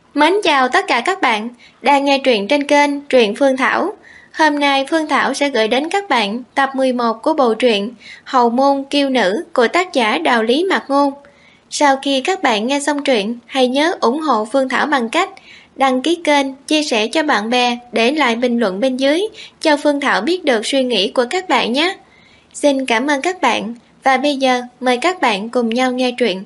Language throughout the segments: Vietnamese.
Mến chào tất cả các bạn đang nghe truyện trên kênh Truyện Phương Thảo. Hôm nay Phương Thảo sẽ gửi đến các bạn tập 11 của bộ truyện Hầu Môn Kiêu Nữ của tác giả Đào Lý Mạc Ngôn. Sau khi các bạn nghe xong truyện, hãy nhớ ủng hộ Phương Thảo bằng cách đăng ký kênh, chia sẻ cho bạn bè, để lại bình luận bên dưới cho Phương Thảo biết được suy nghĩ của các bạn nhé. Xin cảm ơn các bạn và bây giờ mời các bạn cùng nhau nghe truyện.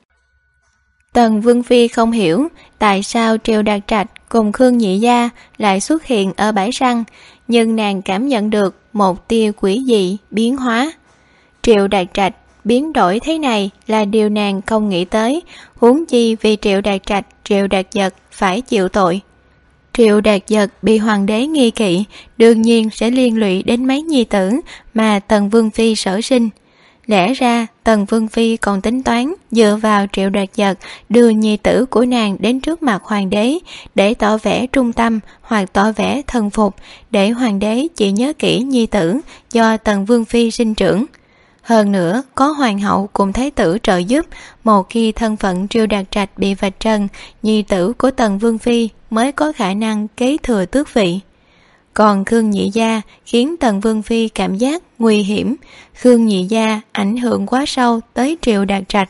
Tần Vương Phi không hiểu tại sao Triệu Đạt Trạch cùng Khương Nhị Gia lại xuất hiện ở bãi săn, nhưng nàng cảm nhận được một tia quỷ dị biến hóa. Triệu Đạt Trạch biến đổi thế này là điều nàng không nghĩ tới, huống chi vì Triệu Đạt Trạch, Triệu Đạt Giật phải chịu tội. Triệu Đạt Giật bị hoàng đế nghi kỵ, đương nhiên sẽ liên lụy đến mấy nhi tử mà Tần Vương Phi sở sinh. Lẽ ra Tần Vương Phi còn tính toán dựa vào Triệu Đạt Giật đưa nhi tử của nàng đến trước mặt hoàng đế để tỏ vẻ trung tâm hoặc tỏ vẻ thần phục, để hoàng đế chỉ nhớ kỹ nhi tử do Tần Vương Phi sinh trưởng. Hơn nữa có hoàng hậu cùng thái tử trợ giúp, một khi thân phận Triệu Đạt Trạch bị vạch trần, nhi tử của Tần Vương Phi mới có khả năng kế thừa tước vị. Còn Khương Nhị Gia khiến Tần Vương Phi cảm giác nguy hiểm. Khương Nhị Gia ảnh hưởng quá sâu tới Triệu Đạt Trạch.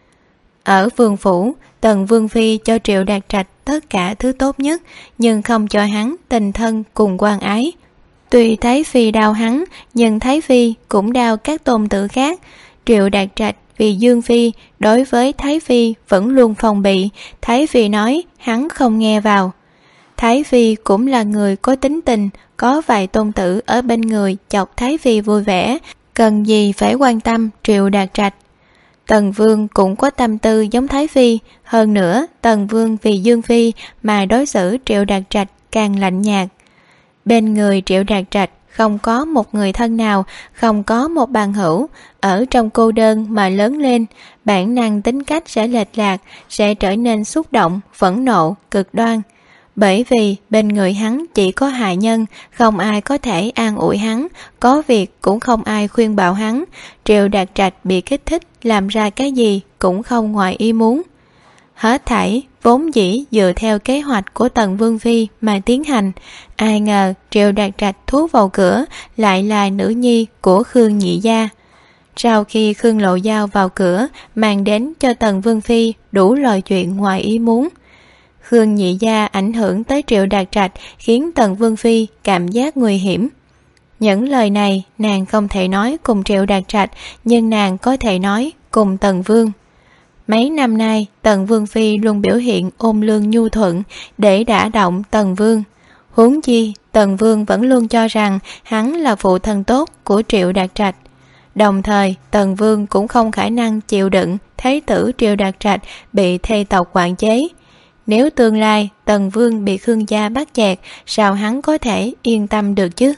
Ở vương phủ, Tần Vương Phi cho Triệu Đạt Trạch tất cả thứ tốt nhất, nhưng không cho hắn tình thân cùng quan ái. Tuy Thái Phi đau hắn, nhưng Thái Phi cũng đau các tôn tử khác. Triệu Đạt Trạch vì Dương Phi đối với Thái Phi vẫn luôn phòng bị. Thái Phi nói hắn không nghe vào. Thái Phi cũng là người có tính tình, có vài tôn tử ở bên người chọc Thái Phi vui vẻ, cần gì phải quan tâm Triệu Đạt Trạch. Tần Vương cũng có tâm tư giống Thái Phi, hơn nữa Tần Vương vì Dương Phi mà đối xử Triệu Đạt Trạch càng lạnh nhạt. Bên người Triệu Đạt Trạch không có một người thân nào, không có một bằng hữu, ở trong cô đơn mà lớn lên, bản năng tính cách sẽ lệch lạc, sẽ trở nên xúc động, phẫn nộ, cực đoan. Bởi vì bên người hắn chỉ có hại nhân, không ai có thể an ủi hắn, có việc cũng không ai khuyên bảo hắn. Triệu Đạt Trạch bị kích thích làm ra cái gì cũng không ngoài ý muốn. Hết thảy vốn dĩ dựa theo kế hoạch của Tần Vương Phi mà tiến hành, ai ngờ Triệu Đạt Trạch thú vào cửa lại là nữ nhi của Khương Nhị Gia. Sau khi Khương Lộ Giao vào cửa, mang đến cho Tần Vương Phi đủ loại chuyện ngoài ý muốn. Khương Nhị Gia ảnh hưởng tới Triệu Đạt Trạch khiến Tần Vương Phi cảm giác nguy hiểm. Những lời này nàng không thể nói cùng Triệu Đạt Trạch, nhưng nàng có thể nói cùng Tần Vương. Mấy năm nay Tần Vương Phi luôn biểu hiện ôn lương nhu thuận để đả động Tần Vương. Huống chi Tần Vương vẫn luôn cho rằng hắn là phụ thân tốt của Triệu Đạt Trạch. Đồng thời Tần Vương cũng không khả năng chịu đựng thái tử Triệu Đạt Trạch bị thê tộc quản chế. Nếu tương lai Tần Vương bị Khương gia bắt chẹt, sao hắn có thể yên tâm được chứ?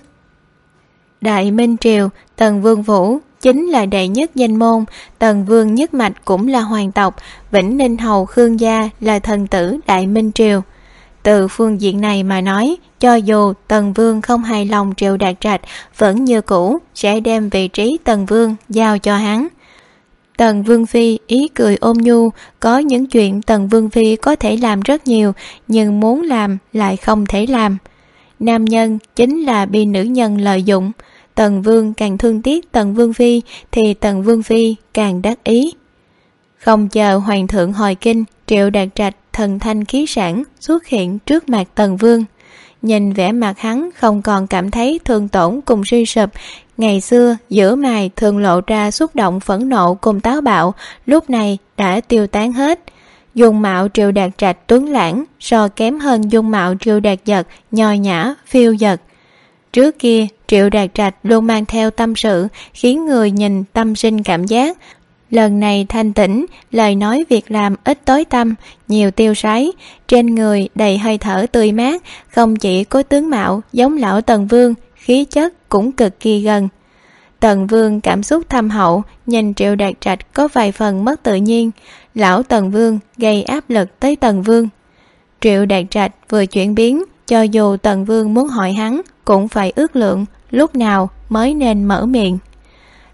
Đại Minh Triều, Tần Vương Vũ chính là đệ nhất danh môn, Tần Vương nhất mạch cũng là hoàng tộc, Vĩnh Ninh Hầu Khương gia là thần tử Đại Minh Triều. Từ phương diện này mà nói, cho dù Tần Vương không hài lòng Triệu Đạt Trạch, vẫn như cũ sẽ đem vị trí Tần Vương giao cho hắn. Tần Vương Phi ý cười ôn nhu, có những chuyện Tần Vương Phi có thể làm rất nhiều, nhưng muốn làm lại không thể làm. Nam nhân chính là bị nữ nhân lợi dụng. Tần Vương càng thương tiếc Tần Vương Phi thì Tần Vương Phi càng đắc ý. Không chờ hoàng thượng hồi kinh, Triệu Đạt Trạch thần thanh khí sảng xuất hiện trước mặt Tần Vương. Nhìn vẻ mặt hắn không còn cảm thấy thương tổn cùng suy sụp. Ngày xưa giữa mày thường lộ ra xúc động phẫn nộ cùng táo bạo, lúc này đã tiêu tán hết. Dung mạo Triệu Đạt Trạch tuấn lãng so kém hơn dung mạo Triệu Đạt Giật nho nhã phiêu dật. Trước kia Triệu Đạt Trạch luôn mang theo tâm sự, khiến người nhìn tâm sinh cảm giác. Lần này thanh tĩnh, lời nói việc làm ít tối tăm, nhiều tiêu sái, trên người đầy hơi thở tươi mát, không chỉ có tướng mạo giống lão Tần Vương, khí chất cũng cực kỳ gần. Tần Vương cảm xúc thâm hậu, nhìn Triệu Đạt Trạch có vài phần mất tự nhiên. Lão Tần Vương gây áp lực tới Tần Vương. Triệu Đạt Trạch vừa chuyển biến, cho dù Tần Vương muốn hỏi hắn cũng phải ước lượng lúc nào mới nên mở miệng.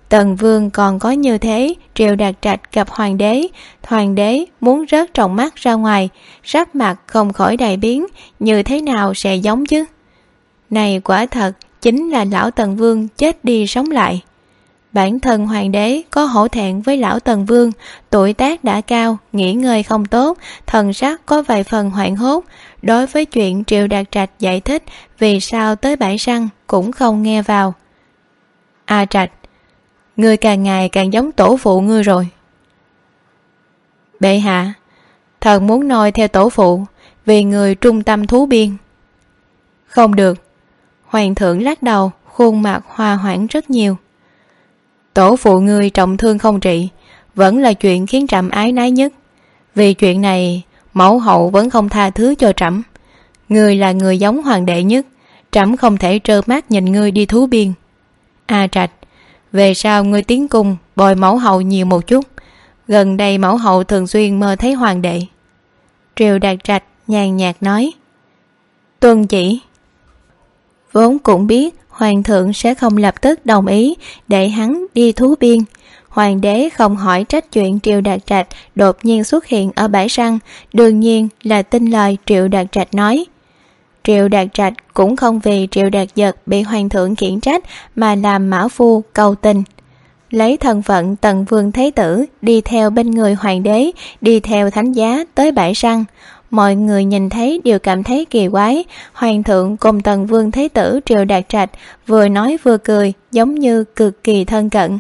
Tần Vương còn có như thế, Triệu Đạt Trạch gặp hoàng đế muốn rớt trong mắt ra ngoài, sắc mặt không khỏi đại biến, như thế nào sẽ giống chứ? Này quả thật chính là lão Tần Vương chết đi sống lại. Bản thân hoàng đế có hổ thẹn với lão Tần Vương, tuổi tác đã cao, nghỉ ngơi không tốt, thần sắc có vài phần hoảng hốt. Đối với chuyện Triệu Đạt Trạch giải thích vì sao tới bãi săn cũng không nghe vào. A Trạch, ngươi càng ngày càng giống tổ phụ ngươi rồi. Bệ hạ, thần muốn noi theo tổ phụ, vì người trung tâm thú biên. Không được. Hoàng thượng lắc đầu, khuôn mặt hòa hoãn rất nhiều. Tổ phụ ngươi trọng thương không trị, vẫn là chuyện khiến trẫm ái nái nhất. Vì chuyện này, mẫu hậu vẫn không tha thứ cho trẫm. Ngươi là người giống hoàng đệ nhất, trẫm không thể trơ mắt nhìn ngươi đi thú biên. A Trạch, về sau ngươi tiến cung bồi mẫu hậu nhiều một chút. Gần đây mẫu hậu thường xuyên mơ thấy hoàng đệ. Triệu Đạt Trạch nhàn nhạt nói. Tuân chỉ. Vốn cũng biết hoàng thượng sẽ không lập tức đồng ý để hắn đi thú biên. Hoàng đế không hỏi trách chuyện Triệu Đạt Trạch đột nhiên xuất hiện ở bãi săn, đương nhiên là tin lời Triệu Đạt Trạch nói. Triệu Đạt Trạch cũng không vì Triệu Đạt Giật bị hoàng thượng khiển trách mà làm mã phu cầu tình. Lấy thân phận Tần Vương Thế Tử đi theo bên người hoàng đế, đi theo thánh giá tới bãi săn. Mọi người nhìn thấy đều cảm thấy kỳ quái. Hoàng thượng cùng Tần Vương Thế Tử Triệu Đạt Trạch vừa nói vừa cười, giống như cực kỳ thân cận.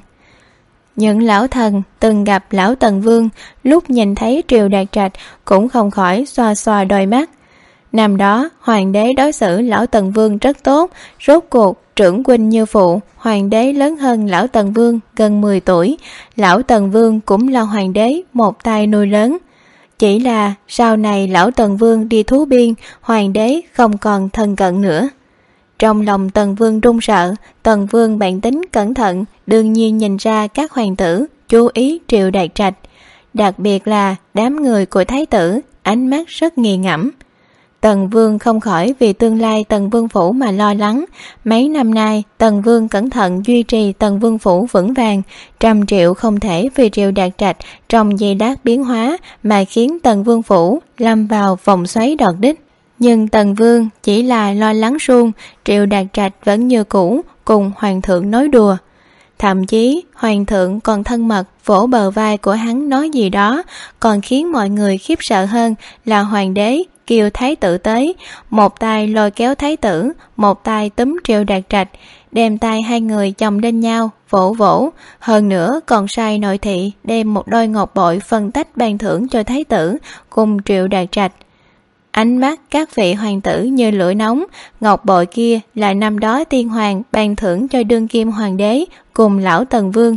Những lão thần từng gặp lão Tần Vương lúc nhìn thấy Triệu Đạt Trạch cũng không khỏi xoa xoa đôi mắt. Năm đó hoàng đế đối xử lão Tần Vương rất tốt, rốt cuộc trưởng huynh như phụ, hoàng đế lớn hơn lão Tần Vương gần 10 tuổi, lão Tần Vương cũng là hoàng đế một tay nuôi lớn. Chỉ là sau này lão Tần Vương đi thú biên, hoàng đế không còn thân cận nữa. Trong lòng Tần Vương run sợ, Tần Vương bản tính cẩn thận, đương nhiên nhìn ra các hoàng tử chú ý Triệu Đạt Trạch. Đặc biệt là đám người của thái tử, ánh mắt rất nghiền ngẫm. Tần Vương không khỏi vì tương lai Tần Vương Phủ mà lo lắng. Mấy năm nay, Tần Vương cẩn thận duy trì Tần Vương Phủ vững vàng. 100 triệu không thể vì Triệu Đạt Trạch trong giây lát biến hóa mà khiến Tần Vương Phủ lâm vào vòng xoáy đọt đích. Nhưng Tần Vương chỉ là lo lắng suông, Triệu Đạt Trạch vẫn như cũ cùng hoàng thượng nói đùa. Thậm chí hoàng thượng còn thân mật vỗ bờ vai của hắn nói gì đó. Còn khiến mọi người khiếp sợ hơn là hoàng đế kêu thái tử tới, một tay lôi kéo thái tử, một tay túm Triệu Đạt Trạch, đem tay hai người chồng lên nhau vỗ vỗ. Hơn nữa còn sai nội thị đem một đôi ngọc bội phân tách ban thưởng cho thái tử cùng Triệu Đạt Trạch. Ánh mắt các vị hoàng tử như lửa nóng. Ngọc bội kia là năm đó tiên hoàng ban thưởng cho đương kim hoàng đế cùng lão Tần Vương.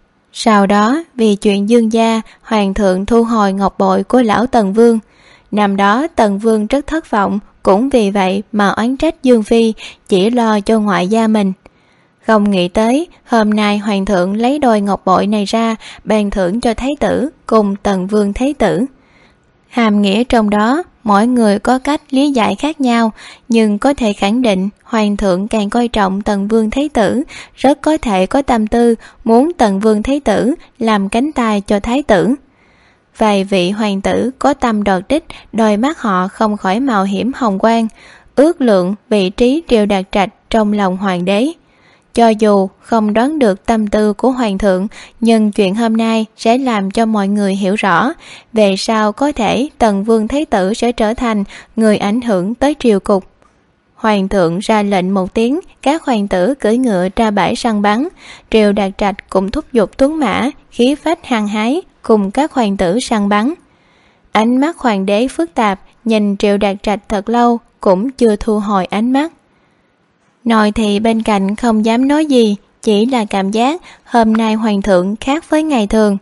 Sau đó vì chuyện Dương gia, hoàng thượng thu hồi ngọc bội của lão Tần Vương. Năm đó Tần Vương rất thất vọng, cũng vì vậy mà oán trách Dương Phi chỉ lo cho ngoại gia mình. Không nghĩ tới hôm nay hoàng thượng lấy đôi ngọc bội này ra ban thưởng cho thái tử cùng Tần Vương Thế Tử. Hàm nghĩa trong đó mỗi người có cách lý giải khác nhau, nhưng có thể khẳng định hoàng thượng càng coi trọng Tần Vương Thế Tử, rất có thể có tâm tư muốn Tần Vương Thế Tử làm cánh tay cho thái tử. Vài vị hoàng tử có tâm đọt đích, đôi mắt họ không khỏi mạo hiểm hồng quang, ước lượng vị trí Triệu Đạt Trạch trong lòng hoàng đế. Cho dù không đoán được tâm tư của hoàng thượng, nhưng chuyện hôm nay sẽ làm cho mọi người hiểu rõ về sau có thể Tần Vương Thế Tử sẽ trở thành người ảnh hưởng tới triều cục. Hoàng thượng ra lệnh một tiếng, các hoàng tử cưỡi ngựa ra bãi săn bắn. Triệu Đạt Trạch cũng thúc giục tuấn mã, khí phách hăng hái cùng các hoàng tử săn bắn. Ánh mắt hoàng đế phức tạp, nhìn Triệu Đạt Trạch thật lâu cũng chưa thu hồi ánh mắt. Nội thị bên cạnh không dám nói gì, chỉ là cảm giác hôm nay hoàng thượng khác với ngày thường.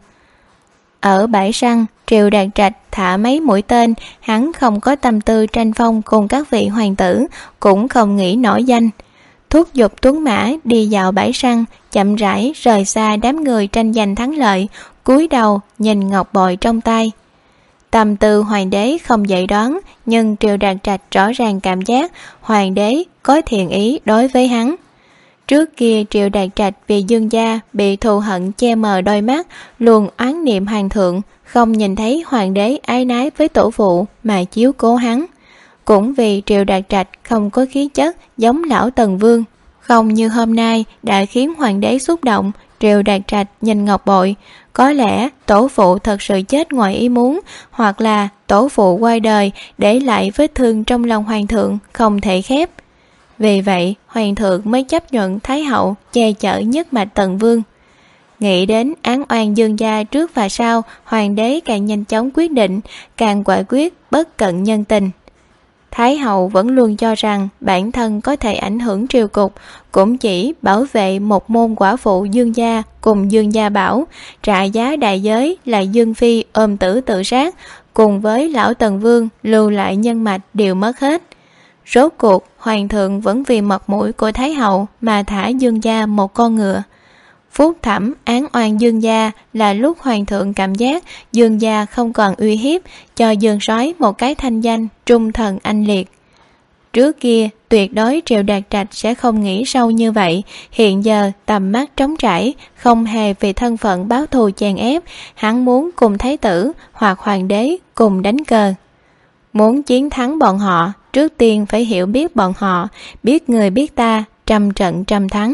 Ở bãi săn, Triệu Đạt Trạch thả mấy mũi tên, hắn không có tâm tư tranh phong cùng các vị hoàng tử, cũng không nghĩ nổi danh. Thúc giục tuấn mã đi dạo bãi săn, chậm rãi rời xa đám người tranh giành thắng lợi, cúi đầu nhìn ngọc bội trong tay. Tâm tư hoàng đế không dễ đoán, nhưng Triệu Đạt Trạch rõ ràng cảm giác hoàng đế có thiện ý đối với hắn. Trước kia Triệu Đạt Trạch vì Dương gia bị thù hận che mờ đôi mắt, luôn oán niệm hoàng thượng, không nhìn thấy hoàng đế ái nái với tổ phụ mà chiếu cố hắn. Cũng vì Triệu Đạt Trạch không có khí chất giống lão Tần Vương, không như hôm nay đã khiến hoàng đế xúc động. Triệu Đạt Trạch nhìn ngọc bội, có lẽ tổ phụ thật sự chết ngoài ý muốn, hoặc là tổ phụ qua đời để lại vết thương trong lòng hoàng thượng không thể khép. Vì vậy hoàng thượng mới chấp nhận thái hậu che chở nhất mạch Tần Vương. Nghĩ đến án oan Dương gia trước và sau, hoàng đế càng nhanh chóng quyết định, càng quả quyết bất cận nhân tình. Thái hậu vẫn luôn cho rằng bản thân có thể ảnh hưởng triều cục, cũng chỉ bảo vệ một môn quả phụ Dương gia cùng Dương gia bảo, trả giá đại giới là Dương phi ôm tử tự sát, cùng với lão Tần Vương lưu lại nhân mạch đều mất hết. Rốt cuộc hoàng thượng vẫn vì mặt mũi của Thái hậu mà thả Dương gia một con ngựa. Phúc thẩm án oan Dương gia là lúc hoàng thượng cảm giác Dương gia không còn uy hiếp, cho Dương sói một cái thanh danh trung thần anh liệt. Trước kia tuyệt đối Triệu Đạt Trạch sẽ không nghĩ sâu như vậy, hiện giờ tầm mắt trống trải, không hề vì thân phận báo thù chèn ép, hắn muốn cùng thái tử hoặc hoàng đế cùng đánh cờ. Muốn chiến thắng bọn họ, trước tiên phải hiểu biết bọn họ, biết người biết ta, trăm trận trăm thắng.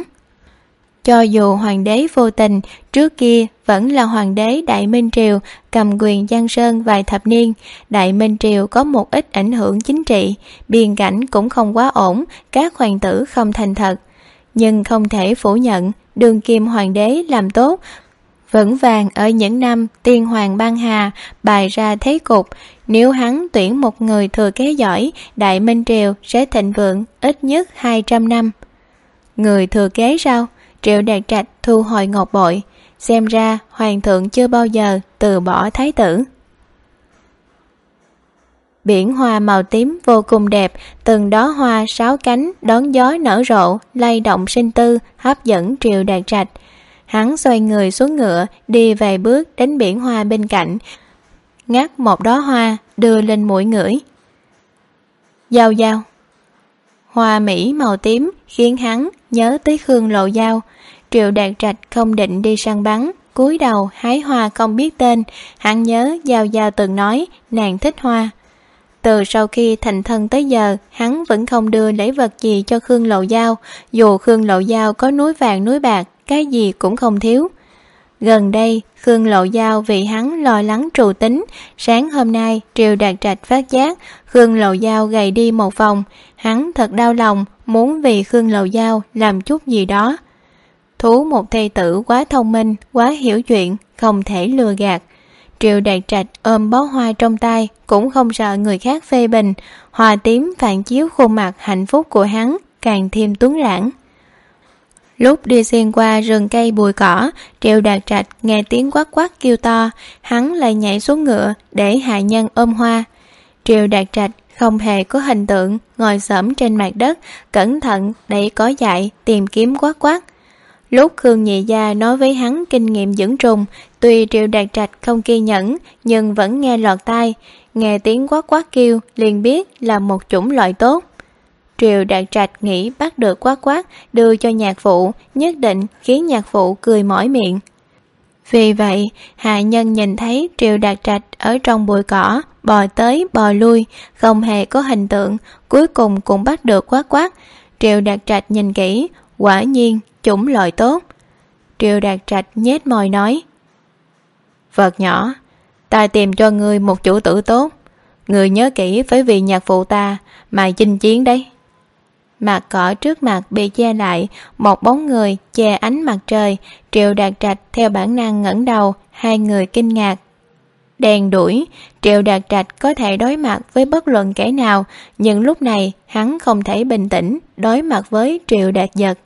Cho dù hoàng đế vô tình, trước kia vẫn là hoàng đế Đại Minh Triều, cầm quyền Giang Sơn vài thập niên. Đại Minh Triều có một ít ảnh hưởng chính trị, biên cảnh cũng không quá ổn, các hoàng tử không thành thật. Nhưng không thể phủ nhận, đương kim hoàng đế làm tốt, vững vàng ở những năm tiên hoàng băng hà, bày ra thế cục. Nếu hắn tuyển một người thừa kế giỏi, Đại Minh Triều sẽ thịnh vượng ít nhất 200 năm. Người thừa kế sao? Triệu Đạt Trạch thu hồi ngọc bội, xem ra hoàng thượng chưa bao giờ từ bỏ thái tử. Biển hoa màu tím vô cùng đẹp, từng đóa hoa 6 cánh đón gió nở rộ, lay động sinh tư, hấp dẫn Triệu Đạt Trạch. Hắn xoay người xuống ngựa, đi vài bước đến biển hoa bên cạnh, ngắt một đóa hoa đưa lên mũi ngửi. Dao dao. Hoa mỹ màu tím khiến hắn nhớ tới Khương Lộ Dao. Triệu Đạt Trạch không định đi săn bắn, cúi đầu hái hoa không biết tên. Hắn nhớ Dao Dao từng nói nàng thích hoa. Từ sau khi thành thân tới giờ, hắn vẫn không đưa lễ vật gì cho Khương Lộ Dao, dù Khương Lộ Dao có núi vàng núi bạc, cái gì cũng không thiếu. Gần đây, Khương Lộ Dao vì hắn lo lắng trù tính. Sáng hôm nay, Triệu Đạt Trạch phát giác Khương Lộ Dao gầy đi một vòng. Hắn thật đau lòng, muốn vì Khương Lộ Dao làm chút gì đó. Thú một thê tử quá thông minh, quá hiểu chuyện, không thể lừa gạt. Triệu Đạt Trạch ôm bó hoa trong tay, cũng không sợ người khác phê bình. Hoa tím phản chiếu khuôn mặt hạnh phúc của hắn, càng thêm tuấn lãng. Lúc đi xuyên qua rừng cây bụi cỏ, Triệu Đạt Trạch nghe tiếng quát quát kêu to, hắn lại nhảy xuống ngựa để hạ nhân ôm hoa. Triệu Đạt Trạch không hề có hình tượng, ngồi xổm trên mặt đất, cẩn thận đẩy cỏ dại tìm kiếm quát quát. Lúc Khương Nhị Gia nói với hắn kinh nghiệm dưỡng trùng, tuy Triệu Đạt Trạch không kiên nhẫn, nhưng vẫn nghe lọt tai, nghe tiếng quát quát kêu liền biết là một chủng loại tốt. Triệu Đạt Trạch nghĩ bắt được quát quát, đưa cho nhạc phụ, nhất định khiến nhạc phụ cười mỏi miệng. Vì vậy, hạ nhân nhìn thấy Triệu Đạt Trạch ở trong bụi cỏ, bò tới bò lui, không hề có hình tượng, cuối cùng cũng bắt được quát quát. Triệu Đạt Trạch nhìn kỹ, quả nhiên chủng loại tốt. Triệu Đạt Trạch nhếch môi nói: Vật nhỏ, ta tìm cho ngươi một chủ tử tốt, ngươi nhớ kỹ phải vì nhạc phụ ta mà chinh chiến đấy. Mặt cỏ trước mặt bị che lại, một bóng người che ánh mặt trời. Triệu Đạt Trạch theo bản năng ngẩng đầu, hai người kinh ngạc. Đèn đuổi, Triệu Đạt Trạch có thể đối mặt với bất luận kẻ nào, nhưng lúc này hắn không thể bình tĩnh đối mặt với Triệu Đạt Giật.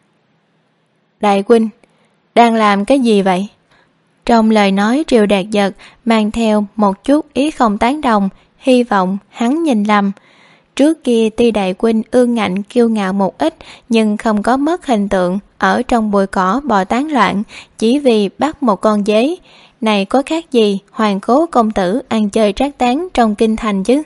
Đại huynh, đang làm cái gì vậy? Trong lời nói Triệu Đạt Giật mang theo một chút ý không tán đồng, hy vọng hắn nhìn lầm. Trước kia tuy đại huynh ương ngạnh kiêu ngạo một ít, nhưng không có mất hình tượng ở trong bụi cỏ bò tán loạn, chỉ vì bắt một con dế. Này có khác gì Hoàng Cố công tử ăn chơi trác tán trong kinh thành chứ?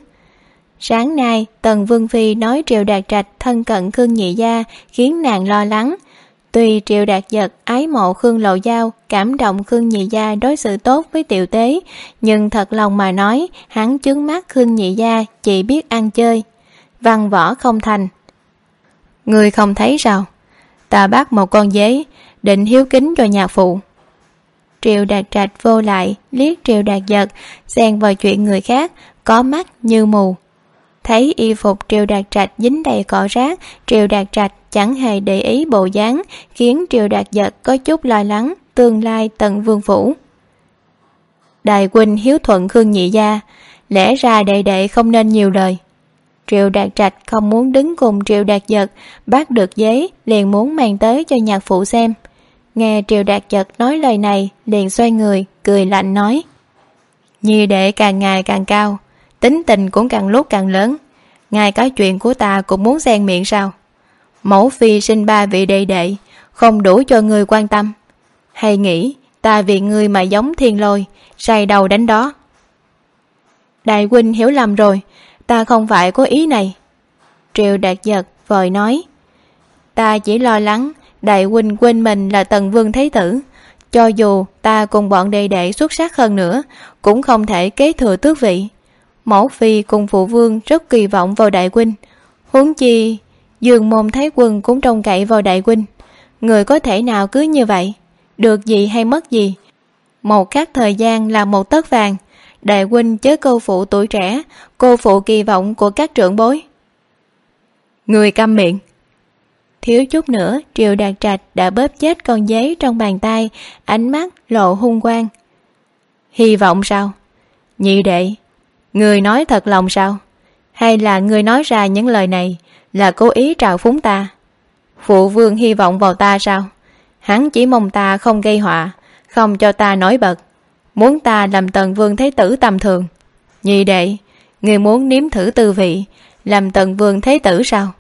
Sáng nay Tần Vương Phi nói Triệu Đạt Trạch thân cận Khương Nhị Gia khiến nàng lo lắng. Tuy Triệu Đạt Giật ái mộ Khương Lộ Giao, cảm động Khương Nhị Gia đối xử tốt với Tiểu Tế, nhưng thật lòng mà nói, hắn chướng mắt Khương Nhị Gia chỉ biết ăn chơi, văn võ không thành. Người không thấy sao? Ta bắt một con dế, định hiếu kính cho nhạc phụ. Triệu Đạt Trạch vô lại, liếc Triệu Đạt Giật, xen vào chuyện người khác, có mắt như mù. Thấy y phục Triệu Đạt Trạch dính đầy cỏ rác, Triệu Đạt Trạch chẳng hề để ý bộ dáng, khiến Triệu Đạt Giật có chút lo lắng tương lai Tần Vương phủ. Đại huynh hiếu thuận Khương Nhị Gia, lẽ ra đệ đệ không nên nhiều lời. Triệu Đạt Trạch không muốn đứng cùng Triệu Đạt Giật, bắt được giấy liền muốn mang tới cho nhạc phụ xem. Nghe Triệu Đạt Giật nói lời này, liền xoay người cười lạnh nói: Nhi đệ càng ngày càng cao, tính tình cũng càng lúc càng lớn, ngay cả chuyện của ta cũng muốn xen miệng sao? Mẫu phi sinh 3 vị đệ đệ, không đủ cho ngươi quan tâm, hay nghĩ ta vì ngươi mà giống thiên lôi, say đầu đánh đó? Đại huynh hiểu lầm rồi, ta không phải có ý này. Triệu Đạt Giật vội nói: Ta chỉ lo lắng đại huynh quên mình là Tần Vương Thế Tử, cho dù ta cùng bọn đệ đệ xuất sắc hơn nữa, cũng không thể kế thừa tước vị. Mẫu phi cùng phụ vương rất kỳ vọng vào đại huynh, huống chi Dương Môn Thái Quân cũng trông cậy vào đại huynh. Người có thể nào cứ như vậy, được gì hay mất gì? Một khắc thời gian là một tấc vàng, đại huynh chớ câu phụ tuổi trẻ, cô phụ kỳ vọng của các trưởng bối. Người câm miệng. Thiếu chút nữa Triệu Đạt Trạch đã bóp chết con giấy trong bàn tay, ánh mắt lộ hung quang. Hy vọng sao? Nhị đệ, người nói thật lòng sao? Hay là người nói ra những lời này là cố ý trào phúng ta? Phụ vương hy vọng vào ta sao? Hắn chỉ mong ta không gây họa, không cho ta nổi bật, muốn ta làm Tần Vương Thế Tử tầm thường. Nhị đệ, người muốn nếm thử tư vị làm Tần Vương Thế Tử sao?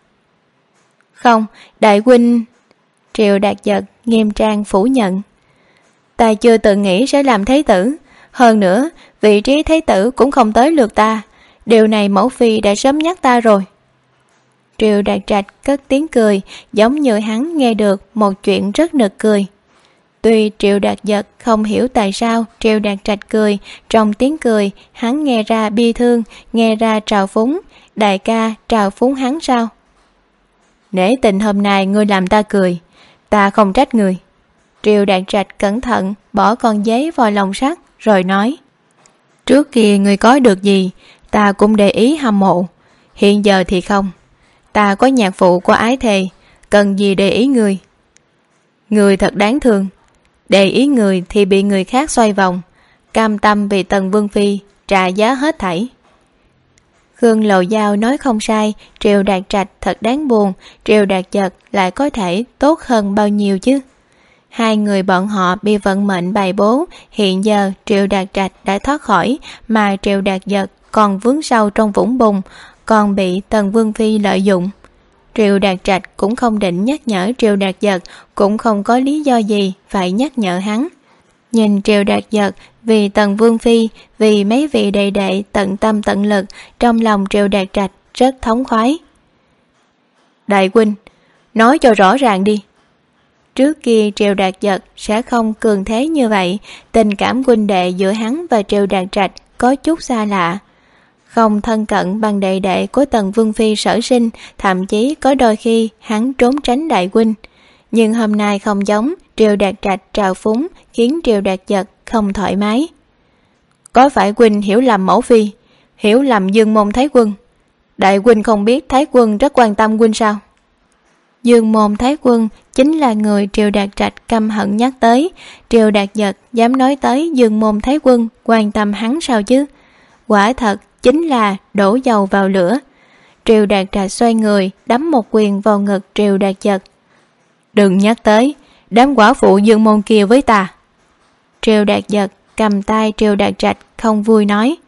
Không, đại huynh. Triệu Đạt Giật nghiêm trang phủ nhận: Ta chưa từng nghĩ sẽ làm thế tử, hơn nữa vị trí thế tử cũng không tới lượt ta, điều này mẫu phi đã sớm nhắc ta rồi. Triệu Đạt Trạch cất tiếng cười, giống như hắn nghe được một chuyện rất nực cười. Tuy Triệu Đạt Giật không hiểu tại sao Triệu Đạt Trạch cười, trong tiếng cười hắn nghe ra bi thương, nghe ra trào phúng. Đại ca trào phúng hắn sao? Nể tình hôm nay ngươi làm ta cười, ta không trách người. Triệu Đạt Trạch cẩn thận bỏ con giấy vào lồng sắt rồi nói: Trước kia ngươi có được gì ta cũng để ý hâm mộ, hiện giờ thì không. Ta có nhạc phụ của ái thề, cần gì để ý ngươi? Ngươi thật đáng thương, để ý người thì bị người khác xoay vòng, cam tâm vì Tần Vương phi trả giá hết thảy. Khương Lộ Giao nói không sai, Triệu Đạt Trạch thật đáng buồn, Triệu Đạt Giật lại có thể tốt hơn bao nhiêu chứ? Hai người bọn họ bị vận mệnh bày bố, hiện giờ Triệu Đạt Trạch đã thoát khỏi, mà Triệu Đạt Giật còn vướng sâu trong vũng bùn, còn bị Tần Vương phi lợi dụng. Triệu Đạt Trạch cũng không định nhắc nhở Triệu Đạt Giật, cũng không có lý do gì phải nhắc nhở hắn. Nhìn Triệu Đạt Giật vì Tần Vương phi, vì mấy vị đệ đệ tận tâm tận lực, trong lòng Triệu Đạt Trạch rất thống khoái. Đại huynh, nói cho rõ ràng đi. Trước kia Triệu Đạt Giật sẽ không cường thế như vậy, tình cảm huynh đệ giữa hắn và Triệu Đạt Trạch có chút xa lạ. Không thân cận bằng đệ đệ của Tần Vương phi sở sinh, thậm chí có đôi khi hắn trốn tránh đại huynh. Nhưng hôm nay không giống, Triệu Đạt Trạch trào phúng khiến Triệu Đạt Giật không thoải mái. Có phải huynh hiểu lầm mẫu phi, hiểu lầm Dương Môn Thái Quân? Đại huynh không biết Thái Quân rất quan tâm huynh sao? Dương Môn Thái Quân chính là người Triệu Đạt Trạch căm hận nhắc tới. Triệu Đạt Giật dám nói tới Dương Môn Thái Quân quan tâm hắn sao chứ? Quả thật chính là đổ dầu vào lửa. Triệu Đạt Trạch xoay người đấm một quyền vào ngực Triệu Đạt Giật. Đừng nhắc tới đám quả phụ Dương Môn kia với ta. Triệu Đạt Giật cầm tay Triệu Đạt Trạch không vui nói: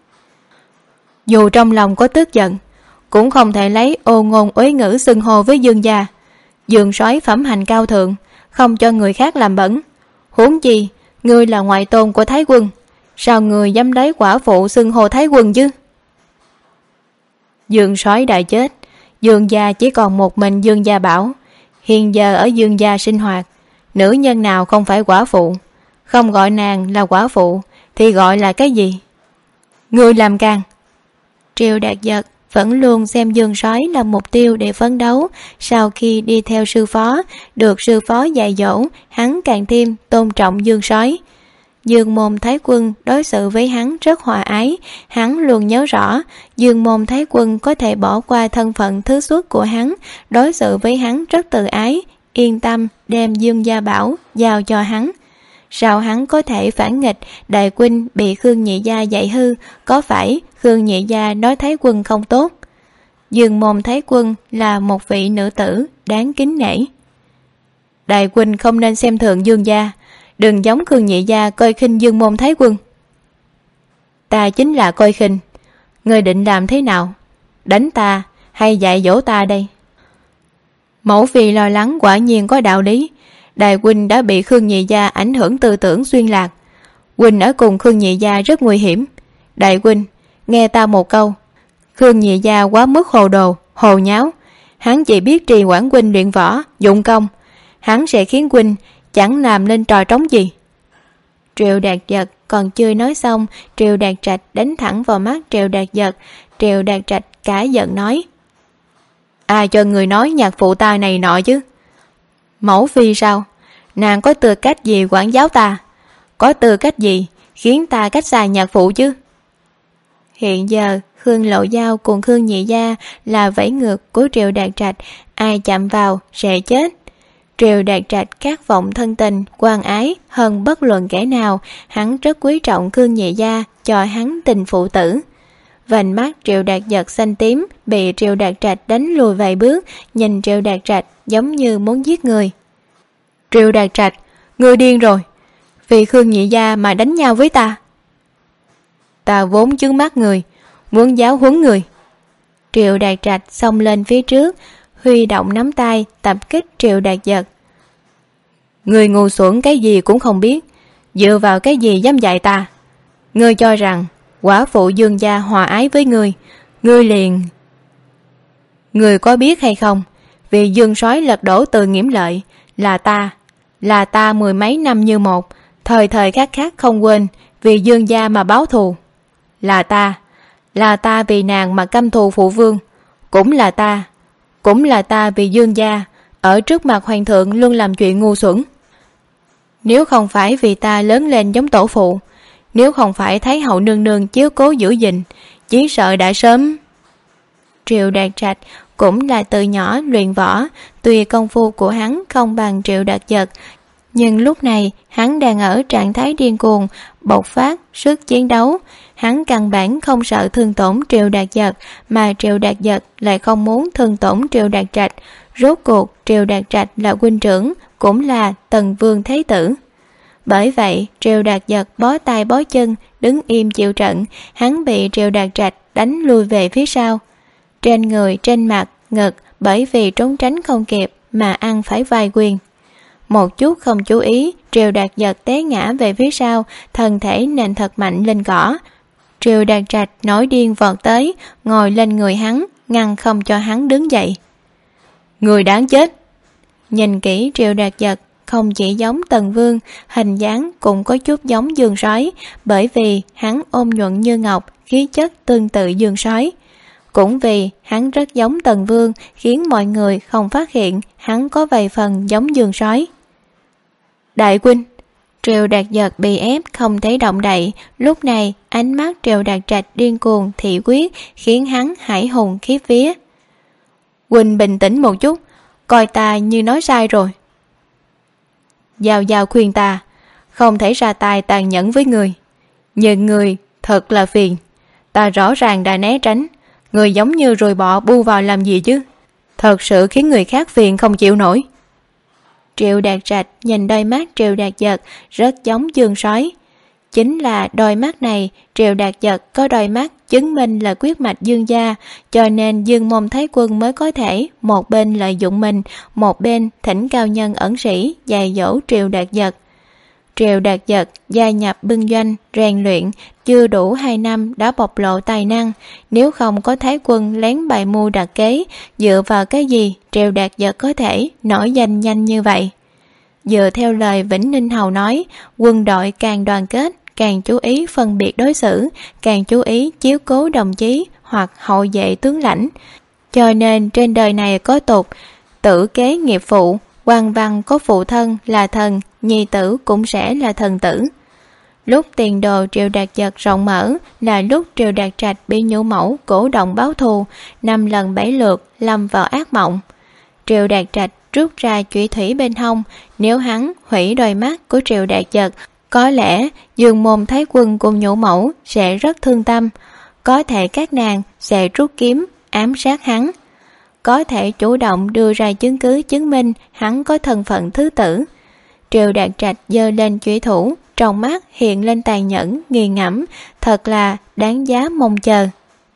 Dù trong lòng có tức giận, cũng không thể lấy ô ngôn uế ngữ xưng hô với Dương gia. Dương soái phẩm hành cao thượng, không cho người khác làm bẩn. Huống chi ngươi là ngoại tôn của Thái Quân, sao người dám lấy quả phụ xưng hô Thái Quân chứ? Dương soái đã chết, Dương gia chỉ còn một mình Dương gia Bảo. Hiện giờ ở Dương gia sinh hoạt, nữ nhân nào không phải quả phụ? Không gọi nàng là quả phụ thì gọi là cái gì? Ngươi làm càng. Triệu Đạt Giật vẫn luôn xem Dương Sói là mục tiêu để phấn đấu. Sau khi đi theo sư phó, được sư phó dạy dỗ, hắn càng thêm tôn trọng Dương Sói. Dương Môn Thái Quân đối xử với hắn rất hòa ái. Hắn luôn nhớ rõ Dương Môn Thái Quân có thể bỏ qua thân phận thứ xuất của hắn, đối xử với hắn rất từ ái, yên tâm đem Dương Gia Bảo giao cho hắn. Sao hắn có thể phản nghịch? Đại huynh bị Khương Nhị Gia dạy hư, có phải Khương Nhị Gia nói Thái Quân không tốt? Dương Môn Thái Quân là một vị nữ tử đáng kính nể. Đại huynh không nên xem thường Dương gia, đừng giống Khương Nhị Gia coi khinh Dương Môn Thái Quân. Ta chính là coi khinh. Ngươi định làm thế nào? Đánh ta hay dạy dỗ ta đây? Mẫu phi lo lắng quả nhiên có đạo lý. Đại huynh đã bị Khương Nhị Gia ảnh hưởng tư tưởng xuyên lạc. Huynh ở cùng Khương Nhị Gia rất nguy hiểm. Đại huynh, nghe ta một câu. Khương Nhị Gia quá mức hồ đồ, hồ nháo. Hắn chỉ biết trì hoãn huynh luyện võ, dụng công. Hắn sẽ khiến huynh chẳng làm nên trò trống gì. Triệu Đạt Giật còn chưa nói xong, Triệu Đạt Trạch đánh thẳng vào mắt Triệu Đạt Giật. Triệu Đạt Trạch cả giận nói: ai cho người nói nhạc phụ ta này nọ chứ? Mẫu phi sao? Nàng có tư cách gì quản giáo ta? Có tư cách gì khiến ta cách xa nhạc phụ chứ? Hiện giờ Khương Lộ Giao cùng Khương Nhị Gia là vẫy ngược của Triệu Đạt Trạch, ai chạm vào sẽ chết. Triệu Đạt Trạch khát vọng thân tình, quan ái hơn bất luận kẻ nào. Hắn rất quý trọng Khương Nhị Gia, cho hắn tình phụ tử. Vành mắt Triệu Đạt Giật xanh tím, bị Triệu Đạt Trạch đánh lùi vài bước, nhìn Triệu Đạt Trạch giống như muốn giết người. Triệu Đạt Trạch, ngươi điên rồi. Vì Khương Nhị Gia mà đánh nhau với ta? Ta vốn chướng mắt người, muốn giáo huấn người. Triệu Đạt Trạch xông lên phía trước, huy động nắm tay tập kích Triệu Đạt Giật. Người ngu xuẩn cái gì cũng không biết, dựa vào cái gì dám dạy ta? Ngươi cho rằng quả phụ Dương gia hòa ái với ngươi, ngươi liền... Ngươi có biết hay không, vì Dương Sói lật đổ Từ Nghiễm Lợi là ta mười mấy năm như một, thời thời khắc khắc không quên vì Dương gia mà báo thù. Là ta vì nàng mà căm thù phụ vương. Cũng là ta vì Dương gia ở trước mặt hoàng thượng luôn làm chuyện ngu xuẩn. Nếu không phải vì ta lớn lên giống tổ phụ, nếu không phải Thái hậu nương nương chiếu cố giữ gìn, chỉ sợ đã sớm... Triệu Đạt Trạch cũng là từ nhỏ luyện võ, tuy công phu của hắn không bằng Triệu Đạt Giật, nhưng lúc này hắn đang ở trạng thái điên cuồng, bộc phát sức chiến đấu. Hắn căn bản không sợ thương tổn Triệu Đạt Giật, mà Triệu Đạt Giật lại không muốn thương tổn Triệu Đạt Trạch. Rốt cuộc Triệu Đạt Trạch là huynh trưởng, cũng là Tần Vương Thế Tử. Bởi vậy Triệu Đạt Giật bó tay bó chân, đứng im chịu trận. Hắn bị Triệu Đạt Trạch đánh lùi về phía sau, trên người, trên mặt, ngực, bởi vì trốn tránh không kịp mà ăn phải vài quyền. Một chút không chú ý, Triệu Đạt Giật té ngã về phía sau, thân thể nện thật mạnh lên cỏ. Triệu Đạt Trạch nổi điên vọt tới, ngồi lên người hắn, ngăn không cho hắn đứng dậy. Người đáng chết. Nhìn kỹ Triệu Đạt Giật không chỉ giống Tần Vương, hình dáng cũng có chút giống Dương Sói, bởi vì hắn ôn nhuận như ngọc, khí chất tương tự Dương Sói. Cũng vì hắn rất giống Tần Vương, khiến mọi người không phát hiện hắn có vài phần giống Dương Sói. Đại huynh. Triệu Đạt Giật bị ép không thể động đậy. Lúc này ánh mắt Triệu Đạt Trạch điên cuồng thị quyết, khiến hắn hải hùng khiếp vía. Huynh bình tĩnh một chút, coi ta như nói sai rồi. Giao khuyên ta không thể ra tay tàn nhẫn với người, nhưng người thật là phiền. Ta rõ ràng đã né tránh, người giống như rồi bọ bu vào làm gì chứ? Thật sự khiến người khác phiền không chịu nổi. Triệu Đạt Trạch nhìn đôi mắt Triệu Đạt Giật rất giống Dương Sói. Chính là đôi mắt này, Triệu Đạt Giật có đôi mắt chứng minh là quyết mạch Dương gia, cho nên Dương Môn Thái Quân mới có thể một bên lợi dụng mình, một bên thỉnh cao nhân ẩn sĩ dạy dỗ Triệu Đạt Giật. Triệu Đạt Giật gia nhập binh doanh rèn luyện chưa đủ 2 năm đã bộc lộ tài năng. Nếu không có Thái Quân lén bày mưu đặt kế, dựa vào cái gì Triệu Đạt Giật có thể nổi danh nhanh như vậy? Dựa theo lời Vĩnh Ninh Hầu nói, quân đội càng đoàn kết, càng chú ý phân biệt đối xử, càng chú ý chiếu cố đồng chí hoặc hậu vệ tướng lãnh. Cho nên trên đời này có tục tử kế nghiệp phụ, quan văn có phụ thân là thần, nhi tử cũng sẽ là thần tử. Lúc tiền đồ Triệu Đạt Giật rộng mở là lúc Triệu Đạt Trạch bị nhũ mẫu cổ động báo thù, 5 lần 7 lượt lâm vào ác mộng. Triệu Đạt Trạch rút ra chủy thủy bên hông, nếu hắn hủy đôi mắt của Triệu Đạt Giật, có lẽ Dương Môn Thái Quân cùng nhũ mẫu sẽ rất thương tâm, có thể các nàng sẽ rút kiếm ám sát hắn, có thể chủ động đưa ra chứng cứ chứng minh hắn có thân phận thứ tử. Triệu Đạt Trạch giơ lên chủy thủ, trong mắt hiện lên tàn nhẫn nghiền ngẫm, thật là đáng giá mong chờ.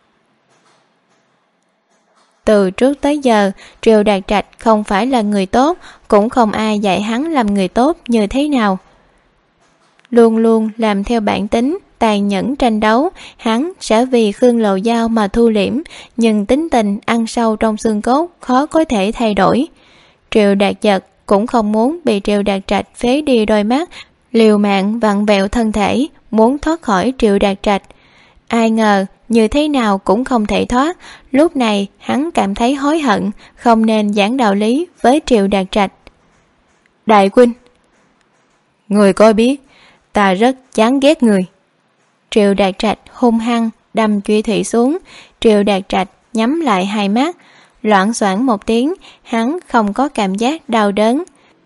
Từ trước tới giờ, Triệu Đạt Trạch không phải là người tốt, cũng không ai dạy hắn làm người tốt như thế nào. Luôn luôn làm theo bản tính, tàn nhẫn tranh đấu, hắn sẽ vì Khương Lầu Giao mà thu liễm, nhưng tính tình ăn sâu trong xương cốt, khó có thể thay đổi. Triệu Đạt Giật cũng không muốn bị Triệu Đạt Trạch phế đi đôi mắt, liều mạng vặn vẹo thân thể, muốn thoát khỏi Triệu Đạt Trạch. Ai ngờ như thế nào cũng không thể thoát. Lúc này hắn cảm thấy hối hận, không nên giảng đạo lý với Triệu Đạt Trạch. Đại huynh, người có biết ta rất chán ghét người. Triệu Đạt Trạch hung hăng đâm chủy thủy xuống. Triệu Đạt Trạch nhắm lại hai mắt, loảng xoảng một tiếng, hắn không có cảm giác đau đớn.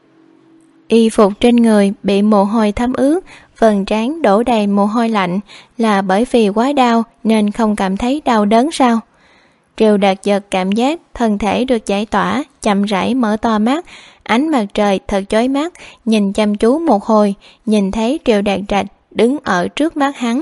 Y phục trên người bị mồ hôi thấm ướt, phần trán đổ đầy mồ hôi lạnh, là bởi vì quá đau nên không cảm thấy đau đớn sao? Triệu Đạt Giật cảm giác thân thể được giải tỏa, chậm rãi mở to mắt, ánh mặt trời thật chói mắt, nhìn chăm chú một hồi, nhìn thấy Triệu Đạt Trạch đứng ở trước mắt hắn.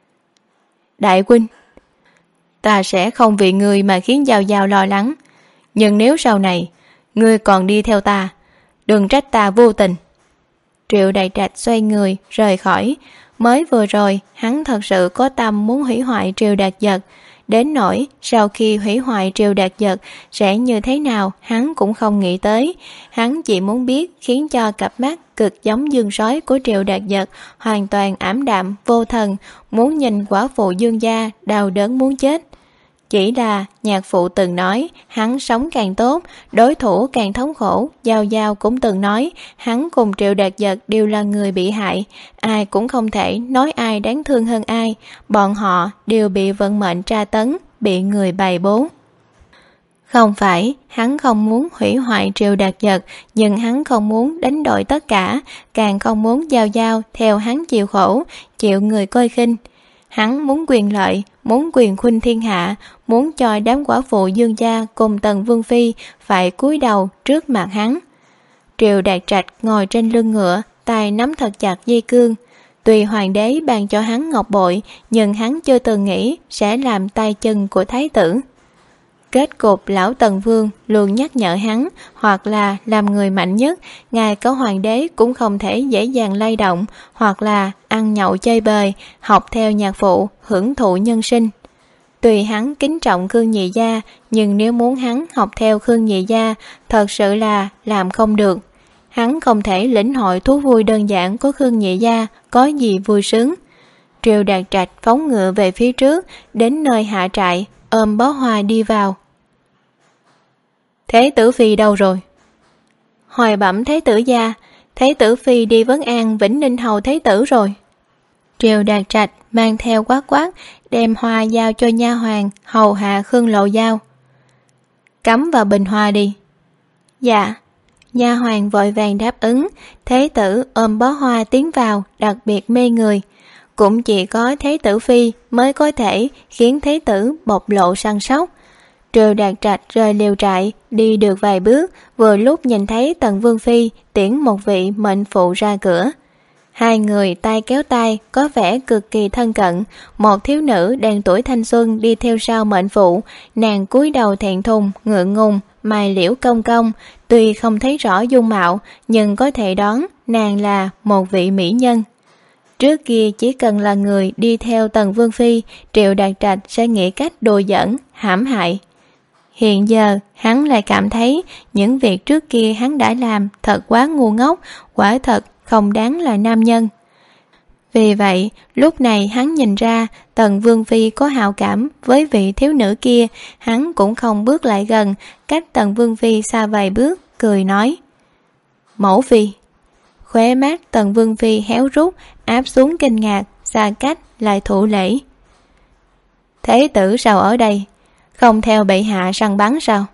Đại huynh, ta sẽ không vì ngươi mà khiến Giao Giao lo lắng, nhưng nếu sau này ngươi còn đi theo ta, đừng trách ta vô tình. Triệu Đạt Trạch xoay người rời khỏi. Mới vừa rồi hắn thật sự có tâm muốn hủy hoại Triệu Đạt Giật, đến nỗi sau khi hủy hoại Triệu Đạt Giật sẽ như thế nào hắn cũng không nghĩ tới. Hắn chỉ muốn biết khiến cho cặp mắt cực giống dương sói của Triệu Đạt Giật hoàn toàn ảm đạm vô thần, muốn nhìn quả phụ Dương gia đau đớn muốn chết. Chỉ là nhạc phụ từng nói hắn sống càng tốt, đối thủ càng thống khổ. Giao Giao cũng từng nói hắn cùng Triệu Đạt Giật đều là người bị hại, ai cũng không thể nói ai đáng thương hơn ai. Bọn họ đều bị vận mệnh tra tấn, bị người bày bố. Không phải hắn không muốn hủy hoại Triệu Đạt Giật, nhưng hắn không muốn đánh đổi tất cả, càng không muốn Giao Giao theo hắn chịu khổ, chịu người coi khinh. Hắn muốn quyền lợi, muốn quyền khuynh thiên hạ, muốn cho đám quả phụ Dương gia cùng Tần Vương Phi phải cúi đầu trước mặt hắn. Triệu Đạt Trạch ngồi trên lưng ngựa, tay nắm thật chặt dây cương. Tuy hoàng đế ban cho hắn ngọc bội, nhưng hắn chưa từng nghĩ sẽ làm tay chân của thái tử. Kết cục lão Tần Vương luôn nhắc nhở hắn, hoặc là làm người mạnh nhất, ngay cả hoàng đế cũng không thể dễ dàng lay động, hoặc là ăn nhậu chơi bời, học theo nhạc phụ, hưởng thụ nhân sinh. Tuy hắn kính trọng Khương Nhị Gia, nhưng nếu muốn hắn học theo Khương Nhị Gia, thật sự là làm không được. Hắn không thể lĩnh hội thú vui đơn giản của Khương Nhị Gia, có gì vui sướng. Triệu Đạt Trạch phóng ngựa về phía trước, đến nơi hạ trại, ôm bó hoa đi vào. Thế tử phi đâu rồi? Hoài bẩm Thế tử gia, Thế tử phi đi vấn an Vĩnh Ninh Hầu Thế tử rồi. Triệu Đạt Trạch mang theo quát quát, đem hoa giao cho nha hoàn hầu hạ Khương Lầu Giao. Cắm vào bình hoa đi. Dạ. Nha hoàn vội vàng đáp ứng. Thế tử ôm bó hoa tiến vào, đặc biệt mê người. Cũng chỉ có Thế tử phi mới có thể khiến Thế tử bộc lộ săn sóc. Triệu Đạt Trạch rời liều trại, đi được vài bước, vừa lúc nhìn thấy Tần Vương Phi tiễn một vị mệnh phụ ra cửa. Hai người tay kéo tay, có vẻ cực kỳ thân cận. Một thiếu nữ đang tuổi thanh xuân đi theo sau mệnh phụ, nàng cúi đầu thẹn thùng, ngượng ngùng, Mai Liễu Công Công, tuy không thấy rõ dung mạo nhưng có thể đoán nàng là một vị mỹ nhân. Trước kia chỉ cần là người đi theo Tần Vương Phi, Triệu Đạt Trạch sẽ nghĩ cách đùa giỡn, hãm hại. Hiện giờ hắn lại cảm thấy những việc trước kia hắn đã làm thật quá ngu ngốc, quả thật không đáng là nam nhân. Vì vậy lúc này hắn nhìn ra Tần Vương Phi có hảo cảm với vị thiếu nữ kia, hắn cũng không bước lại gần, cách Tần Vương Phi xa vài bước, cười nói: Mẫu Phi. Khóe mắt Tần Vương Phi héo rút, áp xuống kinh ngạc, xa cách lại thủ lễ: Thế tử sao ở đây? Không theo bệ hạ săn bắn sao?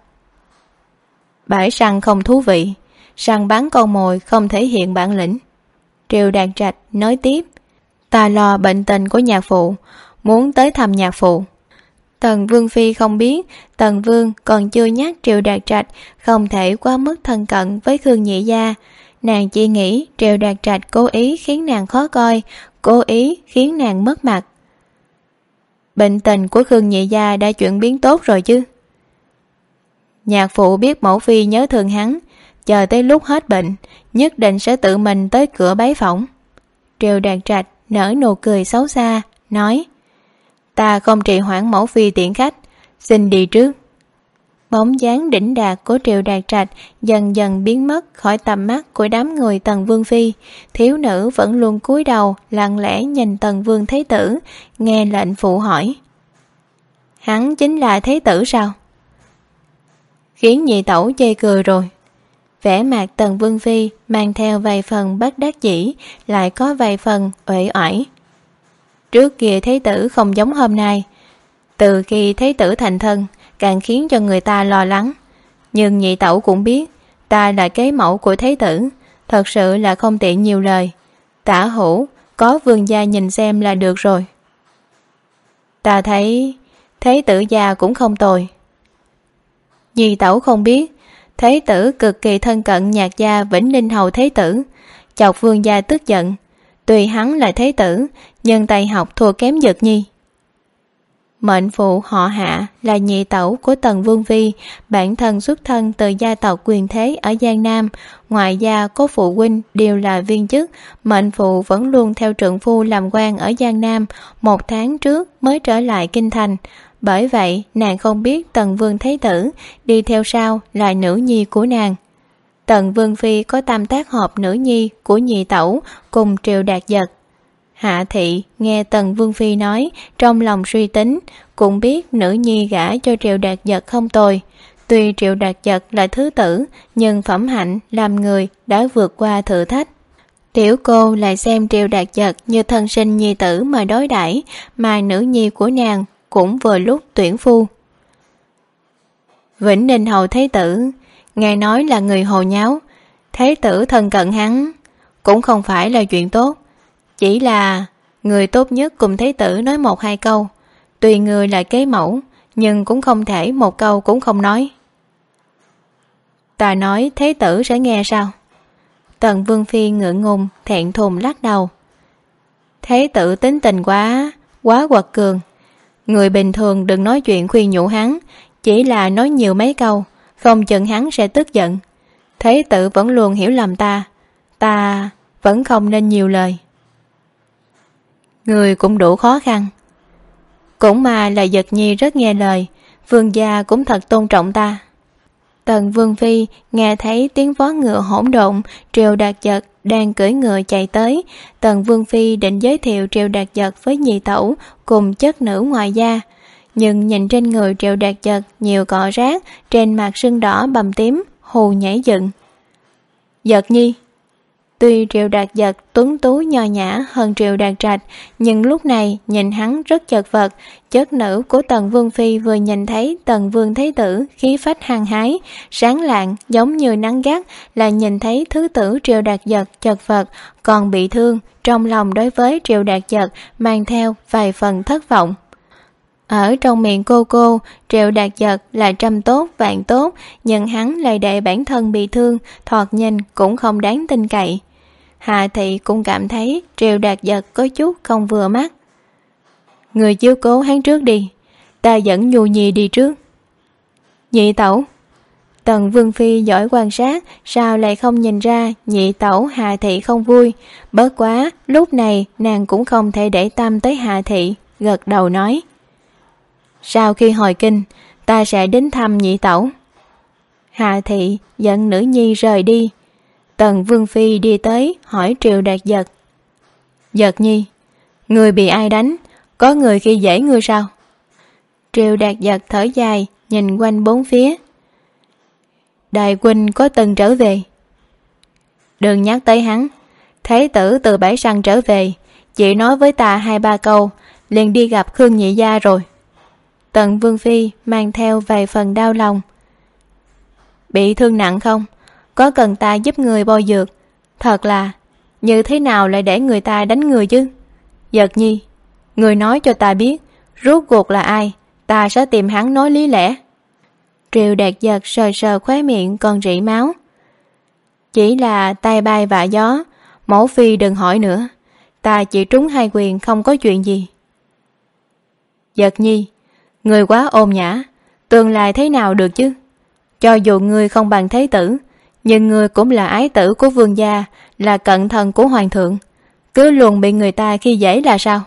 Bãi săn không thú vị, săn bắn con mồi không thể hiện bản lĩnh. Triệu Đạt Trạch nói tiếp: Ta lo bệnh tình của nhạc phụ, muốn tới thăm nhạc phụ. Tần Vương Phi không biết Tần Vương còn chưa nhắc Triệu Đạt Trạch không thể quá mức thân cận với Khương Nhị Gia. Nàng chỉ nghĩ Triệu Đạt Trạch cố ý khiến nàng khó coi, cố ý khiến nàng mất mặt. Bệnh tình của Khương Nhị Gia đã chuyển biến tốt rồi chứ? Nhạc phụ biết mẫu phi nhớ thương hắn, chờ tới lúc hết bệnh nhất định sẽ tự mình tới cửa bái phỏng. Triệu Đạt Trạch nở nụ cười xấu xa, nói: Ta không trì hoãn mẫu phi tiễn khách, xin đi trước. Bóng dáng đỉnh đạt của Triệu Đạt Trạch dần dần biến mất khỏi tầm mắt của đám người Tần Vương Phi. Thiếu nữ vẫn luôn cúi đầu lặng lẽ nhìn Tần Vương Thế Tử, nghe lệnh phụ hỏi: Hắn chính là Thế Tử sao? Khiến nhị tẩu chê cười rồi. Vẻ mặt Tần Vương Phi mang theo vài phần bất đắc dĩ, lại có vài phần uể oải. Trước kia Thế Tử không giống hôm nay, từ khi Thế Tử thành thân càng khiến cho người ta lo lắng. Nhưng nhị tẩu cũng biết ta là kế mẫu của Thế Tử, thật sự là không tiện nhiều lời. Tả hữu có vương gia nhìn xem là được rồi. Ta thấy Thế Tử già cũng không tồi. Nhị tẩu không biết Thế Tử cực kỳ thân cận nhạc gia Vĩnh Ninh Hầu Thế Tử, chọc vương gia tức giận. Tuy hắn là Thế Tử nhưng tài học thua kém Dật Nhi. Mệnh phụ họ Hạ là nhị tẩu của Tần Vương Phi, bản thân xuất thân từ gia tộc quyền thế ở Giang Nam, ngoài gia có phụ huynh đều là viên chức. Mệnh phụ vẫn luôn theo trượng phu làm quan ở Giang Nam, 1 tháng trước mới trở lại kinh thành. Bởi vậy nàng không biết Tần Vương Thế Tử đi theo sau là nữ nhi của nàng. Tần Vương Phi có tam tác hợp nữ nhi của nhị tẩu cùng Triệu Đạt Dật. Hạ thị nghe Tần Vương Phi nói, trong lòng suy tính, cũng biết nữ nhi gả cho Triệu Đạt Dật không tồi. Tuy Triệu Đạt Dật là thứ tử, nhưng phẩm hạnh làm người đã vượt qua thử thách. Tiểu cô lại xem Triệu Đạt Dật như thân sinh nhi tử mà đối đãi, mà nữ nhi của nàng cũng vừa lúc tuyển phu. Vĩnh Ninh Hầu Thế Tử nghe nói là người hồ nháo, Thế Tử thân cận hắn cũng không phải là chuyện tốt. Chỉ là người tốt nhất cùng Thế Tử nói 1-2 câu. Tuy người là kế mẫu, nhưng cũng không thể một câu cũng không nói. Ta nói Thế Tử sẽ nghe sao? Tần Vương Phi ngượng ngùng thẹn thùng lắc đầu. Thế Tử tính tình quá quật cường. Người bình thường đừng nói chuyện khuyên nhủ hắn, chỉ là nói nhiều mấy câu, không chừng hắn sẽ tức giận. Thế Tử vẫn luôn hiểu lầm ta vẫn không nên nhiều lời. Người cũng đủ khó khăn. Cũng mà là Dật Nhi rất nghe lời, vương gia cũng thật tôn trọng ta. Tần Vương Phi nghe thấy tiếng vó ngựa hỗn độn, Triệu Đạt Dật đang cưỡi ngựa chạy tới. Tần Vương Phi định giới thiệu Triệu Đạt Dật với nhị tẩu cùng chất nữ ngoài gia, nhưng nhìn trên người Triệu Đạt Dật nhiều cọ rác, trên mặt sưng đỏ bầm tím, hù nhảy dựng. Dật Nhi. Tuy Triệu Đạt Dật tuấn tú nho nhã hơn Triệu Đạt Trạch, nhưng lúc này nhìn hắn rất chật vật. Chất nữ của Tần Vương Phi vừa nhìn thấy Tần Vương Thế Tử khí phách hăng hái, sáng lạng giống như nắng gắt, là nhìn thấy thứ tử Triệu Đạt Dật chật vật còn bị thương, trong lòng đối với Triệu Đạt Dật mang theo vài phần thất vọng. Ở trong miệng cô, Triệu Đạt Dật là trăm tốt vạn tốt, nhưng hắn lại để bản thân bị thương, thoạt nhìn cũng không đáng tin cậy. Hạ thị cũng cảm thấy Triệu Đạt Dật có chút không vừa mắt. Người chiếu cố hắn trước đi, ta dẫn Nhu Nhi đi trước. Nhị tẩu. Tần Vương Phi giỏi quan sát, sao lại không nhìn ra nhị tẩu Hạ Thị không vui. Bất quá lúc này nàng cũng không thể để tâm tới Hạ Thị, gật đầu nói: sau khi hồi kinh, ta sẽ đến thăm nhị tẩu. Hạ Thị dẫn nữ nhi rời đi. Tần Vương Phi đi tới hỏi Triệu Đạt Giật: Giật nhi, người bị ai đánh? Có người khi dễ ngươi sao? Triệu Đạt Giật thở dài, nhìn quanh bốn phía. Đại huynh có từng trở về? Đừng nhắc tới hắn. Thái tử từ bãi săn trở về, chỉ nói với ta 2-3 câu, liền đi gặp Khương nhị gia rồi. Tần Vương Phi mang theo vài phần đau lòng. Bị thương nặng không? Có cần ta giúp người bôi dược? Thật là, như thế nào lại để người ta đánh người chứ? Giật nhi, người nói cho ta biết, rốt cuộc là ai, ta sẽ tìm hắn nói lý lẽ. Triệu Đạt Giật sờ sờ khóe miệng còn rỉ máu. Chỉ là tai bay vạ gió, mẫu phi đừng hỏi nữa, ta chỉ trúng 2 quyền không có chuyện gì. Giật nhi, người quá ôn nhã, tương lai thế nào được chứ? Cho dù người không bằng thế tử, nhưng người cũng là ái tử của vương gia, là cận thần của hoàng thượng, cứ luôn bị người ta khi dễ là sao?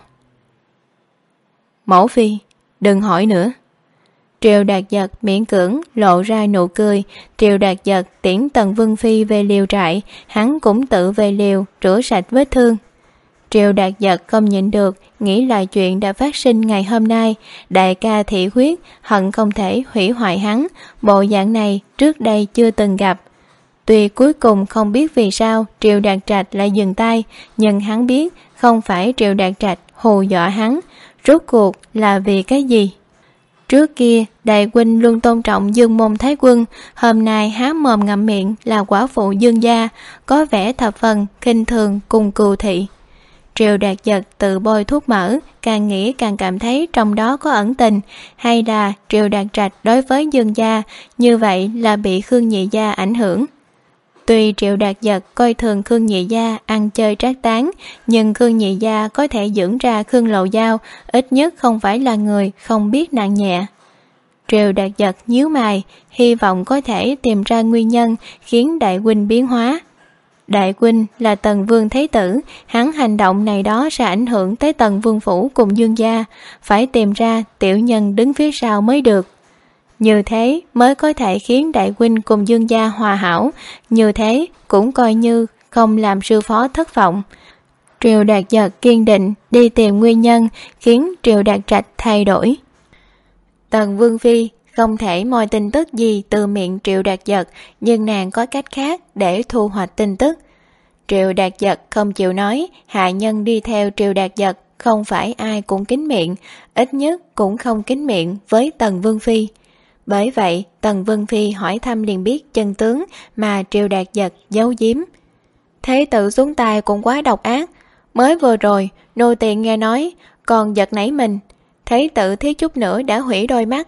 Mẫu phi, đừng hỏi nữa. Triệu Đạt Giật miễn cưỡng lộ ra nụ cười. Triệu Đạt Giật tiễn Tần Vương Phi về liều trại, hắn cũng tự về liều rửa sạch vết thương. Triệu Đạt Giật không nhịn được, nghĩ lại chuyện đã phát sinh ngày hôm nay. Đại ca thị huyết, hận không thể hủy hoại hắn, bộ dạng này trước đây chưa từng gặp. Tuy cuối cùng không biết vì sao Triệu Đạt Trạch lại dừng tay, nhưng hắn biết không phải Triệu Đạt Trạch hù dọa hắn, rốt cuộc là vì cái gì. Trước kia đại huynh luôn tôn trọng Dương Môn Thái Quân, hôm nay há mồm ngậm miệng là quả phụ Dương gia, có vẻ thập phần khinh thường cùng cừu thị. Triệu Đạt Giật tự bôi thuốc mỡ, càng nghĩ càng cảm thấy trong đó có ẩn tình, hay là Triệu Đạt Trạch đối với Dương gia như vậy là bị Khương nhị gia ảnh hưởng. Tuy Triệu Đạt Giật coi thường Khương nhị gia ăn chơi trác tán, nhưng Khương nhị gia có thể dưỡng ra Khương Lầu Giao, ít nhất không phải là người không biết nặng nhẹ. Triệu Đạt Giật nhíu mày, hy vọng có thể tìm ra nguyên nhân khiến đại huynh biến hóa. Đại huynh là Tần Vương Thế Tử, hắn hành động này đó sẽ ảnh hưởng tới Tần Vương Phủ cùng Dương gia, phải tìm ra tiểu nhân đứng phía sau mới được. Như thế mới có thể khiến đại huynh cùng Dương gia hòa hảo, như thế cũng coi như không làm sư phó thất vọng. Triệu Đạt Giật kiên định đi tìm nguyên nhân khiến Triệu Đạt Trạch thay đổi. Tần Vương Phi không thể moi tin tức gì từ miệng Triệu Đạt Giật, nhưng nàng có cách khác để thu hoạch tin tức. Triệu Đạt Giật không chịu nói, hạ nhân đi theo Triệu Đạt Giật không phải ai cũng kín miệng, ít nhất cũng không kín miệng với Tần Vương Phi. Bởi vậy Tần Vương Phi hỏi thăm liền biết chân tướng mà Triệu Đạt Giật giấu giếm. Thế tử xuống tay cũng quá độc ác, mới vừa rồi nô tỳ nghe nói còn giật nảy mình, thế tử thiếu chút nữa đã hủy đôi mắt.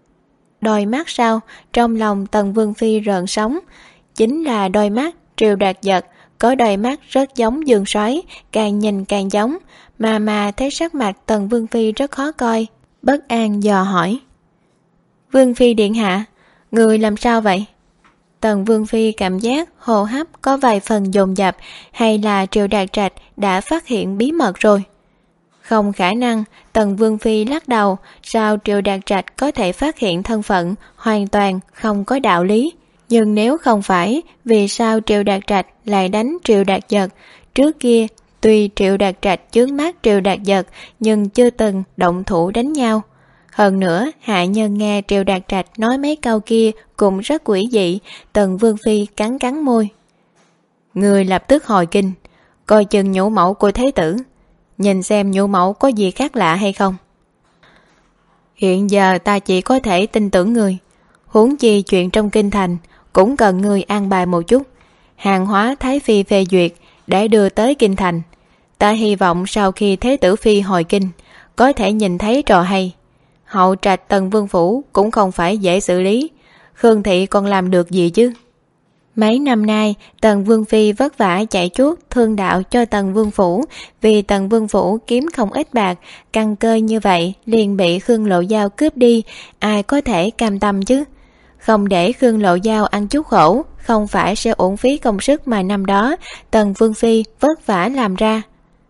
Đôi mắt sao? Trong lòng Tần Vương Phi rợn sóng. Chính là đôi mắt. Triệu Đạt Giật có đôi mắt rất giống Dương Soái, càng nhìn càng giống, mà thấy sắc mặt Tần Vương Phi rất khó coi, bất an dò hỏi: Vương Phi điện hạ, người làm sao vậy? Tần Vương Phi cảm giác hô hấp có vài phần dồn dập, hay là Triệu Đạt Trạch đã phát hiện bí mật rồi? Không khả năng. Tần Vương Phi lắc đầu, sao Triệu Đạt Trạch có thể phát hiện thân phận, hoàn toàn không có đạo lý. Nhưng nếu không phải, vì sao Triệu Đạt Trạch lại đánh Triệu Đạt Giật? Trước kia tuy Triệu Đạt Trạch chướng mắt Triệu Đạt Giật, nhưng chưa từng động thủ đánh nhau. Hơn nữa hạ nhân nghe Triệu Đạt Trạch nói mấy câu kia cũng rất quỷ dị. Tần Vương Phi cắn cắn môi. Người lập tức hồi kinh, coi chừng nhũ mẫu của thế tử, nhìn xem nhũ mẫu có gì khác lạ hay không. Hiện giờ ta chỉ có thể tin tưởng người, huống chi chuyện trong kinh thành cũng cần người an bài một chút. Hàng hóa Thái Phi phê duyệt để đưa tới kinh thành, ta hy vọng sau khi thế tử Phi hồi kinh có thể nhìn thấy trò hay. Hậu trạch Tần Vương Phủ cũng không phải dễ xử lý, Khương Thị còn làm được gì chứ? Mấy năm nay Tần Vương Phi vất vả chạy chuốt thương đạo cho Tần Vương Phủ, vì Tần Vương Phủ kiếm không ít bạc, căn cơ như vậy liền bị Khương Lộ Giao cướp đi, ai có thể cam tâm chứ? không để Khương Lộ Giao ăn chút khổ, không phải sẽ uổng phí công sức mà năm đó Tần Vương Phi vất vả làm ra.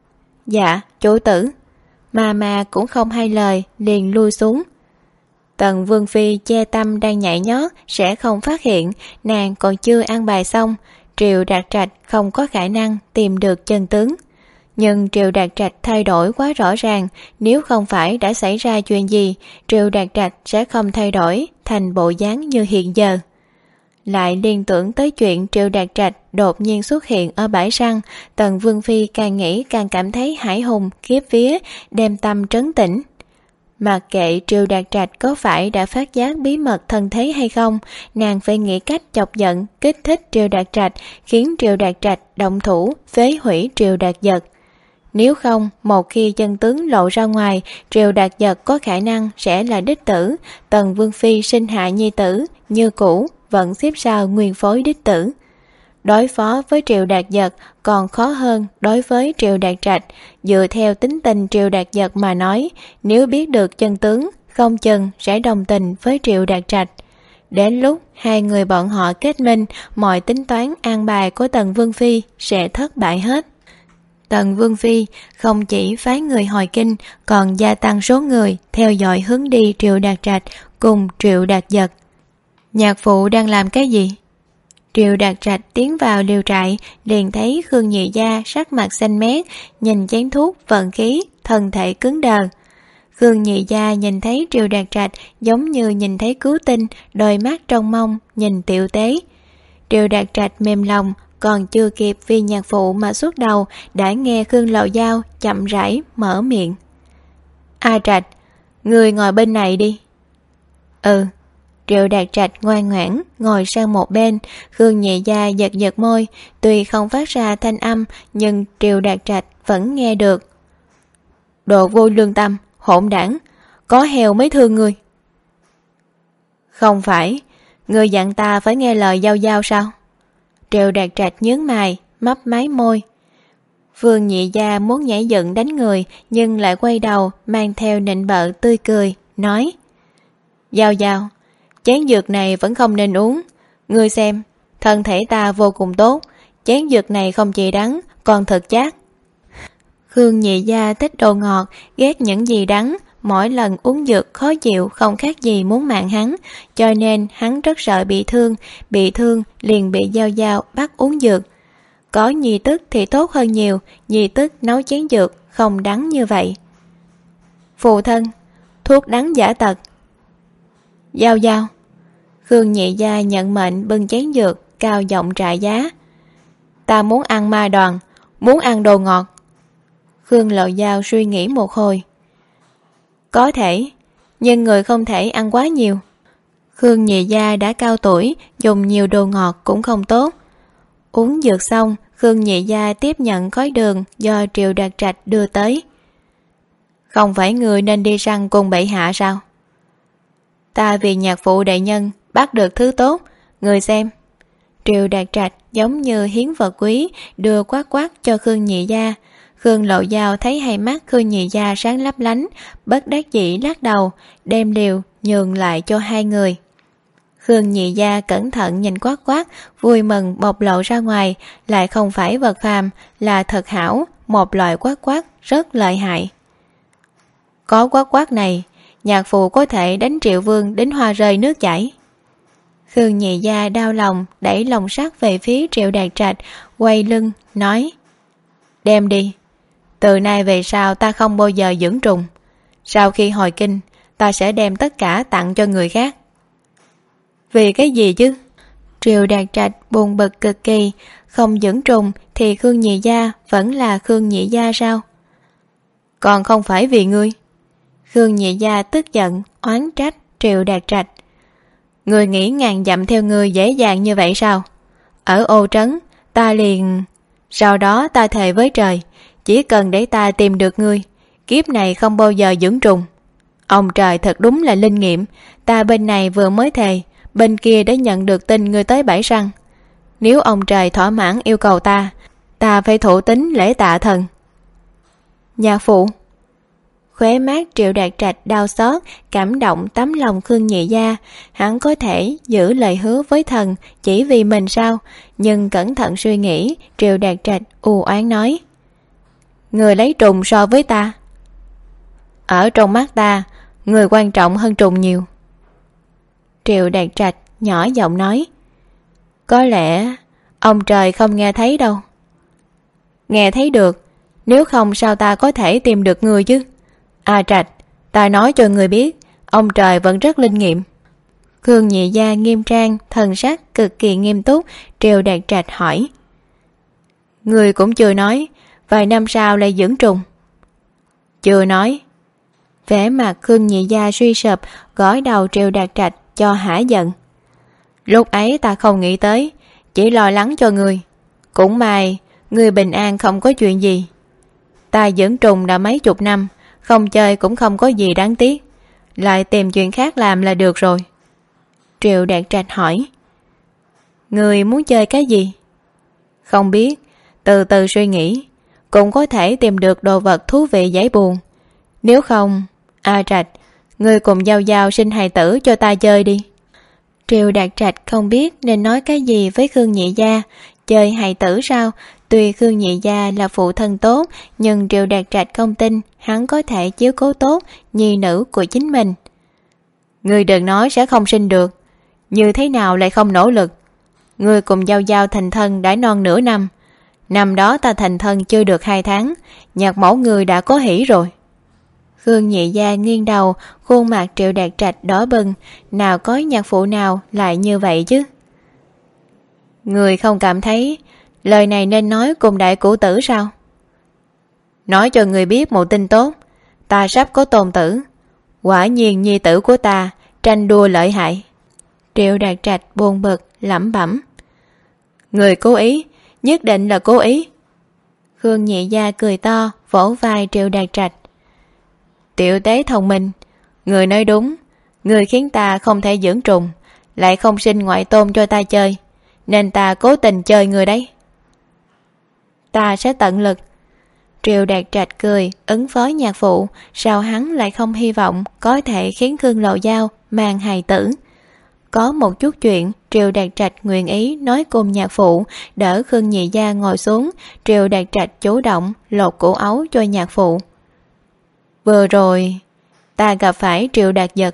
Dạ, chủ tử. Mà cũng không hai lời, liền lui xuống. Tần Vương Phi che tâm đang nhảy nhót sẽ không phát hiện nàng còn chưa ăn bài xong. Triệu Đạt Trạch không có khả năng tìm được chân tướng. Nhưng Triệu Đạt Trạch thay đổi quá rõ ràng, nếu không phải đã xảy ra chuyện gì, Triệu Đạt Trạch sẽ không thay đổi thành bộ dáng như hiện giờ. Lại liên tưởng tới chuyện Triệu Đạt Trạch đột nhiên xuất hiện ở bãi săn, Tần Vương Phi càng nghĩ càng cảm thấy hãi hùng khiếp vía, đem tâm trấn tĩnh. Mặc kệ Triệu Đạt Trạch có phải đã phát giác bí mật thân thế hay không, nàng phải nghĩ cách chọc giận, kích thích Triệu Đạt Trạch, khiến Triệu Đạt Trạch động thủ, phế hủy Triệu Đạt Giật. Nếu không, một khi chân tướng lộ ra ngoài, Triệu Đạt Giật có khả năng sẽ là đích tử, Tần Vương Phi sinh hạ nhi tử, như cũ, vẫn xếp sau nguyên phối đích tử. Đối phó với Triệu Đạt Giật còn khó hơn đối với Triệu Đạt Trạch. Dựa theo tính tình Triệu Đạt Giật mà nói, nếu biết được chân tướng, không chừng sẽ đồng tình với Triệu Đạt Trạch. Đến lúc hai người bọn họ kết minh, mọi tính toán an bài của Tần Vương Phi sẽ thất bại hết. Tần Vương Phi không chỉ phái người hồi kinh, còn gia tăng số người theo dõi hướng đi Triệu Đạt Trạch cùng Triệu Đạt Giật. Nhạc phụ đang làm cái gì? Triệu Đạt Trạch tiến vào liều trại, liền thấy Khương Nhị Gia sắc mặt xanh mét, nhìn chén thuốc vận khí, thân thể cứng đờ. Khương Nhị Gia nhìn thấy Triệu Đạt Trạch giống như nhìn thấy cứu tinh, đôi mắt trong mong, nhìn tiểu tế. Triệu Đạt Trạch mềm lòng, còn chưa kịp vì nhạc phụ mà xuất đầu, đã nghe Khương Lộ Giao chậm rãi mở miệng. A Trạch, người ngồi bên này đi. Ừ. Triệu Đạt Trạch ngoan ngoãn ngồi sang một bên. Khương Nhị Gia giật giật môi, tuy không phát ra thanh âm nhưng Triệu Đạt Trạch vẫn nghe được. Đồ vô lương tâm, hỗn đảng, có heo mới thương ngươi. Không phải, ngươi dặn ta phải nghe lời Giao Giao sao? Triệu Đạt Trạch nhướng mày, mấp máy môi. Phương Nhị Gia muốn nhảy dựng đánh người, nhưng lại quay đầu mang theo nịnh bợ tươi cười, nói: Giao Giao, chén dược này vẫn không nên uống. Ngươi xem, thân thể ta vô cùng tốt, chén dược này không chỉ đắng, còn thật chát. Khương Nhị Gia thích đồ ngọt, ghét những gì đắng, mỗi lần uống dược khó chịu không khác gì muốn mạng hắn, cho nên hắn rất sợ bị thương liền bị Giao Giao bắt uống dược. Có nhi tức thì tốt hơn nhiều, nhi tức nấu chén dược không đắng như vậy. Phụ thân, thuốc đắng giả tật. Giao Giao. Khương Nhị Gia nhận mệnh bưng chén dược, cao giọng trả giá. Ta muốn ăn ma đoàn, muốn ăn đồ ngọt. Khương Lộ Giao suy nghĩ một hồi. Có thể, nhưng người không thể ăn quá nhiều. Khương Nhị Gia đã cao tuổi, dùng nhiều đồ ngọt cũng không tốt. Uống dược xong, Khương Nhị Gia tiếp nhận gói đường do Triệu Đạt Trạch đưa tới. Không phải người nên đi săn cùng bệ hạ sao? Ta vì nhạc phụ đại nhân bắt được thứ tốt, người xem. Triệu Đạt Trạch giống như hiến vật quý, đưa quát quát cho Khương Nhị Gia. Khương Lộ Giao thấy hai mắt Khương Nhị Gia sáng lấp lánh, bất đắc dĩ lắc đầu, đem liều nhường lại cho hai người. Khương Nhị Gia cẩn thận nhìn quát quát, vui mừng bộc lộ ra ngoài, lại không phải vật phàm, là thật hảo, một loại quát quát rất lợi hại. Có quát quát này, nhạc phụ có thể đánh Triệu Vương đến hoa rơi nước chảy. Khương Nhị Gia đau lòng, đẩy lồng sắt về phía Triệu Đạt Trạch, quay lưng, nói: Đem đi, từ nay về sau ta không bao giờ dưỡng trùng. Sau khi hồi kinh, ta sẽ đem tất cả tặng cho người khác. Vì cái gì chứ? Triệu Đạt Trạch buồn bực cực kỳ, không dưỡng trùng thì Khương Nhị Gia vẫn là Khương Nhị Gia sao? Còn không phải vì ngươi. Khương Nhị Gia tức giận, oán trách Triệu Đạt Trạch. Người nghĩ ngàn dặm theo người dễ dàng như vậy sao? Ở Ô Trấn, ta liền... Sau đó ta thề với trời, chỉ cần để ta tìm được ngươi, kiếp này không bao giờ dưỡng trùng. Ông trời thật đúng là linh nghiệm, ta bên này vừa mới thề, bên kia đã nhận được tin ngươi tới bãi săn. Nếu ông trời thỏa mãn yêu cầu ta phải thủ tín lễ tạ thần. Nhạc phụ. Khóe mắt Triệu Đạt Trạch đau xót, cảm động tấm lòng Khương Nhị Gia. Hắn có thể giữ lời hứa với thần chỉ vì mình sao? Nhưng cẩn thận suy nghĩ, Triệu Đạt Trạch u oán nói: người lấy trùng so với ta. Ở trong mắt ta, người quan trọng hơn trùng nhiều. Triệu Đạt Trạch nhỏ giọng nói: có lẽ ông trời không nghe thấy đâu. Nghe thấy được, nếu không sao ta có thể tìm được người chứ? A Trạch, ta nói cho người biết, ông trời vẫn rất linh nghiệm. Khương Nhị Gia nghiêm trang, thần sắc cực kỳ nghiêm túc. Triệu Đạt Trạch hỏi: người cũng chưa nói, vài năm sau lại dưỡng trùng? Chưa nói. Vẻ mặt Khương Nhị Gia suy sụp, gõ đầu Triệu Đạt Trạch cho hả giận. Lúc ấy ta không nghĩ tới, chỉ lo lắng cho người. Cũng may người bình an không có chuyện gì. Ta dưỡng trùng đã mấy chục năm, không chơi cũng không có gì đáng tiếc, lại tìm chuyện khác làm là được rồi. Triệu Đạt Trạch hỏi: người muốn chơi cái gì? Không biết, từ từ suy nghĩ, cũng có thể tìm được đồ vật thú vị giải buồn. Nếu không, A Trạch, người cùng Giao Giao sinh hài tử cho ta chơi đi. Triệu Đạt Trạch không biết nên nói cái gì với Khương Nhị Gia. Chơi hài tử sao? Tuy Khương Nhị Gia là phụ thân tốt, nhưng Triệu Đạt Trạch không tin hắn có thể chiếu cố tốt nhi nữ của chính mình. Người đừng nói sẽ không sinh được, như thế nào lại không nỗ lực? Người cùng Giao Giao thành thân đã non nửa năm. Năm đó ta thành thân chưa được 2 tháng, nhạc mẫu người đã có hỷ rồi. Khương Nhị Gia nghiêng đầu, khuôn mặt Triệu Đạt Trạch đỏ bừng. Nào có nhạc phụ nào lại như vậy chứ? Người không cảm thấy lời này nên nói cùng đại cửu tử sao? Nói cho người biết một tin tốt, ta sắp có tôn tử. Quả nhiên nhi tử của ta tranh đua lợi hại. Triệu Đạt Trạch buồn bực lẩm bẩm: người cố ý, nhất định là cố ý. Khương Nhị Gia cười to, vỗ vai Triệu Đạt Trạch: tiểu tế thông minh, người nói đúng. Người khiến ta không thể dưỡng trùng, lại không sinh ngoại tôn cho ta chơi, nên ta cố tình chơi người đấy. Ta sẽ tận lực. Triệu Đạt Trạch cười ứng phó nhạc phụ. Sao hắn lại không hy vọng có thể khiến Khương Lộ Giao mang hài tử? Có một chút chuyện Triệu Đạt Trạch nguyện ý nói cùng nhạc phụ. Đỡ Khương Nhị Gia ngồi xuống, Triệu Đạt Trạch chủ động lột cổ áo cho nhạc phụ. Vừa rồi ta gặp phải Triệu Đạt Giật.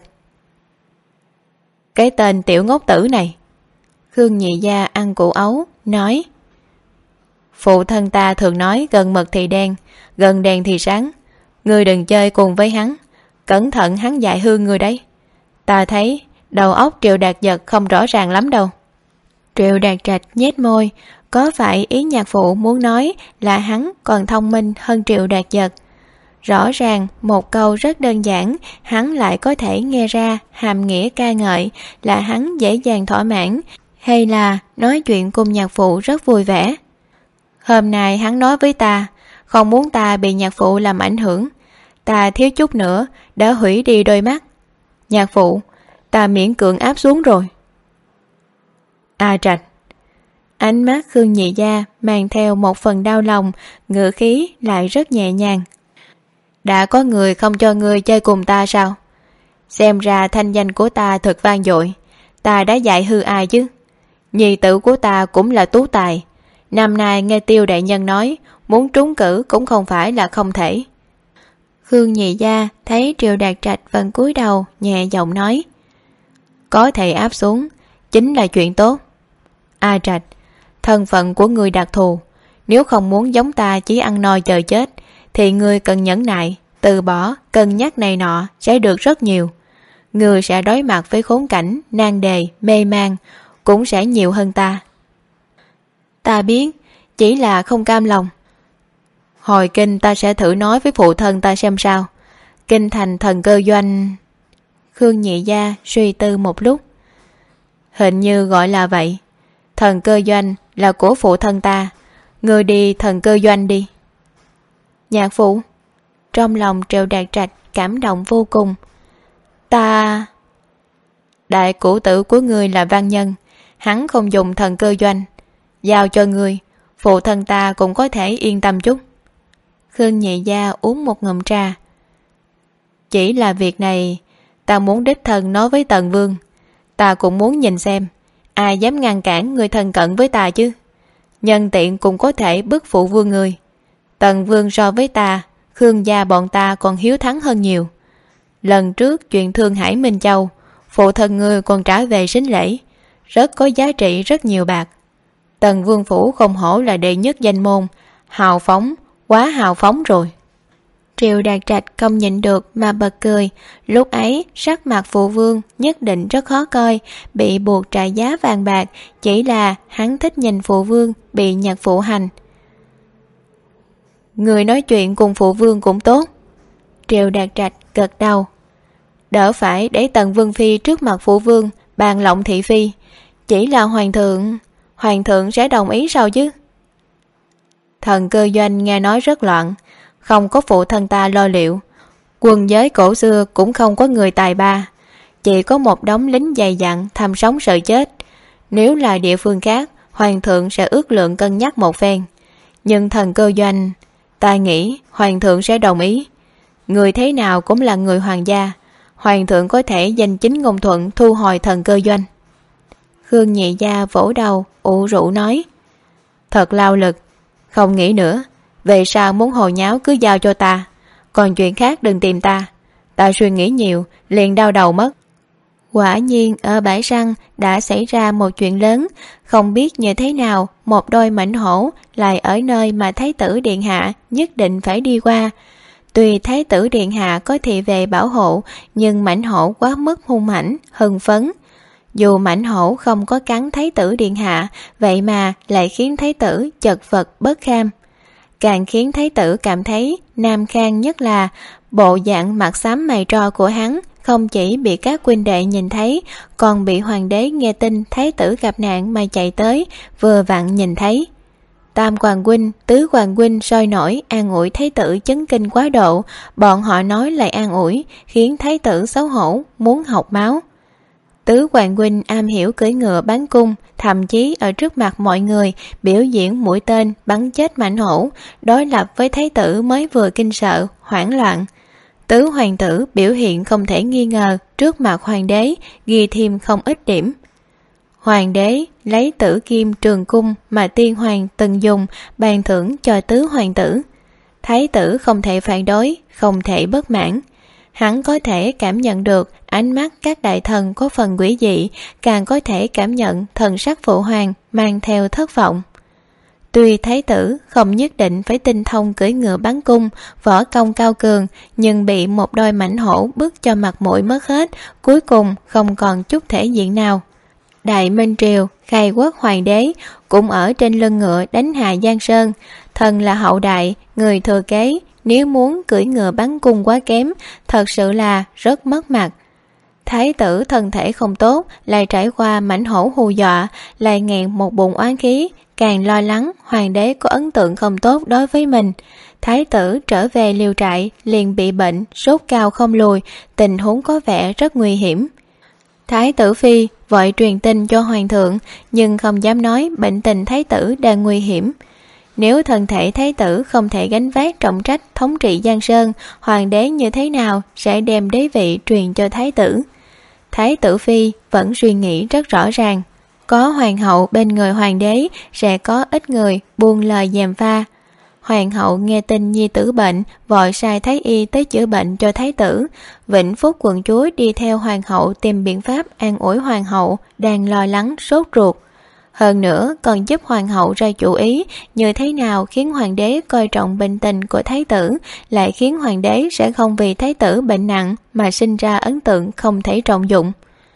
Cái tên tiểu ngốc tử này. Khương Nhị Gia ăn củ ấu nói: phụ thân ta thường nói gần mực thì đen, gần đèn thì sáng. Ngươi đừng chơi cùng với hắn, cẩn thận hắn dại hư người đấy. Ta thấy đầu óc Triệu Đạt Giật không rõ ràng lắm đâu. Triệu Đạt Trạch nhếch môi. Có phải ý nhạc phụ muốn nói là hắn còn thông minh hơn Triệu Đạt Giật? Rõ ràng một câu rất đơn giản, hắn lại có thể nghe ra hàm nghĩa ca ngợi, là hắn dễ dàng thỏa mãn, hay là nói chuyện cùng nhạc phụ rất vui vẻ. Hôm nay hắn nói với ta, không muốn ta bị nhạc phụ làm ảnh hưởng. Ta thiếu chút nữa đã hủy đi đôi mắt. Nhạc phụ, ta miễn cưỡng áp xuống rồi. A Trạch. Ánh mắt Khương Nhị Gia mang theo một phần đau lòng, ngữ khí lại rất nhẹ nhàng. Đã có người không cho ngươi chơi cùng ta sao? Xem ra thanh danh của ta thật vang dội. Ta đã dạy hư ai chứ? Nhi tử của ta cũng là tú tài. Năm nay nghe Tiêu đại nhân nói, muốn trúng cử cũng không phải là không thể. Khương Nhị Gia thấy Triệu Đạt Trạch vẫn cúi đầu, nhẹ giọng nói: có thể áp xuống chính là chuyện tốt. A Trạch, thân phận của người đặc thù, nếu không muốn giống ta chỉ ăn no chờ chết, thì người cần nhẫn nại, từ bỏ, cân nhắc này nọ sẽ được rất nhiều. Người sẽ đối mặt với khốn cảnh, nan đề, mê man cũng sẽ nhiều hơn ta. Ta biết, chỉ là không cam lòng. Hồi kinh ta sẽ thử nói với phụ thân ta xem sao. Kinh thành thần cơ doanh. Khương Nhị Gia suy tư một lúc. Hình như gọi là vậy. Thần cơ doanh là của phụ thân ta. Ngươi đi thần cơ doanh đi. Nhạc phụ. Trong lòng Triệu Đạt Trạch cảm động vô cùng. Ta... Đại cửu tử của ngươi là văn nhân, hắn không dùng thần cơ doanh. Giao cho ngươi, phụ thân ta cũng có thể yên tâm chút. Khương Nhị Gia uống một ngụm trà. Chỉ là việc này ta muốn đích thân nói với Tần Vương. Ta cũng muốn nhìn xem ai dám ngăn cản người thân cận với ta chứ. Nhân tiện cũng có thể bức phụ vương người. Tần Vương so với ta, Khương gia bọn ta còn hiếu thắng hơn nhiều. Lần trước chuyện Thương Hải Minh Châu, phụ thân ngươi còn trả về sính lễ, rất có giá trị, rất nhiều bạc. Tần Vương phủ không hổ là đệ nhất danh môn, hào phóng, quá hào phóng rồi. Triệu Đạt Trạch không nhịn được mà bật cười. Lúc ấy sắc mặt phụ vương nhất định rất khó coi, bị buộc trả giá vàng bạc. Chỉ là hắn thích nhìn phụ vương bị nhặt phụ hành. Người nói chuyện cùng phụ vương cũng tốt. Triệu Đạt Trạch gật đầu. Đỡ phải để Tần Vương phi trước mặt phụ vương bàn lộng thị phi. Chỉ là hoàng thượng sẽ đồng ý sao chứ? Thần Cơ Doanh nghe nói rất loạn, không có phụ thân ta lo liệu. Quân giới cổ xưa cũng không có người tài ba, chỉ có một đống lính dày dặn tham sống sợ chết. Nếu là địa phương khác, hoàng thượng sẽ ước lượng cân nhắc một phen. Nhưng Thần Cơ Doanh, ta nghĩ hoàng thượng sẽ đồng ý. Người thế nào cũng là người hoàng gia, hoàng thượng có thể danh chính ngôn thuận thu hồi Thần Cơ Doanh. Khương Nhị Gia vỗ đầu ủ rũ nói, thật lao lực, không nghĩ nữa. Về sao muốn hồ nháo cứ giao cho ta, còn chuyện khác đừng tìm ta. Ta suy nghĩ nhiều liền đau đầu mất. Quả nhiên ở bãi săn đã xảy ra một chuyện lớn. Không biết như thế nào một đôi mãnh hổ lại ở nơi mà Thái tử Điện Hạ nhất định phải đi qua. Tuy Thái tử Điện Hạ có thị vệ bảo hộ, nhưng mãnh hổ quá mức hung hãnh, hưng phấn. Dù mãnh hổ không có cắn Thái tử Điện Hạ, vậy mà lại khiến Thái tử chật vật bất kham. Càng khiến Thái tử cảm thấy nam khang nhất là bộ dạng mặt xám mày tro của hắn không chỉ bị các huynh đệ nhìn thấy, còn bị hoàng đế nghe tin Thái tử gặp nạn mà chạy tới, vừa vặn nhìn thấy. Tam hoàng huynh, tứ hoàng huynh sôi nổi an ủi Thái tử chấn kinh quá độ, bọn họ nói lời an ủi khiến Thái tử xấu hổ muốn học máu. Tứ hoàng huynh am hiểu cưỡi ngựa bắn cung, thậm chí ở trước mặt mọi người biểu diễn mũi tên bắn chết mãnh hổ, đối lập với Thái tử mới vừa kinh sợ, hoảng loạn. Tứ hoàng tử biểu hiện không thể nghi ngờ, trước mặt hoàng đế ghi thêm không ít điểm. Hoàng đế lấy Tử Kim Trường Cung mà tiên hoàng từng dùng ban thưởng cho tứ hoàng tử. Thái tử không thể phản đối, không thể bất mãn. Hắn có thể cảm nhận được ánh mắt các đại thần có phần quỷ dị, càng có thể cảm nhận thần sắc phụ hoàng mang theo thất vọng. Tuy thái tử không nhất định phải tinh thông cưỡi ngựa bắn cung, võ công cao cường, nhưng bị một đôi mãnh hổ bức cho mặt mũi mất hết, cuối cùng không còn chút thể diện nào. Đại Minh Triều, khai quốc hoàng đế cũng ở trên lưng ngựa đánh hạ Giang Sơn, thần là hậu đại, người thừa kế, nếu muốn cưỡi ngựa bắn cung quá kém, thật sự là rất mất mặt. Thái tử thân thể không tốt, lại trải qua mãnh hổ hù dọa, lại nghẹn một bụng oán khí, càng lo lắng hoàng đế có ấn tượng không tốt đối với mình. Thái tử trở về liều trại liền bị bệnh, sốt cao không lùi, tình huống có vẻ rất nguy hiểm. Thái tử phi vội truyền tin cho hoàng thượng, nhưng không dám nói bệnh tình thái tử đang nguy hiểm. Nếu thân thể thái tử không thể gánh vác trọng trách thống trị Giang Sơn, hoàng đế như thế nào sẽ đem đế vị truyền cho thái tử? Thái tử phi vẫn suy nghĩ rất rõ ràng. Có hoàng hậu bên người hoàng đế, sẽ có ít người buông lời gièm pha. Hoàng hậu nghe tin nhi tử bệnh, vội sai thái y tới chữa bệnh cho thái tử. Vĩnh Phúc quận chúa đi theo hoàng hậu tìm biện pháp an ủi hoàng hậu đang lo lắng sốt ruột. Hơn nữa còn giúp hoàng hậu ra chủ ý như thế nào khiến hoàng đế coi trọng bệnh tình của thái tử, lại khiến hoàng đế sẽ không vì thái tử bệnh nặng mà sinh ra ấn tượng không thể trọng dụng.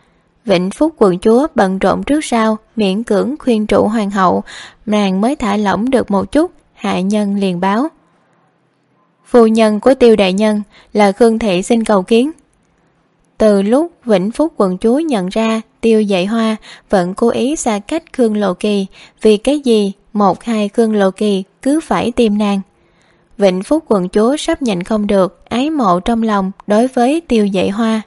Vĩnh Phúc quận chúa bận rộn trước sau, miễn cưỡng khuyên trụ hoàng hậu, nàng mới thả lỏng được một chút. Hạ nhân liền báo, phu nhân của Tiêu đại nhân là Khương thị xin cầu kiến. Từ lúc Vĩnh Phúc quận chúa nhận ra Tiêu Dạy Hoa vẫn cố ý xa cách Khương Lộ Kỳ, vì cái gì một hai Khương Lộ Kỳ cứ phải tìm nàng. Vĩnh Phúc quận chúa sắp nhịn không được ái mộ trong lòng đối với Tiêu Dạy Hoa.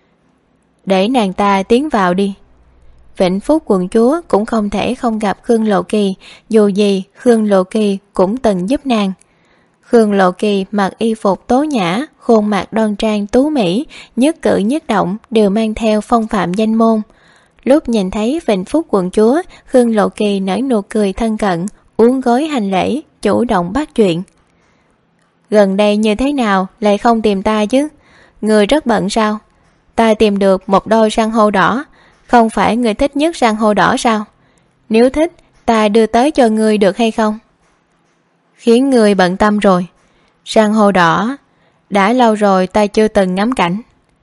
Để nàng ta tiến vào đi. Vĩnh Phúc quận chúa cũng không thể không gặp Khương Lộ Kỳ, dù gì Khương Lộ Kỳ cũng từng giúp nàng. Khương Lộ Kỳ mặc y phục tố nhã, khuôn mặt đoan trang tú mỹ, nhất cử nhất động đều mang theo phong phạm danh môn. Lúc nhìn thấy Vĩnh Phúc quận chúa, Khương Lộ Kỳ nở nụ cười thân cận, uốn gối hành lễ, chủ động bắt chuyện. Gần đây như thế nào lại không tìm ta chứ? Người rất bận sao? Ta tìm được một đôi san hô đỏ. Không phải người thích nhất san hô đỏ sao? Nếu thích, ta đưa tới cho ngươi được hay không? Khiến ngươi bận tâm rồi. San hô đỏ, đã lâu rồi ta chưa từng ngắm cảnh.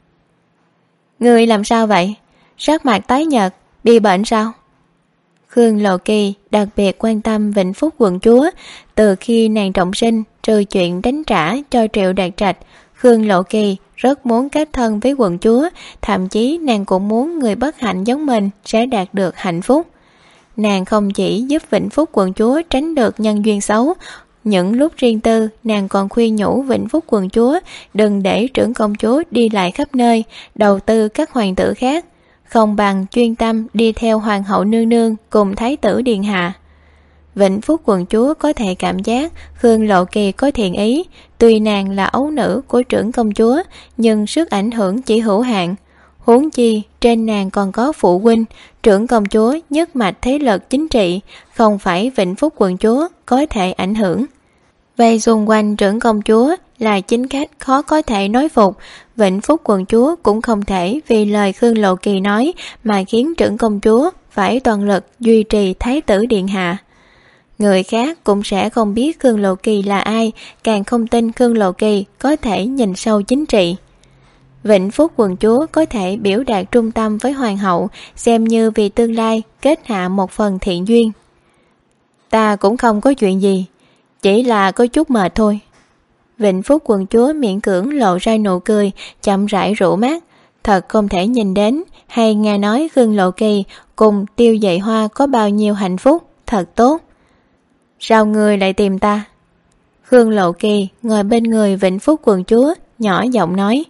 Ngươi làm sao vậy? Sắc mặt tái nhợt, bị bệnh sao? Khương Lộ Kỳ đặc biệt quan tâm Vĩnh Phúc quận chúa. Từ khi nàng trọng sinh, trừ chuyện đánh trả cho Triệu Đạt Trạch, Khương Lộ Kỳ rất muốn kết thân với quận chúa, thậm chí nàng cũng muốn người bất hạnh giống mình sẽ đạt được hạnh phúc. Nàng không chỉ giúp Vĩnh Phúc quận chúa tránh được nhân duyên xấu, những lúc riêng tư nàng còn khuyên nhủ Vĩnh Phúc quận chúa đừng để trưởng công chúa đi lại khắp nơi, đầu tư các hoàng tử khác, không bằng chuyên tâm đi theo hoàng hậu nương nương cùng thái tử điện hạ. Vĩnh Phúc quận chúa có thể cảm giác Khương Lộ Kỳ có thiện ý, tuy nàng là ấu nữ của trưởng công chúa nhưng sức ảnh hưởng chỉ hữu hạn. Huống chi trên nàng còn có phụ huynh, trưởng công chúa nhất mạch thế lực chính trị, không phải Vĩnh Phúc quận chúa có thể ảnh hưởng. Vây xung quanh trưởng công chúa là chính khách khó có thể nói phục, Vĩnh Phúc quận chúa cũng không thể vì lời Khương Lộ Kỳ nói mà khiến trưởng công chúa phải toàn lực duy trì thái tử điện hạ. Người khác cũng sẽ không biết Khương Lộ Kỳ là ai, càng không tin Khương Lộ Kỳ có thể nhìn sâu chính trị. Vĩnh Phúc quận chúa có thể biểu đạt trung tâm với hoàng hậu, xem như vì tương lai kết hạ một phần thiện duyên. Ta cũng không có chuyện gì, chỉ là có chút mệt thôi. Vĩnh Phúc quận chúa miễn cưỡng lộ ra nụ cười, chậm rãi rũ mắt. Thật không thể nhìn đến hay nghe nói Khương Lộ Kỳ cùng Tiêu Dậy Hoa có bao nhiêu hạnh phúc, thật tốt. Sao ngươi lại tìm ta? Khương Lộ Kỳ ngồi bên người Vĩnh Phúc quận chúa, nhỏ giọng nói.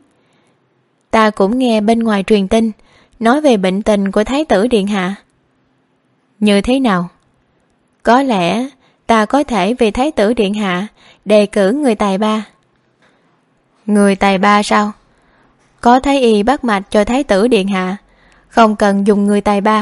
Ta cũng nghe bên ngoài truyền tin, nói về bệnh tình của thái tử điện hạ. Như thế nào? Có lẽ ta có thể vì thái tử điện hạ đề cử người tài ba. Người tài ba sao? Có thái y bắt mạch cho thái tử điện hạ, không cần dùng người tài ba.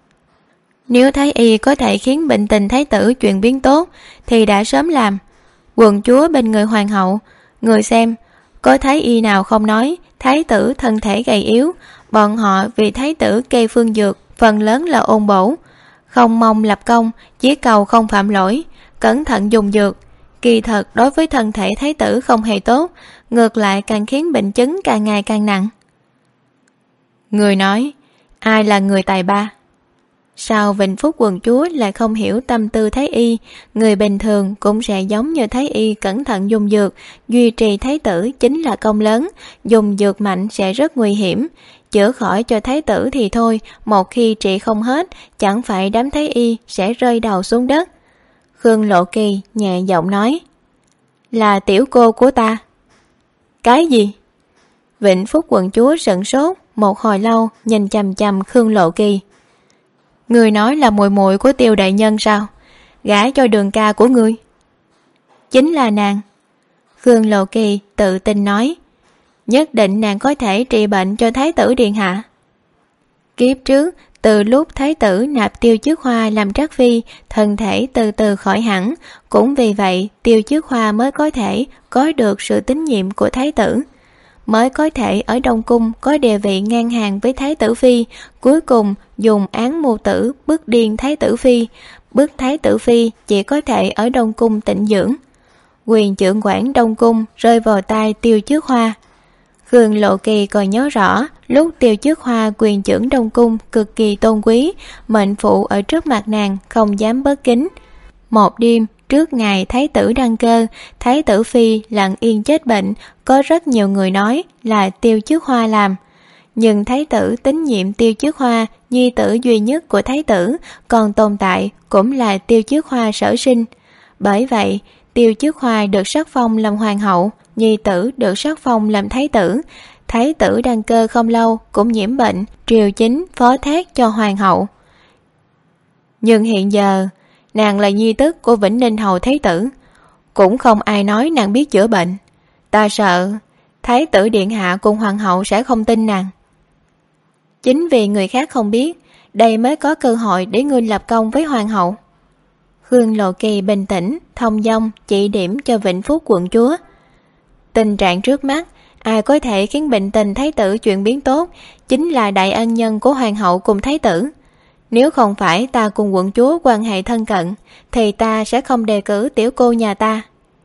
Nếu thái y có thể khiến bệnh tình thái tử chuyển biến tốt thì đã sớm làm. Quận chúa bên người hoàng hậu, người xem, có thái y nào không nói thái tử thân thể gầy yếu, bọn họ vì thái tử kê phương dược phần lớn là ôn bổ, không mong lập công, chỉ cầu không phạm lỗi, cẩn thận dùng dược. Kỳ thật đối với thân thể thái tử không hề tốt, ngược lại càng khiến bệnh chứng càng ngày càng nặng. Người nói, ai là người tài ba? Sao Vĩnh Phúc quận chúa lại không hiểu tâm tư thái y? Người bình thường cũng sẽ giống như thái y cẩn thận dùng dược, duy trì thái tử chính là công lớn, dùng dược mạnh sẽ rất nguy hiểm. Chữa khỏi cho thái tử thì thôi, một khi trị không hết, chẳng phải đám thái y sẽ rơi đầu xuống đất. Khương Lộ Kỳ nhẹ giọng nói. Là tiểu cô của ta. Cái gì? Vĩnh Phúc quận chúa sửng sốt, một hồi lâu nhìn chằm chằm Khương Lộ Kỳ. Người nói là muội muội của Tiêu đại nhân sao? Gả cho Đường ca của ngươi? Chính là nàng. Khương Lộ Kỳ tự tin nói. Nhất định nàng có thể trị bệnh cho thái tử điện hạ. Kiếp trước, từ lúc thái tử nạp Tiêu Trước Hoa làm trắc phi, thân thể từ từ khỏi hẳn, cũng vì vậy Tiêu Trước Hoa mới có thể có được sự tín nhiệm của thái tử, mới có thể ở Đông Cung có địa vị ngang hàng với thái tử phi, cuối cùng dùng án mưu tử bức điên thái tử phi, bức thái tử phi chỉ có thể ở Đông Cung tịnh dưỡng. Quyền chưởng quản Đông Cung rơi vào tay Tiêu Trước Hoa. Khương Lộ Kỳ còn nhớ rõ lúc Tiêu Trước Hoa quyền chưởng Đông Cung cực kỳ tôn quý, mệnh phụ ở trước mặt nàng không dám bớt kính. Một đêm trước ngày thái tử đăng cơ, thái tử phi lặng yên chết bệnh, có rất nhiều người nói là Tiêu Trước Hoa làm. Nhưng thái tử tín nhiệm Tiêu Trước Hoa, nhi tử duy nhất của thái tử, còn tồn tại cũng là Tiêu Trước Hoa sở sinh. Bởi vậy, Tiêu Trước Hoa được sắc phong làm hoàng hậu, nhi tử được sắc phong làm thái tử. Thái tử đăng cơ không lâu cũng nhiễm bệnh, triều chính phó thác cho hoàng hậu. Nhưng hiện giờ, nàng là nhi tức của Vĩnh Ninh hầu thái tử, cũng không ai nói nàng biết chữa bệnh. Ta sợ Thái tử điện hạ cùng hoàng hậu sẽ không tin nàng. Chính vì người khác không biết, đây mới có cơ hội để ngươi lập công với hoàng hậu. Khương Lộ Kỳ bình tĩnh, thông dong chỉ điểm cho Vĩnh Phúc quận chúa. Tình trạng trước mắt, ai có thể khiến bệnh tình thái tử chuyển biến tốt chính là đại ân nhân của hoàng hậu cùng thái tử. Nếu không phải ta cùng quận chúa quan hệ thân cận, thì ta sẽ không đề cử tiểu cô nhà ta.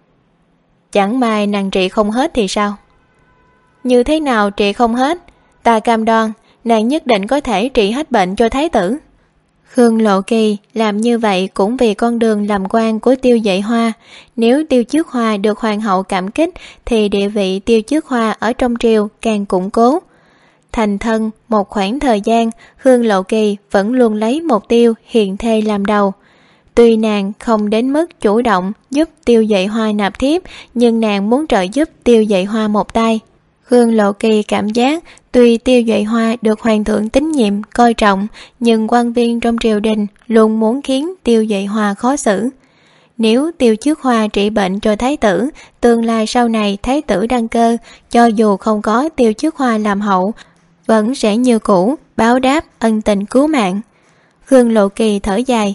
Chẳng may nàng trị không hết thì sao? Như thế nào trị không hết? Ta cam đoan nàng nhất định có thể trị hết bệnh cho thái tử. Khương Lộ Kỳ làm như vậy cũng vì con đường làm quan của Tiêu Dạy Hoa. Nếu Tiêu Chiết Hoa được hoàng hậu cảm kích thì địa vị Tiêu Chiết Hoa ở trong triều càng củng cố. Thành thân một khoảng thời gian, Khương Lộ Kỳ vẫn luôn lấy mục tiêu hiền thê làm đầu. Tuy nàng không đến mức chủ động giúp Tiêu Dạy Hoa nạp thiếp, nhưng nàng muốn trợ giúp Tiêu Dạy Hoa một tay. Khương Lộ Kỳ cảm giác tuy Tiêu Dạy Hoa được hoàng thượng tín nhiệm, coi trọng, nhưng quan viên trong triều đình luôn muốn khiến Tiêu Dạy Hoa khó xử. Nếu Tiêu Chiết Hoa trị bệnh cho thái tử, tương lai sau này thái tử đăng cơ, cho dù không có Tiêu Chiết Hoa làm hậu, vẫn sẽ như cũ báo đáp ân tình cứu mạng. Khương Lộ Kỳ thở dài.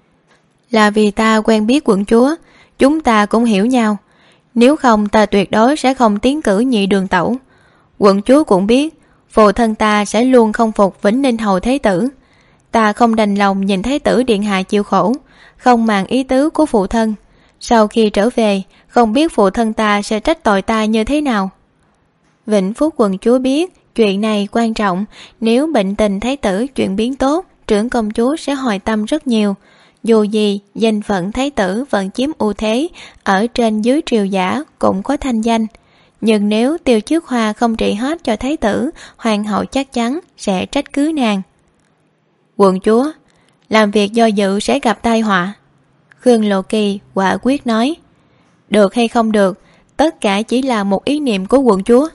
Là vì ta quen biết quận chúa, chúng ta cũng hiểu nhau. Nếu không ta tuyệt đối sẽ không tiến cử nhị đường tẩu. Quận chúa cũng biết phụ thân ta sẽ luôn không phục Vĩnh Ninh hầu thái tử. Ta không đành lòng nhìn thái tử điện hạ chịu khổ, không màng ý tứ của phụ thân. Sau khi trở về, không biết phụ thân ta sẽ trách tội ta như thế nào. Vĩnh Phúc quận chúa biết chuyện này quan trọng. Nếu bệnh tình thái tử chuyển biến tốt, trưởng công chúa sẽ hồi tâm rất nhiều. Dù gì, danh phận thái tử vẫn chiếm ưu thế, ở trên dưới triều giả cũng có thanh danh. Nhưng nếu Tiêu Chiết Hoa không trị hết cho thái tử, hoàng hậu chắc chắn sẽ trách cứ nàng. Quận chúa, làm việc do dự sẽ gặp tai họa. Khương Lộ Kỳ quả quyết nói. Được hay không được, tất cả chỉ là một ý niệm của quận chúa.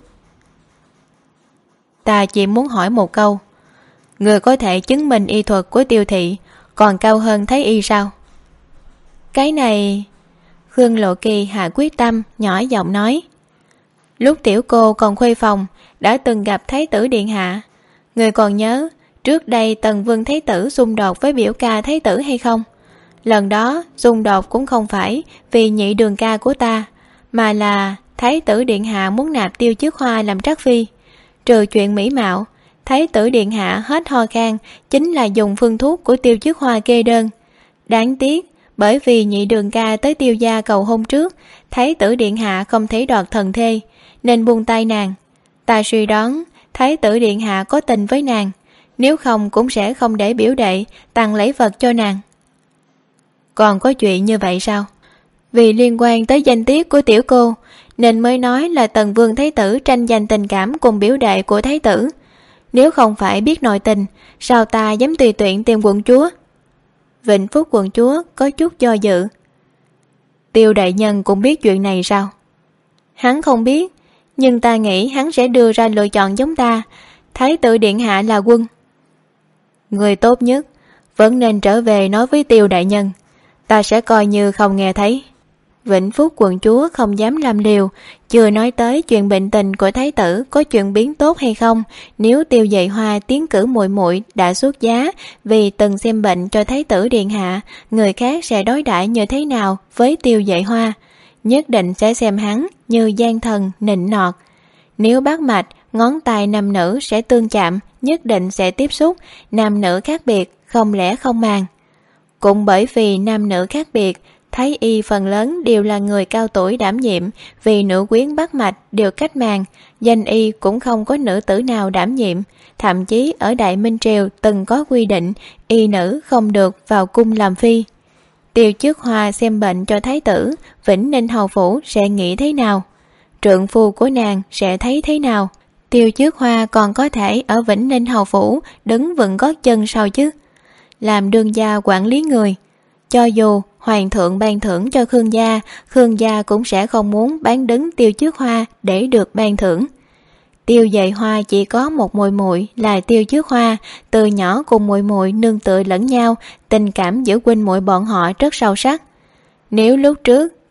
Ta chỉ muốn hỏi một câu. Người có thể chứng minh y thuật của Tiêu thị còn cao hơn Thái y sao? Cái này... Khương Lộ Kỳ hạ quyết tâm, nhỏ giọng nói. Lúc tiểu cô còn khuê phòng, đã từng gặp Thái tử điện hạ. Người còn nhớ trước đây Tần Vương Thái tử xung đột với biểu ca Thái tử hay không? Lần đó xung đột cũng không phải vì nhị đường ca của ta, mà là Thái tử điện hạ muốn nạp Tiêu Chiết Hoa làm trắc phi. Trừ chuyện mỹ mạo, Thái tử điện hạ hết ho khan chính là dùng phương thuốc của Tiêu Chiết Hoa kê đơn. Đáng tiếc, bởi vì nhị đường ca tới Tiêu gia cầu hôn trước, Thái tử điện hạ không thể đoạt thần thê, nên buông tay nàng. Ta suy đoán Thái tử điện hạ có tình với nàng, nếu không cũng sẽ không để biểu đệ tặng lễ vật cho nàng. Còn có chuyện như vậy sao? Vì liên quan tới danh tiết của tiểu cô, nên mới nói là Tần Vương Thái tử tranh giành tình cảm cùng biểu đệ của Thái tử. Nếu không phải biết nội tình, sao ta dám tùy tiện tìm quận chúa? Vĩnh Phúc quận chúa có chút do dự. Tiêu đại nhân cũng biết chuyện này sao? Hắn không biết, nhưng ta nghĩ hắn sẽ đưa ra lựa chọn giống ta. Thái tử điện hạ là quân. Người tốt nhất vẫn nên trở về nói với Tiêu đại nhân, ta sẽ coi như không nghe thấy. Vĩnh Phúc quận chúa không dám làm liều, chưa nói tới chuyện bệnh tình của thái tử có chuyển biến tốt hay không. Nếu Tiêu Dạy Hoa tiến cử muội muội đã xuất giá vì từng xem bệnh cho thái tử điện hạ, người khác sẽ đối đãi như thế nào với Tiêu Dạy Hoa? Nhất định sẽ xem hắn như gian thần nịnh nọt. Nếu bắt mạch, ngón tay nam nữ sẽ tương chạm, nhất định sẽ tiếp xúc. Nam nữ khác biệt, không lẽ không màng? Cũng bởi vì nam nữ khác biệt, Thái y phần lớn đều là người cao tuổi đảm nhiệm, vì nữ quyến bắt mạch đều cách màng, danh y cũng không có nữ tử nào đảm nhiệm. Thậm chí ở Đại Minh Triều từng có quy định y nữ không được vào cung làm phi. Tiêu Chiết Hoa xem bệnh cho thái tử, Vĩnh Ninh hầu phủ sẽ nghĩ thế nào? Trượng phu của nàng sẽ thấy thế nào? Tiêu Chiết Hoa còn có thể ở Vĩnh Ninh hầu phủ đứng vững gót chân sao chứ? Làm đương gia quản lý người, cho dù hoàng thượng ban thưởng cho Khương gia cũng sẽ không muốn bán đứng Tiêu Chiết Hoa để được ban thưởng. Tiêu Dạy Hoa chỉ có một muội muội là Tiêu Chiết Hoa, từ nhỏ cùng muội muội nương tựa lẫn nhau, tình cảm giữa huynh muội bọn họ rất sâu sắc. Nếu lúc trước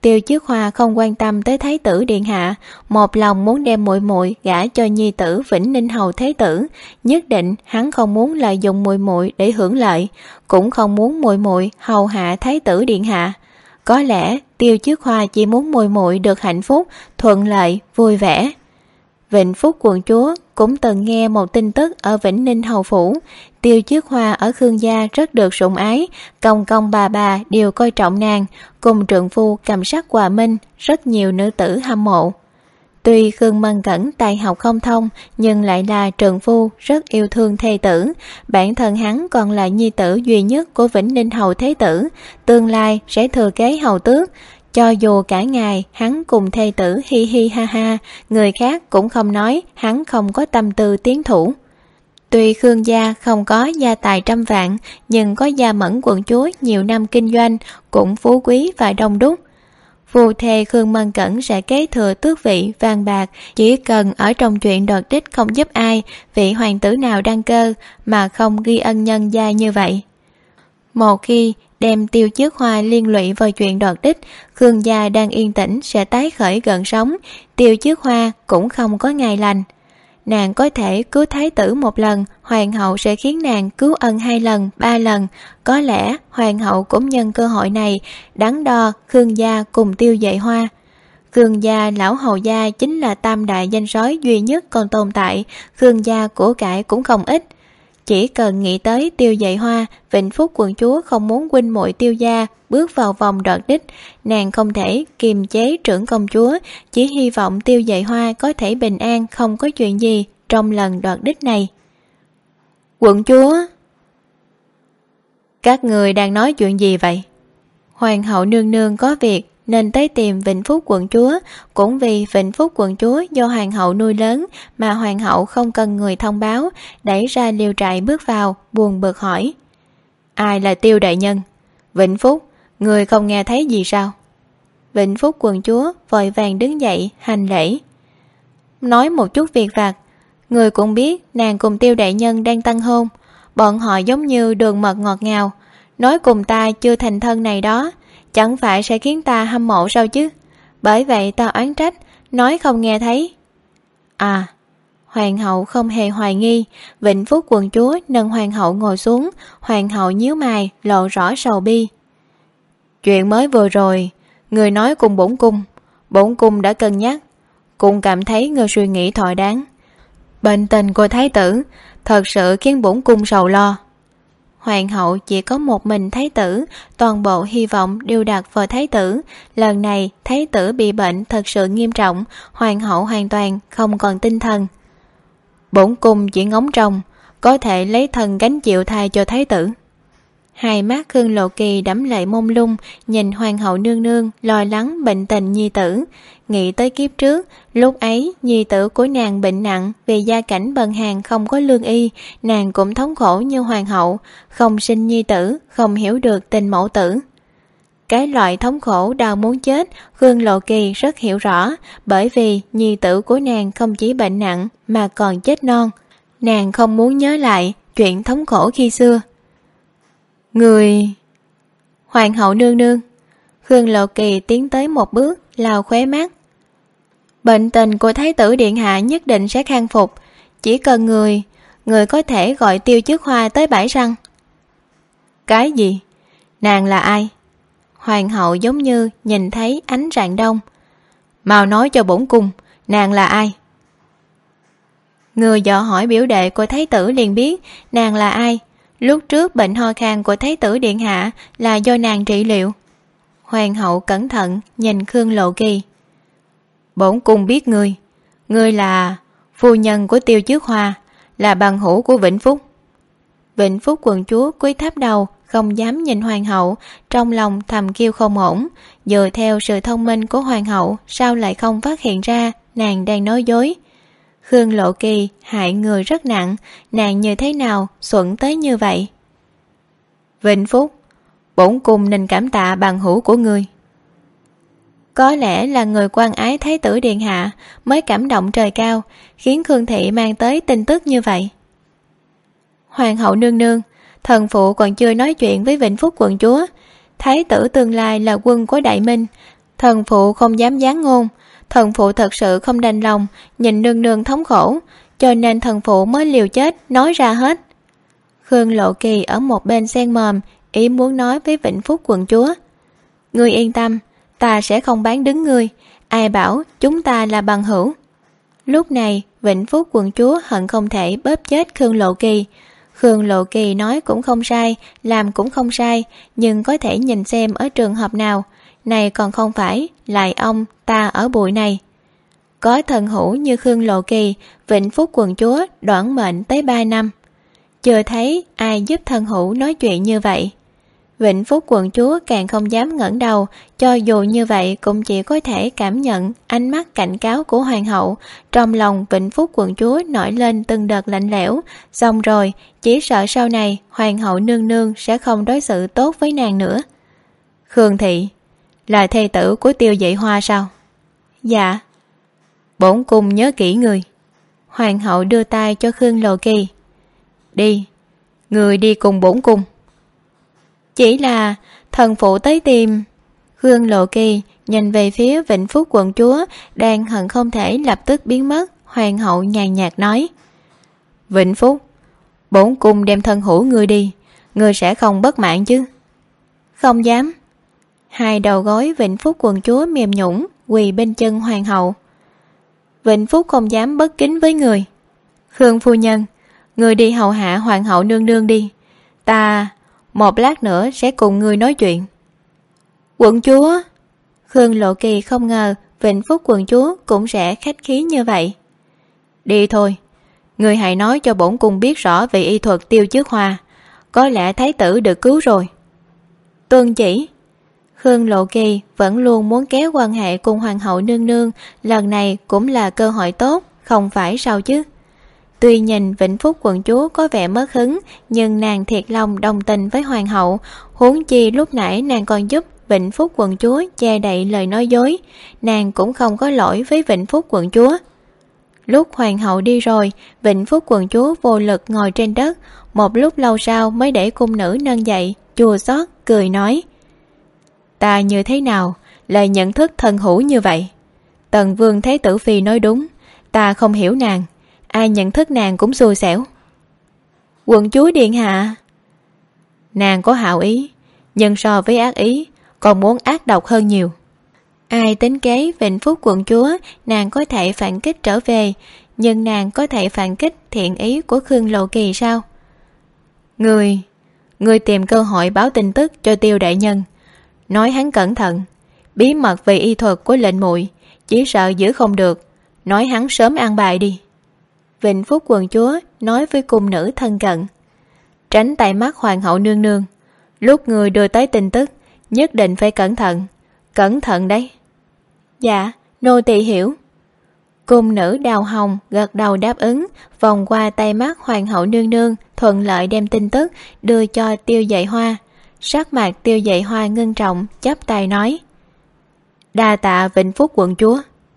Tiêu Chiết Hoa không quan tâm tới thái tử điện hạ, một lòng muốn đem muội muội gả cho nhi tử Vĩnh Ninh hầu thế tử. Nhất định hắn không muốn lợi dụng muội muội để hưởng lợi, cũng không muốn muội muội hầu hạ thái tử điện hạ. Có lẽ Tiêu Chiết Hoa chỉ muốn muội muội được hạnh phúc, thuận lợi, vui vẻ. Vĩnh Phúc quận chúa cũng từng nghe một tin tức ở Vĩnh Ninh hầu phủ. Tiêu Chiết Hoa ở Khương gia rất được sủng ái, công công bà đều coi trọng nàng, cùng trượng phu cầm sắc hòa minh, rất nhiều nữ tử hâm mộ. Tuy Khương Mân Cẩn tài học không thông, nhưng lại là trượng phu rất yêu thương thê tử. Bản thân hắn còn là nhi tử duy nhất của Vĩnh Ninh hầu thế tử, tương lai sẽ thừa kế hầu tước. Cho dù cả ngày hắn cùng thê tử hi hi ha ha, người khác cũng không nói hắn không có tâm tư tiến thủ. Tuy Khương gia không có gia tài trăm vạn, nhưng có Gia Mẫn quận chúa nhiều năm kinh doanh, cũng phú quý và đông đúc. Phù thề Khương Mân Cẩn sẽ kế thừa tước vị vàng bạc, chỉ cần ở trong chuyện đoạt đích không giúp ai, vị hoàng tử nào đăng cơ mà không ghi ân nhân gia như vậy. Một khi đem Tiêu Chiết Hoa liên lụy vào chuyện đoạt đích, Khương gia đang yên tĩnh sẽ tái khởi gợn sóng. Tiêu Chiết Hoa cũng không có ngày lành. Nàng có thể cứu thái tử một lần, hoàng hậu sẽ khiến nàng cứu ân 2 lần, 3 lần. Có lẽ hoàng hậu cũng nhân cơ hội này đắn đo Khương gia cùng Tiêu Dệ Hoa. Khương gia lão hầu gia chính là tam đại danh sói duy nhất còn tồn tại. Khương gia của cải cũng không ít. Chỉ cần nghĩ tới Tiêu Dệ Hoa, Vĩnh Phúc quận chúa không muốn huynh muội Tiêu gia bước vào vòng đoạt đích. Nàng không thể kiềm chế trưởng công chúa, chỉ hy vọng Tiêu Dệ Hoa có thể bình an, không có chuyện gì trong lần đoạt đích này. Quận chúa, các người đang nói chuyện gì vậy? Hoàng hậu nương nương có việc nên tới tìm Vĩnh Phúc quận chúa. Cũng vì Vĩnh Phúc quận chúa do hoàng hậu nuôi lớn mà hoàng hậu không cần người thông báo, đẩy ra liều trại bước vào, buồn bực hỏi: Ai là Tiêu đại nhân? Vĩnh Phúc, người không nghe thấy gì sao? Vĩnh Phúc quận chúa vội vàng đứng dậy hành lễ. Nói một chút việc vặt. Người cũng biết nàng cùng Tiêu đại nhân đang tân hôn. Bọn họ giống như đường mật ngọt ngào, nói cùng ta chưa thành thân này đó, chẳng phải sẽ khiến ta hâm mộ sao chứ? Bởi vậy ta oán trách, nói không nghe thấy. À, hoàng hậu không hề hoài nghi. Vĩnh Phúc quận chúa nâng hoàng hậu ngồi xuống. Hoàng hậu nhíu mày lộ rõ sầu bi. Chuyện mới vừa rồi người nói cùng bổn cung đã cân nhắc, cũng cảm thấy người suy nghĩ thỏa đáng. Bệnh tình của thái tử thật sự khiến bổn cung sầu lo. Hoàng hậu chỉ có một mình thái tử, toàn bộ hy vọng đều đặt vào thái tử. Lần này thái tử bị bệnh thật sự nghiêm trọng, hoàng hậu hoàn toàn không còn tinh thần. Bổn cung chỉ ngóng trông có thể lấy thân gánh chịu thai cho thái tử. Hai mắt Khương Lộ Kỳ đẫm lệ mông lung, nhìn hoàng hậu nương nương lo lắng bệnh tình nhi tử. Nghĩ tới kiếp trước, lúc ấy nhi tử của nàng bệnh nặng, vì gia cảnh bần hàn không có lương y, nàng cũng thống khổ như hoàng hậu, không sinh nhi tử, không hiểu được tình mẫu tử. Cái loại thống khổ đau muốn chết, Khương Lộ Kỳ rất hiểu rõ, bởi vì nhi tử của nàng không chỉ bệnh nặng mà còn chết non. Nàng không muốn nhớ lại chuyện thống khổ khi xưa. Người... Hoàng hậu nương nương. Khương Lộ Kỳ tiến tới một bước, lau khóe mắt. Bệnh tình của thái tử điện hạ nhất định sẽ khang phục, chỉ cần người có thể gọi Tiêu Chiết Hoa tới bãi răng. Cái gì? Nàng là ai? Hoàng hậu giống như nhìn thấy ánh rạng đông. Mau nói cho bổn cung, nàng là ai? Người dò hỏi biểu đệ của thái tử liền biết nàng là ai. Lúc trước bệnh ho khan của thái tử điện hạ là do nàng trị liệu. Hoàng hậu cẩn thận nhìn Khương Lộ Kỳ. Bổn cung biết ngươi là phu nhân của Tiêu Chiết Hoa, là bằng hữu của Vĩnh Phúc. Vĩnh Phúc quận chúa cúi thấp đầu, không dám nhìn hoàng hậu, trong lòng thầm kêu không ổn. Dựa theo sự thông minh của hoàng hậu, sao lại không phát hiện ra nàng đang nói dối? Khương Lộ Kỳ hại người rất nặng, nàng như thế nào xuẩn tới như vậy? Vĩnh Phúc, bổn cung nên cảm tạ bằng hữu của ngươi. Có lẽ là người quan ái thái tử điện hạ mới cảm động trời cao, khiến Khương thị mang tới tin tức như vậy. Hoàng hậu nương nương, thần phụ còn chưa nói chuyện với Vĩnh Phúc quận chúa. Thái tử tương lai là quân của Đại Minh, Thần phụ không dám giáng ngôn. Thần phụ thật sự không đành lòng nhìn nương nương thống khổ, cho nên thần phụ mới liều chết nói ra hết. Khương Lộ Kỳ ở một bên xen mồm, ý muốn nói với Vĩnh Phúc quận chúa: Ngươi yên tâm, ta sẽ không bán đứng ngươi, ai bảo chúng ta là bằng hữu. Lúc này Vĩnh Phúc quận chúa hận không thể bóp chết Khương Lộ Kỳ. Khương Lộ Kỳ nói cũng không sai, làm cũng không sai, nhưng có thể nhìn xem ở trường hợp nào. Này còn không phải lại ông ta ở bụi này. Có thần hữu như Khương Lộ Kỳ, Vĩnh Phúc quận chúa đoản mệnh tới 3 năm. Chưa thấy ai giúp thần hữu nói chuyện như vậy. Vĩnh Phúc quận chúa càng không dám ngẩng đầu, cho dù như vậy cũng chỉ có thể cảm nhận ánh mắt cảnh cáo của hoàng hậu. Trong lòng Vĩnh Phúc quận chúa nổi lên từng đợt lạnh lẽo, xong rồi chỉ sợ sau này hoàng hậu nương nương sẽ không đối xử tốt với nàng nữa. Khương thị là thê tử của Tiêu Dệ Hoa sao? Dạ. Bổn cung nhớ kỹ người. Hoàng hậu đưa tay cho Khương Lộ Kỳ. Đi, người đi cùng bổn cung. Chỉ là thần phụ tới tìm. Khương Lộ Kỳ nhìn về phía Vĩnh Phúc quận chúa đang hận không thể lập tức biến mất. Hoàng hậu nhàn nhạt nói: Vĩnh Phúc, bổn cung đem thân hữu ngươi đi, ngươi sẽ không bất mãn chứ? Không dám. Hai đầu gối Vĩnh Phúc quận chúa mềm nhũn quỳ bên chân hoàng hậu. Vĩnh Phúc không dám bất kính với người. Khương phu nhân, người đi hầu hạ hoàng hậu nương nương đi, ta một lát nữa sẽ cùng người nói chuyện. Quận chúa. Khương Lộ Kỳ không ngờ Vĩnh Phúc quận chúa cũng sẽ khách khí như vậy. Đi thôi, người hãy nói cho bổn cung biết rõ về y thuật Tiêu Trước Hoa, có lẽ thái tử được cứu rồi. Tuân chỉ. Khương Lộ Kỳ vẫn luôn muốn kéo quan hệ cùng hoàng hậu nương nương, lần này cũng là cơ hội tốt, không phải sao chứ? Tuy nhìn Vĩnh Phúc quận chúa có vẻ mất hứng, nhưng nàng thiệt lòng đồng tình với hoàng hậu, huống chi lúc nãy nàng còn giúp Vĩnh Phúc quận chúa che đậy lời nói dối, nàng cũng không có lỗi với Vĩnh Phúc quận chúa. Lúc hoàng hậu đi rồi, Vĩnh Phúc quận chúa vô lực ngồi trên đất, một lúc lâu sau mới để cung nữ nâng dậy, chua xót cười nói: Ta như thế nào lại nhận thức thân hữu như vậy? Tần vương thái tử phi nói đúng, ta không hiểu nàng, ai nhận thức nàng cũng xui xẻo. Quận chúa điện hạ. Nàng có hảo ý, nhưng so với ác ý còn muốn ác độc hơn nhiều. Ai tính kế Vĩnh Phúc quận chúa, nàng có thể phản kích trở về, nhưng nàng có thể phản kích thiện ý của Khương Lộ Kỳ sao? Người tìm cơ hội báo tin tức cho Tiêu đại nhân, nói hắn cẩn thận, bí mật về y thuật của lệnh muội chỉ sợ giữ không được, nói hắn sớm an bài đi. Vĩnh Phúc quận chúa nói với cung nữ thân cận: Tránh tay mắt hoàng hậu nương nương, lúc người đưa tới tin tức nhất định phải cẩn thận đấy. Dạ, nô tỳ hiểu. Cung nữ Đào Hồng gật đầu đáp ứng, vòng qua tay mắt hoàng hậu nương nương, thuận lợi đem tin tức đưa cho Tiêu Dệ Hoa. Sắc mặt Tiêu Dệ Hoa ngưng trọng, chắp tay nói: Đa tạ Vĩnh Phúc quận chúa.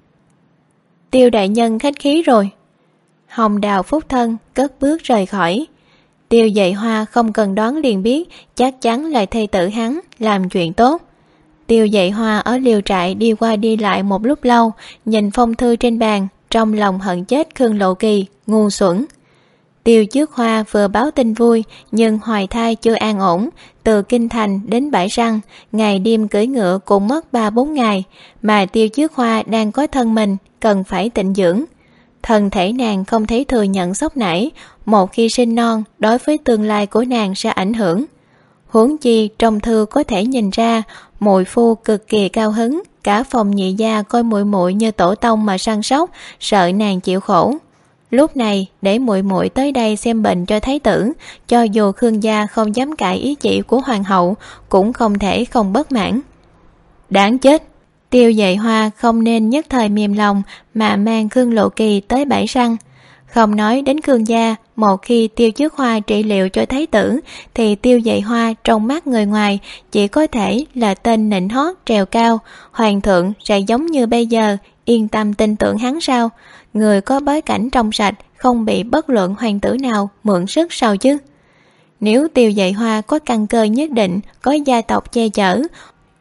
Tiêu đại nhân khách khí rồi. Hồng Đào phúc thân cất bước rời khỏi. Tiêu Dệ Hoa không cần đoán liền biết chắc chắn là thê tử hắn làm chuyện tốt. Tiêu Dệ Hoa ở liều trại đi qua đi lại một lúc lâu, nhìn phong thư trên bàn, trong lòng hận chết Khương Lộ Kỳ, ngu xuẩn. Tiêu Trước Hoa vừa báo tin vui, nhưng hoài thai chưa an ổn, từ Kinh Thành đến Bãi Răng, ngày đêm cưỡi ngựa cũng mất 3-4 ngày, mà Tiêu Trước Hoa đang có thân mình, cần phải tịnh dưỡng. Thân thể nàng không thể thừa nhận sốc nảy, một khi sinh non, đối với tương lai của nàng sẽ ảnh hưởng. Huống chi trong thư có thể nhìn ra, muội phu cực kỳ cao hứng, cả phòng nhị gia coi muội muội như tổ tông mà săn sóc, sợ nàng chịu khổ. Lúc này để muội muội tới đây xem bệnh cho thái tử, cho dù Khương gia không dám cãi ý chỉ của hoàng hậu, cũng không thể không bất mãn. Đáng chết! Tiêu Dệ Hoa không nên nhất thời mềm lòng mà mang Khương Lộ Kỳ tới Bãi Răng. Không nói đến Khương gia, một khi Tiêu Trước Hoa trị liệu cho thái tử, thì Tiêu Dệ Hoa trong mắt người ngoài chỉ có thể là tên nịnh hót trèo cao. Hoàng thượng sẽ giống như bây giờ, yên tâm tin tưởng hắn sao? Người có bối cảnh trong sạch, không bị bất luận hoàng tử nào mượn sức sao chứ? Nếu Tiêu Dệ Hoa có căn cơ nhất định, có gia tộc che chở,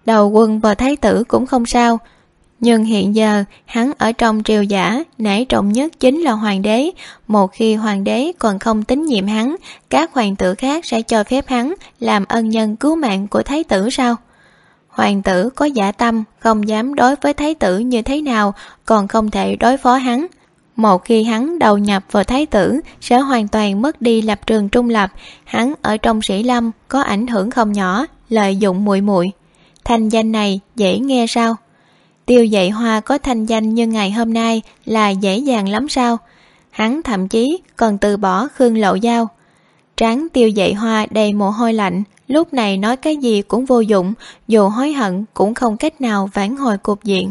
Đầu quân và thái tử cũng không sao, nhưng hiện giờ hắn ở trong triều giả, nể trọng nhất chính là hoàng đế. Một khi hoàng đế còn không tín nhiệm hắn, các hoàng tử khác sẽ cho phép hắn làm ân nhân cứu mạng của thái tử sao? Hoàng tử có dạ tâm, không dám đối với thái tử như thế nào, còn không thể đối phó hắn. Một khi hắn đầu nhập vào thái tử, sẽ hoàn toàn mất đi lập trường trung lập. Hắn ở trong Sĩ Lâm có ảnh hưởng không nhỏ, lợi dụng muội muội. Thanh danh này dễ nghe sao? Tiêu Dậy Hoa có thanh danh như ngày hôm nay là dễ dàng lắm sao? Hắn thậm chí còn từ bỏ Khương Lộ Giao. Trán Tiêu Dậy Hoa đầy mồ hôi lạnh, lúc này nói cái gì cũng vô dụng, dù hối hận cũng không cách nào vãn hồi cục diện.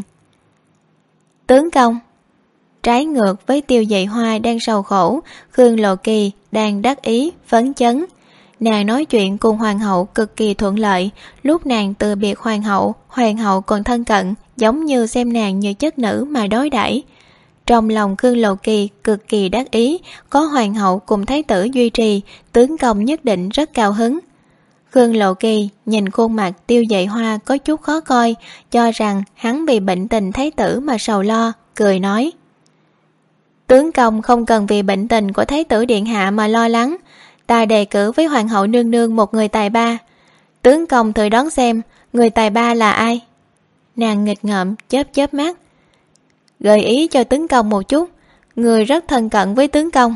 Tướng công. Trái ngược với Tiêu Dậy Hoa đang sầu khổ, Khương Lộ Kỳ đang đắc ý, phấn chấn. Nàng nói chuyện cùng hoàng hậu cực kỳ thuận lợi. Lúc nàng từ biệt hoàng hậu còn thân cận, giống như xem nàng như chất nữ mà đối đãi. Trong lòng Khương Lộ Kỳ cực kỳ đắc ý, có hoàng hậu cùng thái tử duy trì, tướng công nhất định rất cao hứng. Khương Lộ Kỳ nhìn khuôn mặt Tiêu Dậy Hoa có chút khó coi, cho rằng hắn vì bệnh tình thái tử mà sầu lo, cười nói: tướng công không cần vì bệnh tình của thái tử điện hạ mà lo lắng. Ta đề cử với hoàng hậu nương nương một người tài ba. Tướng công thử đoán xem người tài ba là ai? Nàng nghịch ngợm chớp chớp mắt. Gợi ý cho tướng công một chút, người rất thân cận với tướng công.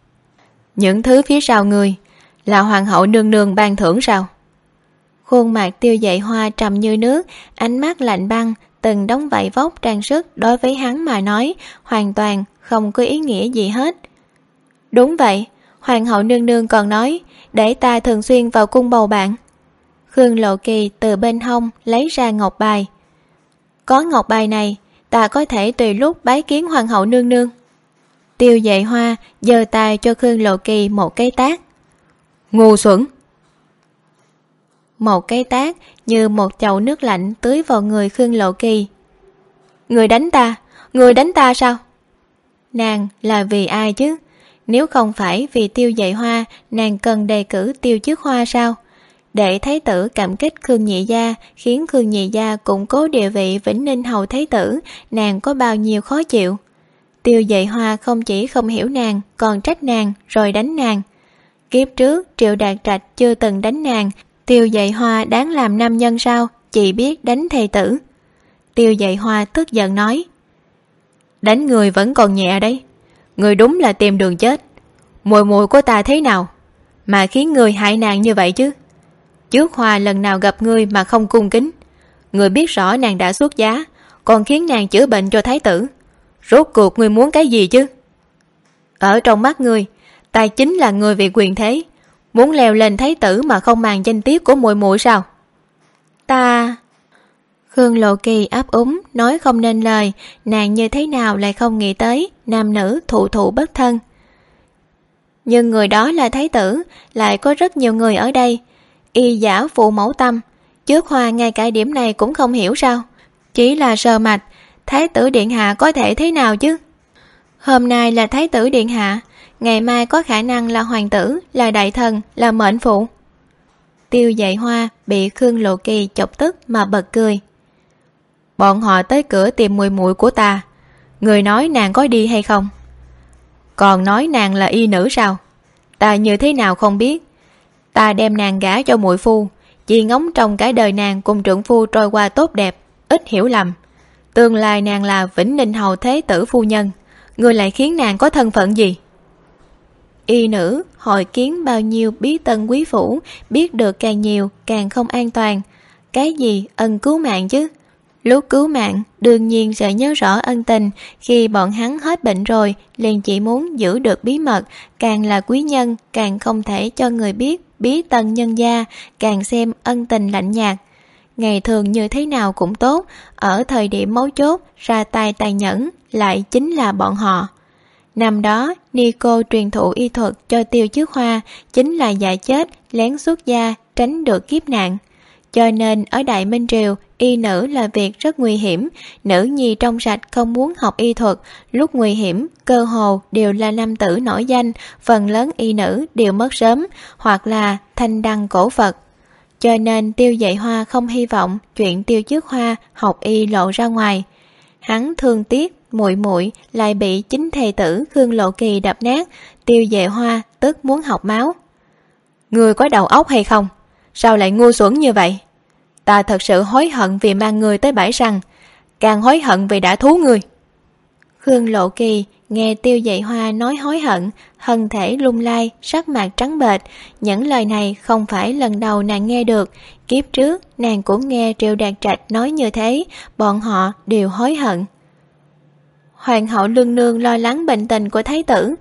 Những thứ phía sau người là hoàng hậu nương nương ban thưởng sao? Khuôn mặt Tiêu Dậy Hoa trầm như nước, ánh mắt lạnh băng. Từng đống vải vóc trang sức đối với hắn mà nói hoàn toàn không có ý nghĩa gì hết. Đúng vậy, hoàng hậu nương nương còn nói để ta thường xuyên vào cung bầu bạn. Khương Lộ Kỳ từ bên hông lấy ra ngọc bài. Có ngọc bài này, ta có thể tùy lúc bái kiến hoàng hậu nương nương. Tiêu Dậy Hoa giơ tay cho Khương Lộ Kỳ một cái tát. Ngu xuẩn! Một cái tát như một chậu nước lạnh tưới vào người Khương Lộ Kỳ. Người đánh ta sao? Nàng là vì ai chứ? Nếu không phải vì Tiêu Dậy Hoa, nàng cần đề cử Tiêu Chức Hoa sao? Để thái tử cảm kích Khương Nhị Gia, khiến Khương Nhị Gia củng cố địa vị Vĩnh Ninh hầu thái tử, nàng có bao nhiêu khó chịu. Tiêu Dậy Hoa không chỉ không hiểu nàng, còn trách nàng rồi đánh nàng. Kiếp trước Triệu Đạt Trạch chưa từng đánh nàng. Tiêu Dậy Hoa đáng làm nam nhân sao? Chỉ biết đánh thầy tử. Tiêu Dậy Hoa tức giận nói: đánh người vẫn còn nhẹ đấy, người đúng là tìm đường chết. Muội muội của ta thế nào mà khiến người hại nàng như vậy chứ? Trước Hoa lần nào gặp ngươi mà không cung kính? Người biết rõ nàng đã xuất giá, còn khiến nàng chữa bệnh cho thái tử. Rốt cuộc ngươi muốn cái gì chứ? Ở trong mắt ngươi, ta chính là người vì quyền thế, muốn leo lên thái tử mà không màng danh tiết của muội muội sao? Ta... Khương Lộ Kỳ ấp úng nói không nên lời. Nàng như thế nào lại không nghĩ tới nam nữ thụ thụ bất thân. Nhưng người đó là thái tử, lại có rất nhiều người ở đây. Y giả phụ mẫu tâm, Trước Hoa ngay cả điểm này cũng không hiểu sao? Chỉ là sờ mạch, thái tử điện hạ có thể thế nào chứ? Hôm nay là thái tử điện hạ, ngày mai có khả năng là hoàng tử, là đại thần, là mệnh phụ. Tiêu Dậy Hoa bị Khương Lộ Kỳ chọc tức mà bật cười. Bọn họ tới cửa tìm muội muội của ta, người nói nàng có đi hay không? Còn nói nàng là y nữ sao? Ta như thế nào không biết. Ta đem nàng gả cho muội phu, chỉ ngóng trong cả đời nàng cùng trượng phu trôi qua tốt đẹp, ít hiểu lầm. Tương lai nàng là Vĩnh Ninh hầu thế tử phu nhân, người lại khiến nàng có thân phận gì? Y nữ hội kiến bao nhiêu bí tân quý phủ, biết được càng nhiều càng không an toàn. Cái gì ân cứu mạng chứ? Lúc cứu mạng đương nhiên sẽ nhớ rõ ân tình. Khi bọn hắn hết bệnh rồi liền chỉ muốn giữ được bí mật. Càng là quý nhân càng không thể cho người biết bí tân nhân gia, càng xem ân tình lạnh nhạt. Ngày thường như thế nào cũng tốt, ở thời điểm mấu chốt ra tay tàn nhẫn lại chính là bọn họ. Năm đó Nico truyền thụ y thuật cho Tiêu Chức Hoa, chính là giả chết lén xuất gia tránh được kiếp nạn. Cho nên ở Đại Minh Triều, y nữ là việc rất nguy hiểm. Nữ nhi trong sạch không muốn học y thuật, lúc nguy hiểm cơ hồ đều là nam tử nổi danh. Phần lớn y nữ đều mất sớm, hoặc là thanh đăng cổ Phật. cho nên Tiêu Dạy Hoa không hy vọng chuyện Tiêu Trước Hoa học y lộ ra ngoài. Hắn thương tiếc muội muội lại bị chính thầy tử Khương Lộ Kỳ đập nát. Tiêu Dạy Hoa tức muốn học máu. Ngươi có đầu óc hay không? Sao lại ngu xuẩn như vậy? Ta thật sự hối hận vì mang ngươi tới bãi săn, càng hối hận vì đã thú ngươi. Khương Lộ Kỳ nghe Tiêu Dạy Hoa nói hối hận, thân thể lung lay, sắc mặt trắng bệch. Những lời này không phải lần đầu nàng nghe được, kiếp trước nàng cũng nghe Triệu Đạt Trạch nói như thế, bọn họ đều hối hận. Hoàng hậu nương nương lo lắng bệnh tình của thái tử,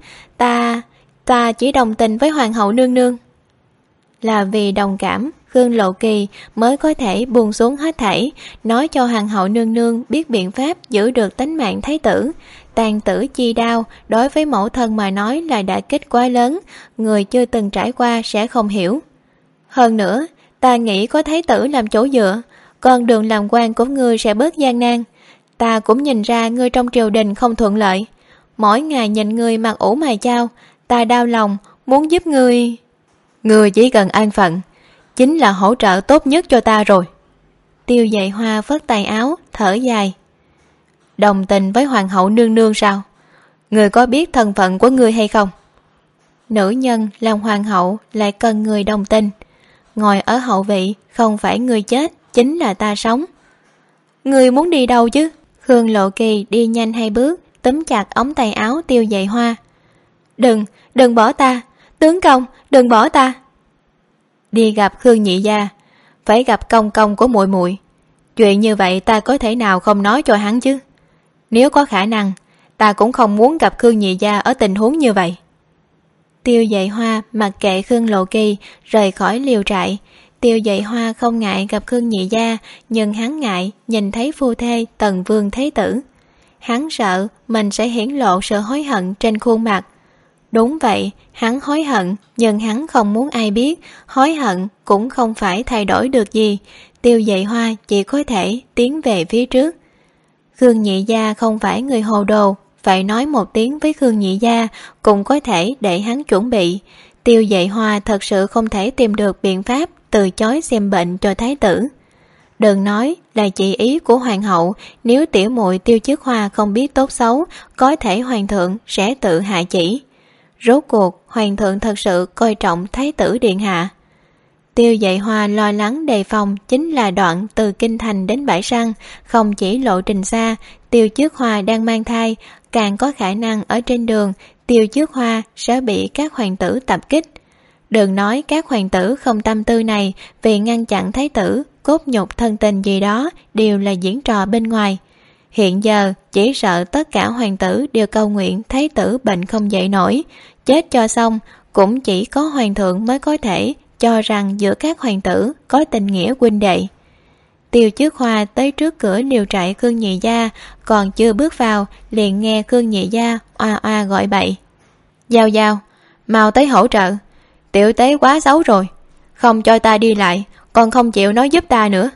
ta chỉ đồng tình với hoàng hậu nương nương. Là vì đồng cảm, Khương Lộ Kỳ mới có thể buông xuống hết thảy, nói cho hoàng hậu nương nương biết biện pháp giữ được tính mạng thái tử. Tàn tử chi đao đối với mẫu thân mà nói là đả kích quá lớn, người chưa từng trải qua sẽ không hiểu. Hơn nữa, ta nghĩ có thái tử làm chỗ dựa, con đường làm quan của ngươi sẽ bớt gian nan. Ta cũng nhìn ra ngươi trong triều đình không thuận lợi, mỗi ngày nhìn ngươi mặt ủ mày chao, ta đau lòng, muốn giúp ngươi. Ngươi chỉ cần an phận, chính là hỗ trợ tốt nhất cho ta rồi. Tiêu Dạy Hoa phất tay áo, thở dài. Đồng tình với hoàng hậu nương nương sao? Ngươi có biết thân phận của ngươi hay không? Nữ nhân làm hoàng hậu lại cần người đồng tình. Ngồi ở hậu vị không phải ngươi chết, chính là ta sống. Ngươi muốn đi đâu chứ? Khương Lộ Kỳ đi nhanh 2 bước, túm chặt ống tay áo Tiêu Dạy Hoa. Đừng bỏ ta, tướng công, đừng bỏ ta. Đi gặp Khương nhị gia, phải gặp công công của muội muội. Chuyện như vậy ta có thể nào không nói cho hắn chứ? Nếu có khả năng, ta cũng không muốn gặp Khương nhị gia ở tình huống như vậy. Tiêu Dạy Hoa mặc kệ Khương Lộ Kỳ rời khỏi liều trại. Tiêu Dạy Hoa không ngại gặp Khương nhị gia, nhưng hắn ngại nhìn thấy phu thê Tần Vương Thế Tử. Hắn sợ mình sẽ hiển lộ sự hối hận trên khuôn mặt. Đúng vậy, hắn hối hận, nhưng hắn không muốn ai biết, hối hận cũng không phải thay đổi được gì. Tiêu Dạy Hoa chỉ có thể tiến về phía trước. Khương nhị gia không phải người hồ đồ, phải nói một tiếng với Khương nhị gia cũng có thể để hắn chuẩn bị. Tiêu Dạy Hoa thật sự không thể tìm được biện pháp từ chối xem bệnh cho thái tử. Đừng nói là chỉ ý của hoàng hậu, nếu tiểu muội Tiêu Trước Hoa không biết tốt xấu, có thể hoàng thượng sẽ tự hạ chỉ. Rốt cuộc hoàng thượng thật sự coi trọng thái tử điện hạ. Tiêu Dạy Hoa lo lắng đề phòng chính là đoạn từ kinh thành đến bãi săn, không chỉ lộ trình xa, Tiêu Trước Hoa đang mang thai, càng có khả năng ở trên đường Tiêu Trước Hoa sẽ bị các hoàng tử tập kích. Đừng nói các hoàng tử không tâm tư này, vì ngăn chặn thái tử, cốt nhục thân tình gì đó đều là diễn trò bên ngoài. Hiện giờ chỉ sợ tất cả hoàng tử đều cầu nguyện thái tử bệnh không dậy nổi, chết cho xong. Cũng chỉ có hoàng thượng mới có thể cho rằng giữa các hoàng tử có tình nghĩa huynh đệ. Tiêu Trước Hoa tới trước cửa liều trại Khương nhị gia, còn chưa bước vào liền nghe Khương nhị gia oa oa gọi bậy. Giao Giao, mau tới hỗ trợ, tiểu tế quá xấu rồi, không cho ta đi lại, còn không chịu nói giúp ta nữa.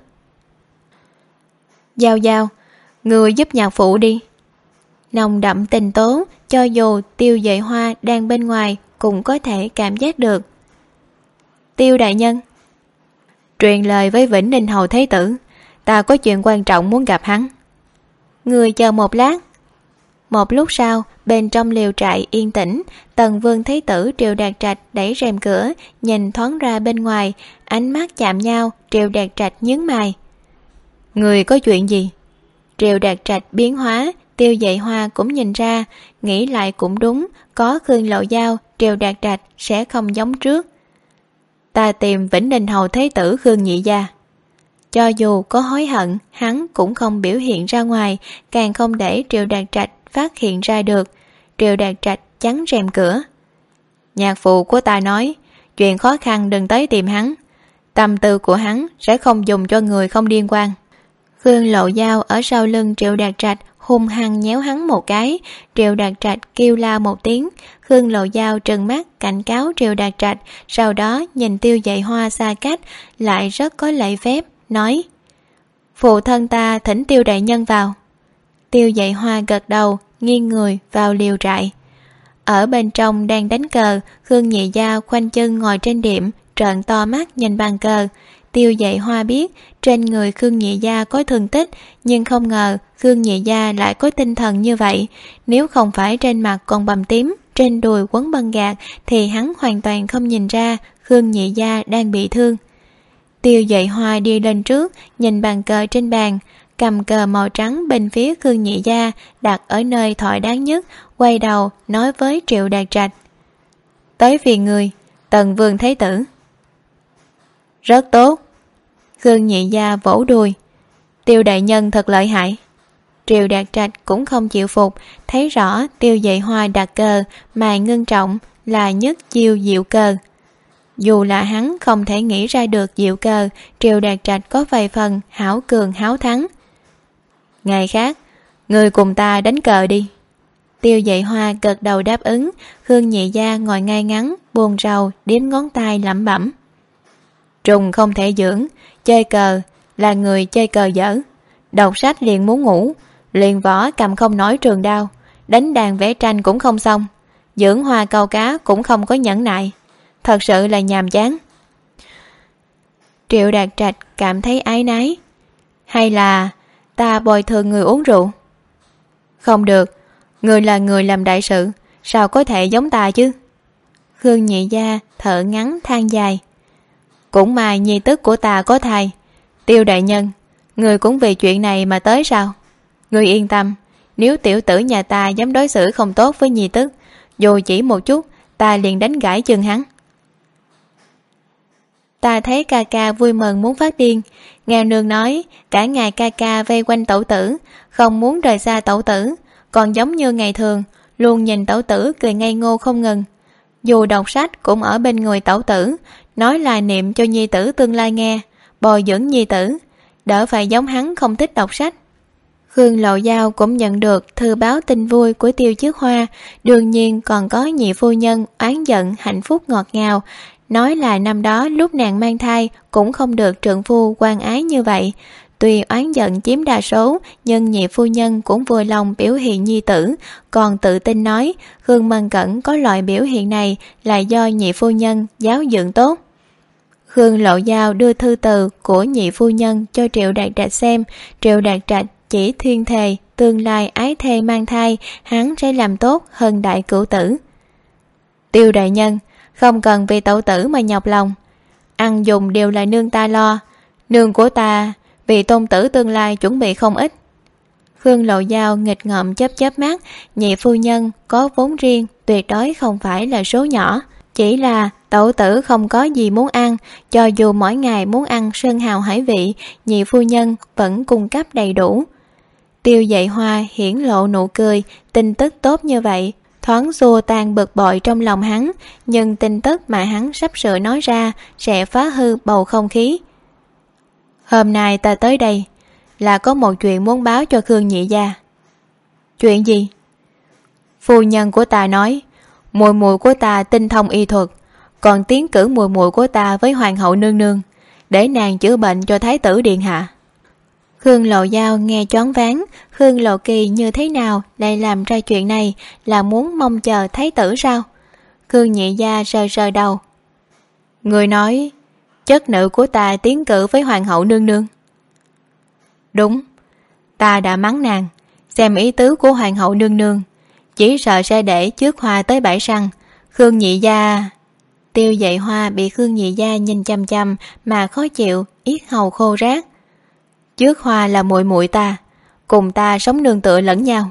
Giao Giao, người giúp nhạc phụ đi. Nồng đậm tình tố, cho dù Tiêu Dạy Hoa đang bên ngoài cũng có thể cảm giác được. Tiêu đại nhân, truyền lời với Vĩnh Ninh hầu thái tử, ta có chuyện quan trọng muốn gặp hắn. Người chờ một lát. Một lúc sau, bên trong liều trại yên tĩnh, Tần Vương Thái tử Triệu Đạt Trạch đẩy rèm cửa, nhìn thoáng ra bên ngoài, ánh mắt chạm nhau, Triệu Đạt Trạch nhướng mày. Người có chuyện gì? Triệu Đạt Trạch biến hóa, Tiêu Dạy Hoa cũng nhìn ra, nghĩ lại cũng đúng, có Khương Lộ Giao, Triệu Đạt Trạch sẽ không giống trước. Ta tìm Vĩnh Ninh hầu thái tử Khương nhị gia. Cho dù có hối hận, hắn cũng không biểu hiện ra ngoài, càng không để Triệu Đạt Trạch phát hiện ra được. Triệu Đạt Trạch chắn rèm cửa. Nhạc phụ của ta nói, chuyện khó khăn đừng tới tìm hắn, tâm tư của hắn sẽ không dùng cho người không liên quan. Khương Lộ Giao ở sau lưng Triệu Đạt Trạch hung hăng nhéo hắn một cái. Triệu Đạt Trạch kêu la một tiếng. Khương Lộ Giao trừng mắt cảnh cáo Triệu Đạt Trạch, sau đó nhìn Tiêu Dạy Hoa xa cách, lại rất có lễ phép nói: phụ thân ta thỉnh Tiêu đại nhân vào. Tiêu Dạy Hoa gật đầu, nghiêng người vào liều trại. Ở bên trong đang đánh cờ, Khương nhị gia khoanh chân ngồi trên điểm, trợn to mắt nhìn bàn cờ. Tiêu Dạy Hoa biết trên người Khương Nhị Gia có thương tích, nhưng không ngờ Khương Nhị Gia lại có tinh thần như vậy. Nếu không phải trên mặt còn bầm tím, trên đùi quấn băng gạc, thì hắn hoàn toàn không nhìn ra Khương Nhị Gia đang bị thương. Tiêu Dạy Hoa đi lên trước, nhìn bàn cờ trên bàn, cầm cờ màu trắng bên phía Khương Nhị Gia đặt ở nơi thỏi đáng nhất, quay đầu nói với Triệu Đạt Trạch: "Tới phiền người, Tần Vương Thái tử." "Rất tốt." Khương Nhị Gia vỗ đùi: "Tiêu đại nhân thật lợi hại." Triệu Đạt Trạch cũng không chịu phục, thấy rõ Tiêu Dạy Hoa đặt cờ mà ngưng trọng là nhất chiêu diệu cờ. Dù là hắn không thể nghĩ ra được diệu cờ, Triệu Đạt Trạch có vài phần hảo cường háo thắng. "Ngày khác, người cùng ta đánh cờ đi." Tiêu Dạy Hoa gật đầu đáp ứng. Khương Nhị Gia ngồi ngay ngắn, buồn rầu đếm ngón tay lẩm bẩm: "Trùng không thể dưỡng, chơi cờ là người chơi cờ dở. Đọc sách liền muốn ngủ, luyện võ cầm không nổi trường đao, đánh đàn vẽ tranh cũng không xong, dưỡng hoa câu cá cũng không có nhẫn nại. Thật sự là nhàm chán." Triệu Đạt Trạch cảm thấy áy náy: "Hay là ta bồi thường người uống rượu?" "Không được, người là người làm đại sự, sao có thể giống ta chứ?" Khương Nhị Gia thở ngắn than dài: "Cũng may nhi tức của ta có thai. Tiêu đại nhân, người cũng vì chuyện này mà tới sao? Người yên tâm, nếu tiểu tử nhà ta dám đối xử không tốt với nhi tức, dù chỉ một chút, ta liền đánh gãy chân hắn." Ta thấy ca ca vui mừng muốn phát điên, nghe nương nói cả ngày ca ca vây quanh tẩu tử, không muốn rời xa tẩu tử, còn giống như ngày thường luôn nhìn tẩu tử cười ngây ngô không ngừng. Dù đọc sách cũng ở bên người tẩu tử, nói là niệm cho nhi tử tương lai nghe, bồi dưỡng nhi tử, đỡ phải giống hắn không thích đọc sách. Khương Lộ Giao cũng nhận được thư báo tin vui của Tiêu Chiết Hoa, đương nhiên còn có nhị phu nhân oán giận hạnh phúc ngọt ngào, nói là năm đó lúc nàng mang thai cũng không được trượng phu quan ái như vậy. Tuy oán giận chiếm đa số, nhưng nhị phu nhân cũng vui lòng biểu hiện nhi tử, còn tự tin nói Khương Mân Cẩn có loại biểu hiện này là do nhị phu nhân giáo dưỡng tốt. Khương Lộ Giao đưa thư từ của nhị phu nhân cho Triệu Đạt Trạch xem. Triệu Đạt Trạch chỉ thuyên thề tương lai ái thê mang thai, hắn sẽ làm tốt hơn đại cửu tử. "Tiêu đại nhân, không cần vì tẩu tử mà nhọc lòng, ăn dùng đều là nương ta lo. Nương của ta vì tôn tử tương lai chuẩn bị không ít." Khương Lộ Giao nghịch ngợm chớp chớp mắt, nhị phu nhân có vốn riêng tuyệt đối không phải là số nhỏ, chỉ là tẩu tử không có gì muốn ăn, cho dù mỗi ngày muốn ăn sơn hào hải vị, nhị phu nhân vẫn cung cấp đầy đủ. Tiêu Dạy Hoa hiển lộ nụ cười, tin tức tốt như vậy thoáng xua tan bực bội trong lòng hắn, nhưng tin tức mà hắn sắp sửa nói ra sẽ phá hư bầu không khí. "Hôm nay ta tới đây là có một chuyện muốn báo cho Khương Nhị Gia." "Chuyện gì?" "Phu nhân của ta nói muội muội của ta tinh thông y thuật, còn tiến cử muội muội của ta với hoàng hậu nương nương, để nàng chữa bệnh cho thái tử điện hạ." Khương Lộ Giao nghe choáng váng, Khương Lộ Kỳ như thế nào lại làm ra chuyện này, là muốn mong chờ thái tử sao? Khương Nhị Gia sờ sờ đầu: "Người nói chất nữ của ta tiến cử với hoàng hậu nương nương?" "Đúng, ta đã mắng nàng, xem ý tứ của hoàng hậu nương nương, chỉ sợ sẽ để trước Hoa tới bãi săn. Khương Nhị Gia..." Tiêu Dạy Hoa bị Khương Nhị Gia nhìn chăm chăm mà khó chịu, yết hầu khô rác. "Trước Hoa là muội muội ta, cùng ta sống nương tựa lẫn nhau.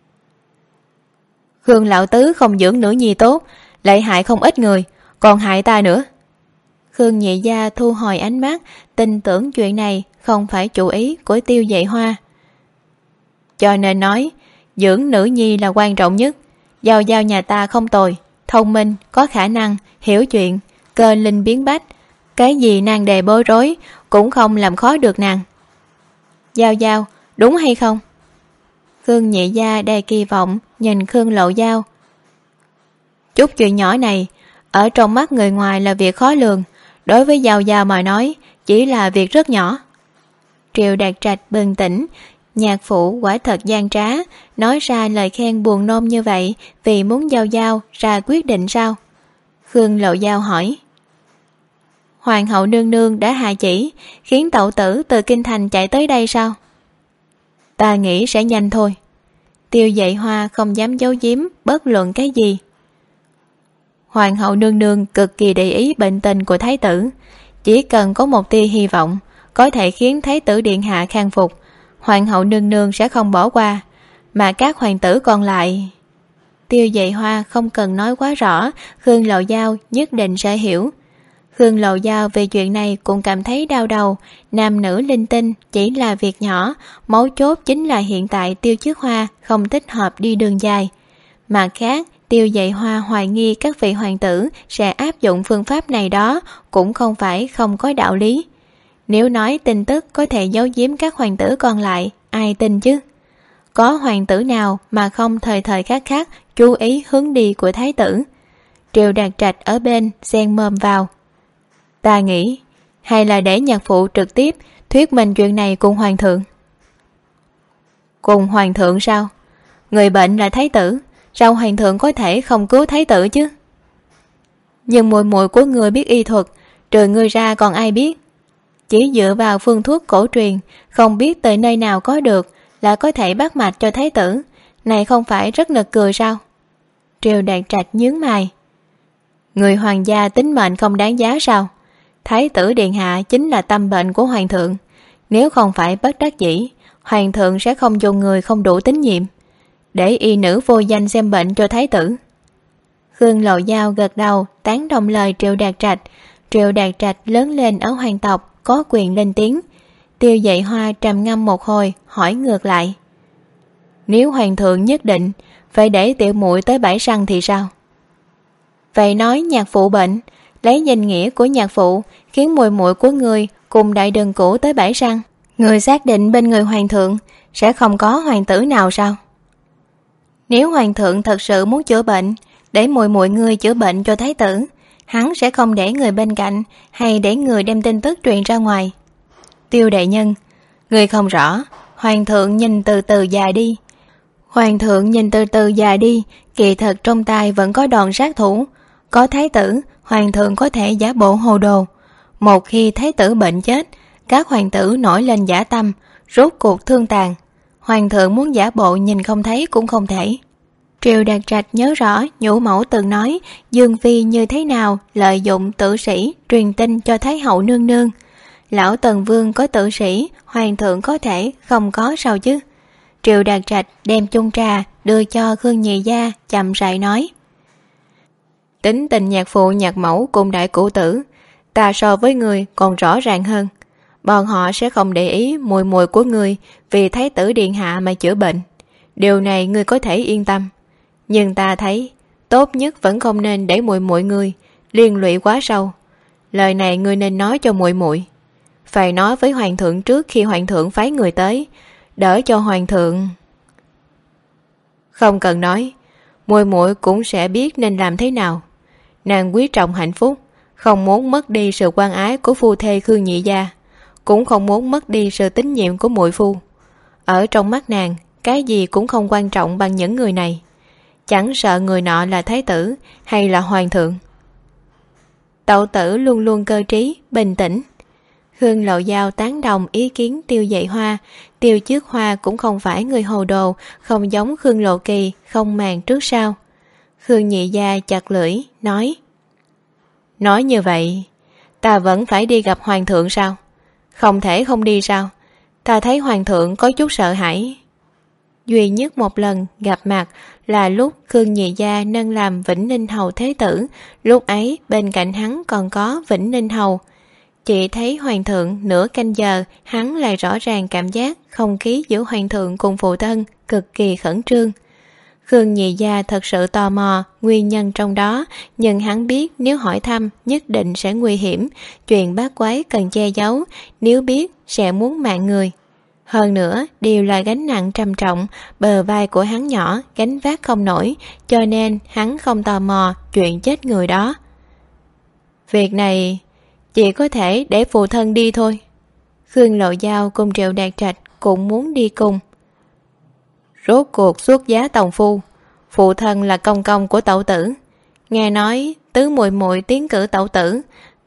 Khương lão tứ không dưỡng nữ nhi tốt, lại hại không ít người, còn hại ta nữa." Khương Nhị Gia thu hồi ánh mắt, tin tưởng chuyện này không phải chủ ý của Tiêu Dạy Hoa. "Cho nên nói dưỡng nữ nhi là quan trọng nhất. Giao Giao nhà ta không tồi, thông minh, có khả năng, hiểu chuyện, cơ linh biến bách, cái gì nàng đề bối rối cũng không làm khó được nàng. Giao Giao, đúng hay không?" Khương Nhị Gia đầy kỳ vọng nhìn Khương Lộ Giao. "Chút chuyện nhỏ này ở trong mắt người ngoài là việc khó lường, đối với Giao Giao mà nói chỉ là việc rất nhỏ." Triệu Đạt Trạch bừng tỉnh, nhạc phụ quả thật gian trá, nói ra lời khen buồn nôn như vậy vì muốn Giao Giao ra quyết định sao? Khương Lộ Giao hỏi. Hoàng hậu nương nương đã hạ chỉ khiến tẩu tử từ kinh thành chạy tới đây sao? Ta nghĩ sẽ nhanh thôi. Tiêu Dệ Hoa không dám giấu giếm bất luận cái gì. Hoàng hậu nương nương cực kỳ để ý bệnh tình của thái tử, chỉ cần có một tia hy vọng có thể khiến thái tử điện hạ khang phục, hoàng hậu nương nương sẽ không bỏ qua. Mà các hoàng tử còn lại... Tiêu Dệ Hoa không cần nói quá rõ, Khương Lậu Giao nhất định sẽ hiểu. Khương Lậu Giao về chuyện này cũng cảm thấy đau đầu. Nam nữ linh tinh chỉ là việc nhỏ, mấu chốt chính là hiện tại Tiêu Chiết Hoa không thích hợp đi đường dài. Mặt khác, Tiêu Dệ Hoa hoài nghi các vị hoàng tử sẽ áp dụng phương pháp này đó cũng không phải không có đạo lý. Nếu nói tin tức có thể giấu giếm các hoàng tử còn lại, ai tin chứ? Có hoàng tử nào mà không thời thời khắc khắc chú ý hướng đi của thái tử? Triệu Đạt Trạch ở bên xen mồm vào. Ta nghĩ hay là để nhạc phụ trực tiếp thuyết minh chuyện này cùng hoàng thượng. Cùng hoàng thượng sao? Người bệnh là thái tử, sao hoàng thượng có thể không cứu thái tử chứ? Nhưng muội muội của người biết y thuật, trừ ngươi ra còn ai biết? Chỉ dựa vào phương thuốc cổ truyền, không biết từ nơi nào có được là có thể bắt mạch cho thái tử, này không phải rất nực cười sao? Triều Đạt Trạch nhướng mày. Người hoàng gia tính mệnh không đáng giá sao? Thái tử điện hạ chính là tâm bệnh của hoàng thượng, nếu không phải bất đắc dĩ, hoàng thượng sẽ không dùng người không đủ tín nhiệm để y nữ vô danh xem bệnh cho thái tử. Khương Lậu Giao gật đầu tán đồng lời Triệu Đạt Trạch. Triệu Đạt Trạch lớn lên ở hoàng tộc, có quyền lên tiếng. Tiêu Dệ Hoa trầm ngâm một hồi, hỏi ngược lại. Nếu hoàng thượng nhất định phải để tiểu muội tới bãi săn thì sao? Vậy nói nhạc phụ bệnh, lấy danh nghĩa của nhạc phụ khiến muội muội của người cùng đại đường cũ tới bãi săn. Người xác định bên người hoàng thượng sẽ không có hoàng tử nào sao? Nếu hoàng thượng thật sự muốn chữa bệnh, để muội muội người chữa bệnh cho thái tử, hắn sẽ không để người bên cạnh hay để người đem tin tức truyền ra ngoài. Tiêu đại nhân, người không rõ, hoàng thượng nhìn từ từ già đi. Hoàng thượng nhìn từ từ già đi, kỳ thật trong tay vẫn có đòn sát thủ. Có thái tử, hoàng thượng có thể giả bộ hồ đồ. Một khi thái tử bệnh chết, các hoàng tử nổi lên dã tâm, rốt cuộc thương tàn. Hoàng thượng muốn giả bộ nhìn không thấy cũng không thể. Triều Đạt Trạch nhớ rõ nhũ mẫu từng nói Dương Phi như thế nào lợi dụng tử sĩ truyền tin cho Thái hậu nương nương. Lão Tần Vương có tử sĩ, hoàng thượng có thể không có sao chứ? Triệu Đạt Trạch đem chung trà đưa cho Khương Nhị Gia, chậm rãi nói. Tính tình nhạc phụ nhạc mẫu cùng đại cụ tử, ta so với người còn rõ ràng hơn. Bọn họ sẽ không để ý muội muội của người vì thái tử điện hạ mà chữa bệnh. Điều này ngươi có thể yên tâm. Nhưng ta thấy tốt nhất vẫn không nên để muội muội ngươi liên lụy quá sâu. Lời này ngươi nên nói cho muội muội, phải nói với hoàng thượng trước khi hoàng thượng phái người tới, đỡ cho hoàng thượng. Không cần nói, muội muội cũng sẽ biết nên làm thế nào. Nàng quý trọng hạnh phúc, không muốn mất đi sự quan ái của phu thê Khương Nhị Gia, cũng không muốn mất đi sự tín nhiệm của muội phu. Ở trong mắt nàng, cái gì cũng không quan trọng bằng những người này. Chẳng sợ người nọ là thái tử hay là hoàng thượng. Tẩu tử luôn luôn cơ trí, bình tĩnh. Khương Lậu Giao tán đồng ý kiến Tiêu Dệ Hoa. Tiêu Chiết Hoa cũng không phải người hồ đồ, không giống Khương Lộ Kỳ, không màng trước sau. Khương Nhị Gia chặt lưỡi, nói. Nói như vậy, ta vẫn phải đi gặp hoàng thượng sao? Không thể không đi sao? Ta thấy hoàng thượng có chút sợ hãi. Duy nhất một lần gặp mặt là lúc Khương Nhị Gia nâng làm Vĩnh Ninh Hầu thế tử, lúc ấy bên cạnh hắn còn có Vĩnh Ninh Hầu. Chỉ thấy hoàng thượng nửa canh giờ, hắn lại rõ ràng cảm giác không khí giữa hoàng thượng cùng phụ thân cực kỳ khẩn trương. Khương Nhị Gia thật sự tò mò nguyên nhân trong đó, nhưng hắn biết nếu hỏi thăm nhất định sẽ nguy hiểm, chuyện bát quái cần che giấu, nếu biết sẽ muốn mạng người. Hơn nữa, đều là gánh nặng trầm trọng, bờ vai của hắn nhỏ, gánh vác không nổi, cho nên hắn không tò mò chuyện chết người đó. Việc này chỉ có thể để phụ thân đi thôi. Khương Lộ Giao cùng Triệu Đạt Trạch cũng muốn đi cùng. Rốt cuộc xuất giá tòng phu, phụ thân là công công của tẩu tử. Nghe nói tứ muội muội tiến cử tẩu tử,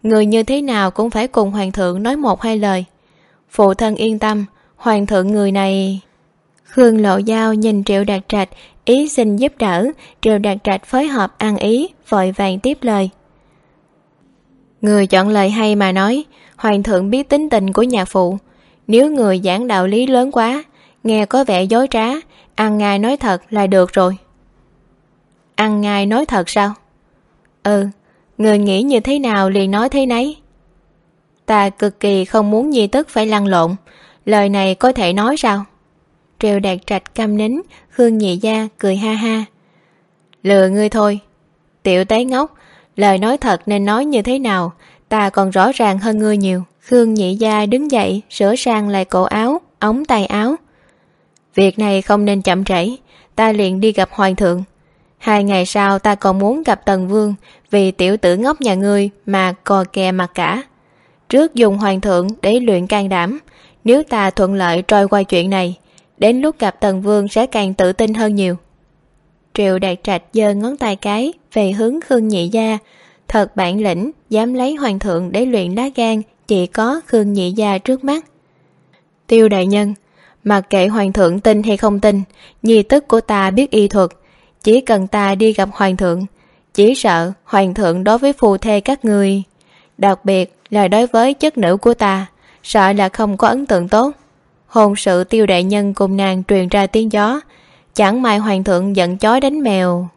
người như thế nào cũng phải cùng hoàng thượng nói một hai lời. Phụ thân yên tâm, hoàng thượng người này. Khương Lộ Giao nhìn Triệu Đạt Trạch ý xin giúp đỡ. Triệu Đạt Trạch phối hợp ăn ý, vội vàng tiếp lời. Người chọn lời hay mà nói. Hoàng thượng biết tính tình của nhạc phụ. Nếu người giảng đạo lý lớn quá, nghe có vẻ dối trá, ăn ngay nói thật là được rồi. Ăn ngay nói thật sao? Người nghĩ như thế nào liền nói thế nấy. Ta cực kỳ không muốn Nhi tức phải lăn lộn. Lời này có thể nói sao? Triệu Đạt Trạch câm nín. Khương Nhị Gia cười ha ha. Lừa ngươi thôi. Tiểu tế ngốc, lời nói thật nên nói như thế nào, ta còn rõ ràng hơn ngươi nhiều. Khương Nhị Gia đứng dậy, sửa sang lại cổ áo, ống tay áo. Việc này không nên chậm trễ, ta liền đi gặp hoàng thượng. 2 ngày sau ta còn muốn gặp Tần Vương, vì tiểu tử ngốc nhà ngươi mà cò kè mặt cả. Trước dùng hoàng thượng để luyện can đảm, nếu ta thuận lợi trôi qua chuyện này, đến lúc gặp Tần Vương sẽ càng tự tin hơn nhiều. Triệu Đạt Trạch giơ ngón tay cái về hướng Khương Nhị Gia. Thật bản lĩnh, dám lấy hoàng thượng để luyện lá gan, chỉ có Khương Nhị Gia trước mắt. Tiêu đại nhân, mặc kệ hoàng thượng tin hay không tin, nhi tức của ta biết y thuật. Chỉ cần ta đi gặp hoàng thượng, chỉ sợ hoàng thượng đối với phù thê các người, đặc biệt là đối với chất nữ của ta, sợ là không có ấn tượng tốt. Hôn sự Tiêu đại nhân cùng nàng truyền ra tiếng gió, chẳng may hoàng thượng giận chó đánh mèo.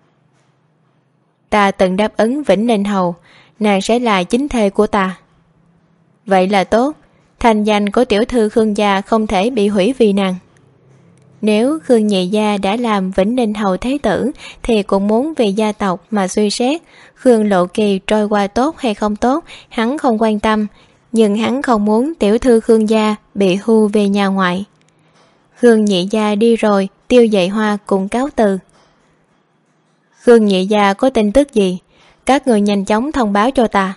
Ta từng đáp ứng Vĩnh Ninh Hầu, nàng sẽ là chính thê của ta. Vậy là tốt, thành danh của tiểu thư Khương gia không thể bị hủy vì nàng. Nếu Khương Nhị Gia đã làm Vĩnh Ninh Hầu thế tử, thì cũng muốn vì gia tộc mà suy xét. Khương Lộ Kỳ trôi qua tốt hay không tốt, hắn không quan tâm, nhưng hắn không muốn tiểu thư Khương gia bị hưu về nhà ngoại. Khương Nhị Gia đi rồi, Tiêu Dạy Hoa cùng cáo từ. Khương Nhị Gia có tin tức gì? Các người nhanh chóng thông báo cho ta.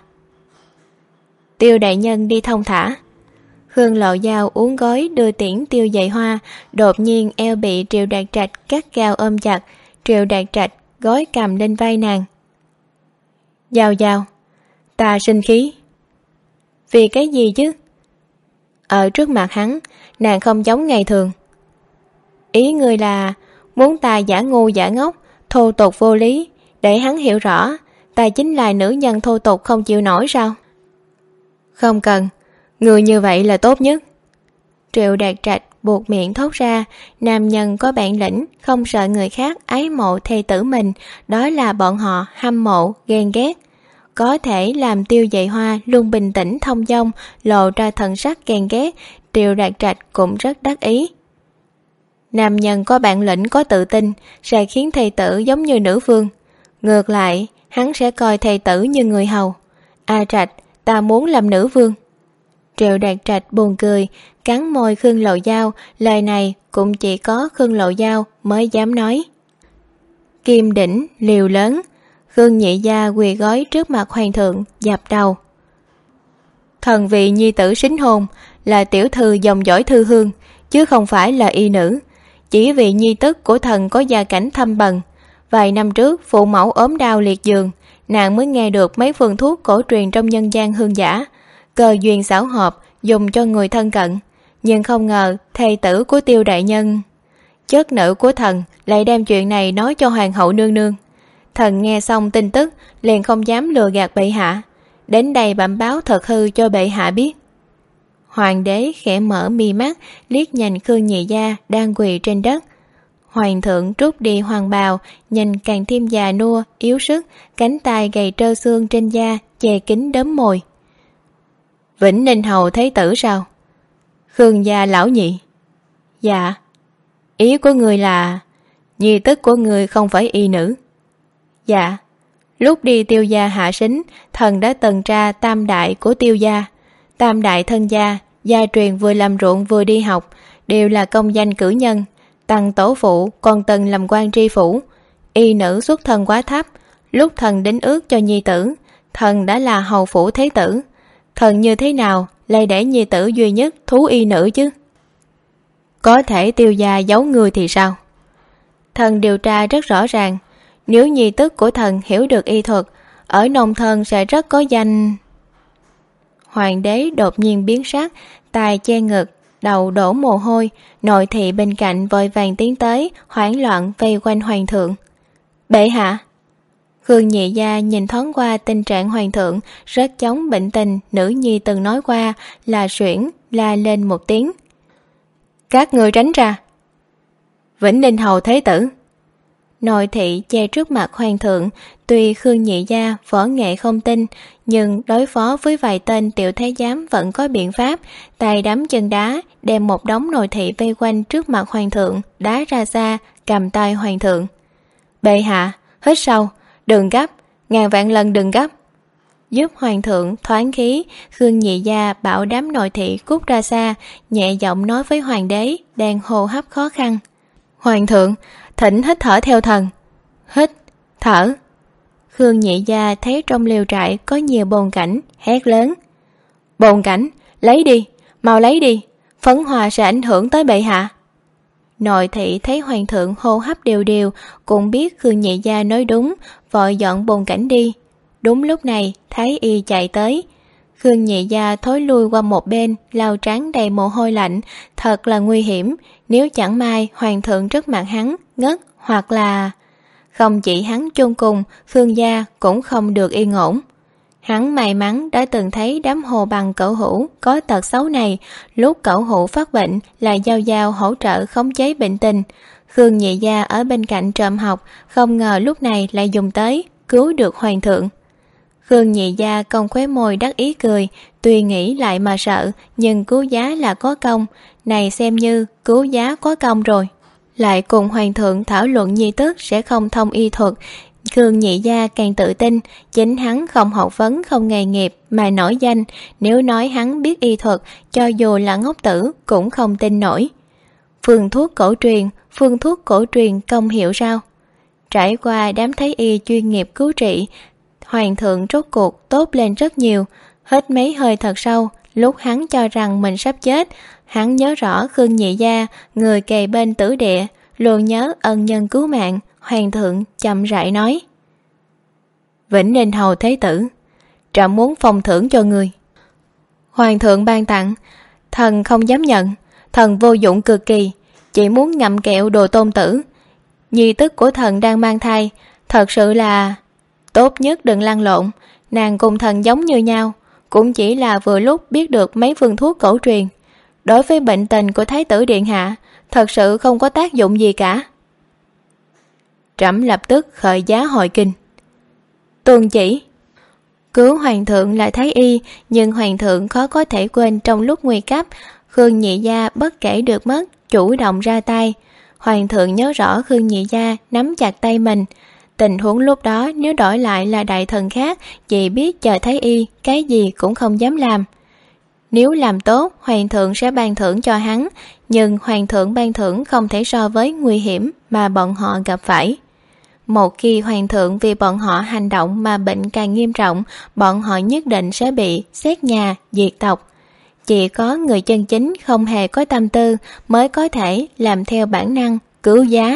Tiêu đại nhân đi thông thả. Khương Lộ Giao uốn gối đưa tiễn Tiêu Dạy Hoa, đột nhiên eo bị Triệu Đạt Trạch cắt gao ôm chặt. Triệu Đạt Trạch gối cầm lên vai nàng. Giao Giao, ta sinh khí. Vì cái gì chứ? Ở trước mặt hắn, nàng không giống ngày thường. Ý ngươi là muốn ta giả ngu giả ngốc, thô tục vô lý, để hắn hiểu rõ ta chính là nữ nhân thô tục không chịu nổi sao? Không cần, người như vậy là tốt nhất. Triệu Đạt Trạch buộc miệng thốt ra. Nam nhân có bản lĩnh, không sợ người khác ái mộ thê tử mình, đó là bọn họ hâm mộ, ghen ghét. Có thể làm Tiêu Dạy Hoa luôn bình tĩnh thông dong, lộ ra thần sắc ghen ghét, Triệu Đạt Trạch cũng rất đắc ý. Nam nhân có bản lĩnh, có tự tin, sẽ khiến thê tử giống như nữ vương. Ngược lại, hắn sẽ coi thê tử như người hầu. A Trạch, ta muốn làm nữ vương. Triệu Đạt Trạch buồn cười, cắn môi Khương Lộ Giao. Lời này cũng chỉ có Khương Lộ Giao mới dám nói. Kim đỉnh, liều lớn. Khương Nhị Gia quỳ gối trước mặt hoàng thượng, dập đầu. Thần vị nhi tử sính hôn, là tiểu thư dòng dõi thư hương, chứ không phải là y nữ. Chỉ vì nhi tức của thần có gia cảnh thâm bần. Vài năm trước phụ mẫu ốm đau liệt giường, nàng mới nghe được mấy phương thuốc cổ truyền trong nhân gian hương giả. Cơ duyên xảo hợp dùng cho người thân cận, nhưng không ngờ thê tử của Tiêu đại nhân, chất nữ của thần, lại đem chuyện này nói cho hoàng hậu nương nương. Thần nghe xong tin tức liền không dám lừa gạt bệ hạ, đến đây bẩm báo thật hư cho bệ hạ biết. Hoàng đế khẽ mở mi mắt, liếc nhìn Khương Nhị Gia đang quỳ trên đất. Hoàng thượng trút đi hoàng bào, nhìn càng thêm già nua, yếu sức, cánh tay gầy trơ xương trên da che kín đốm mồi. Vĩnh Ninh Hầu thế tử sao? Khương gia lão nhị. Dạ. Ý của người là nhi tức của người không phải y nữ. Dạ. Lúc đi Tiêu gia hạ sính, thần đã từng tra tam đại của Tiêu gia. Tam đại thân gia, gia truyền vừa làm ruộng vừa đi học, đều là công danh cử nhân. Tăng tổ phụ còn từng làm quan tri phủ. Y nữ xuất thân quá thấp. Lúc thần đính ước cho nhi tử, thần đã là hầu phủ thế tử. Thần như thế nào lại để nhi tử duy nhất thú y nữ chứ? Có thể Tiêu gia giấu người thì sao? Thần điều tra rất rõ ràng. Nếu nhi tức của thần hiểu được y thuật, ở nông thôn sẽ rất có danh. Hoàng đế đột nhiên biến sắc, tay che ngực, đầu đổ mồ hôi. Nội thị bên cạnh vội vàng tiến tới, hoảng loạn vây quanh hoàng thượng. Bệ hạ! Khương Nhị Gia nhìn thoáng qua tình trạng hoàng thượng rất chống bệnh tình nữ nhi từng nói qua, là suyễn la lên một tiếng. Các ngươi tránh ra! Vĩnh Ninh hầu thế tử! Nội thị che trước mặt hoàng thượng. Tuy Khương Nhị Gia võ nghệ không tinh, nhưng đối phó với vài tên tiểu thái giám vẫn có biện pháp. Tay đấm chân đá, đem một đống nội thị vây quanh trước mặt hoàng thượng, đá ra xa, cầm tay hoàng thượng. Bệ hạ, hít sâu, đừng gấp, ngàn vạn lần đừng gấp. Giúp hoàng thượng thoáng khí, Khương Nhị Gia bảo đám nội thị cút ra xa, nhẹ giọng nói với hoàng đế đang hô hấp khó khăn. Hoàng thượng, thỉnh hít thở theo thần. Hít, thở. Khương Nhị Gia thấy trong liều trại có nhiều bồn cảnh, hét lớn. Bồn cảnh, lấy đi, mau lấy đi, phấn hoa sẽ ảnh hưởng tới bệ hạ. Nội thị thấy hoàng thượng hô hấp đều đều, cũng biết Khương Nhị Gia nói đúng, vội dọn bồn cảnh đi. Đúng lúc này, Thái y chạy tới. Khương Nhị Gia thối lui qua một bên, lau trán đầy mồ hôi lạnh. Thật là nguy hiểm, nếu chẳng may hoàng thượng trước mặt hắn ngất hoặc là... Không chỉ hắn chôn cùng, Khương gia cũng không được yên ổn. Hắn may mắn đã từng thấy đám hồ bằng cẩu hữu có tật xấu này. Lúc cẩu hữu phát bệnh là giao giao hỗ trợ khống chế bệnh tình. Khương Nhị Gia ở bên cạnh trộm học, không ngờ lúc này lại dùng tới, cứu được hoàng thượng. Khương Nhị Gia cong khóe môi đắc ý cười, tuy nghĩ lại mà sợ, nhưng cứu giá là có công, này xem như cứu giá có công rồi. Lại cùng hoàng thượng thảo luận nhi tức sẽ không thông y thuật. Khương Nhị Gia càng tự tin, chính hắn không học vấn không nghề nghiệp mà nổi danh, nếu nói hắn biết y thuật, cho dù là ngốc tử cũng không tin nổi. Phương thuốc cổ truyền công hiệu sao? Trải qua đám thái y chuyên nghiệp cứu trị, hoàng thượng rốt cuộc tốt lên rất nhiều. Hít mấy hơi thật sâu, lúc hắn cho rằng mình sắp chết, hắn nhớ rõ Khương Nhị Gia, người kề bên tử địa, luôn nhớ ân nhân cứu mạng. Hoàng thượng chậm rãi nói. Vĩnh Ninh hầu thế tử, trẫm muốn phong thưởng cho người. Hoàng thượng ban tặng, thần không dám nhận, thần vô dụng cực kỳ, chỉ muốn ngậm kẹo đồ tôn tử. Nhi tức của thần đang mang thai, thật sự là... Tốt nhất đừng lăn lộn, nàng cùng thần giống như nhau, cũng chỉ là vừa lúc biết được mấy phương thuốc cổ truyền. Đối với bệnh tình của thái tử điện hạ, thật sự không có tác dụng gì cả. Trẫm lập tức khởi giá hội kinh. Tuân chỉ. Cứu hoàng thượng là thái y, nhưng hoàng thượng khó có thể quên trong lúc nguy cấp, Khương Nhị Gia bất kể được mất, chủ động ra tay. Hoàng thượng nhớ rõ Khương Nhị Gia nắm chặt tay mình. Tình huống lúc đó nếu đổi lại là đại thần khác, chỉ biết chờ thái y, cái gì cũng không dám làm. Nếu làm tốt, hoàng thượng sẽ ban thưởng cho hắn, nhưng hoàng thượng ban thưởng không thể so với nguy hiểm mà bọn họ gặp phải. Một khi hoàng thượng vì bọn họ hành động mà bệnh càng nghiêm trọng, bọn họ nhất định sẽ bị xét nhà, diệt tộc. Chỉ có người chân chính không hề có tâm tư mới có thể làm theo bản năng, cứu giá.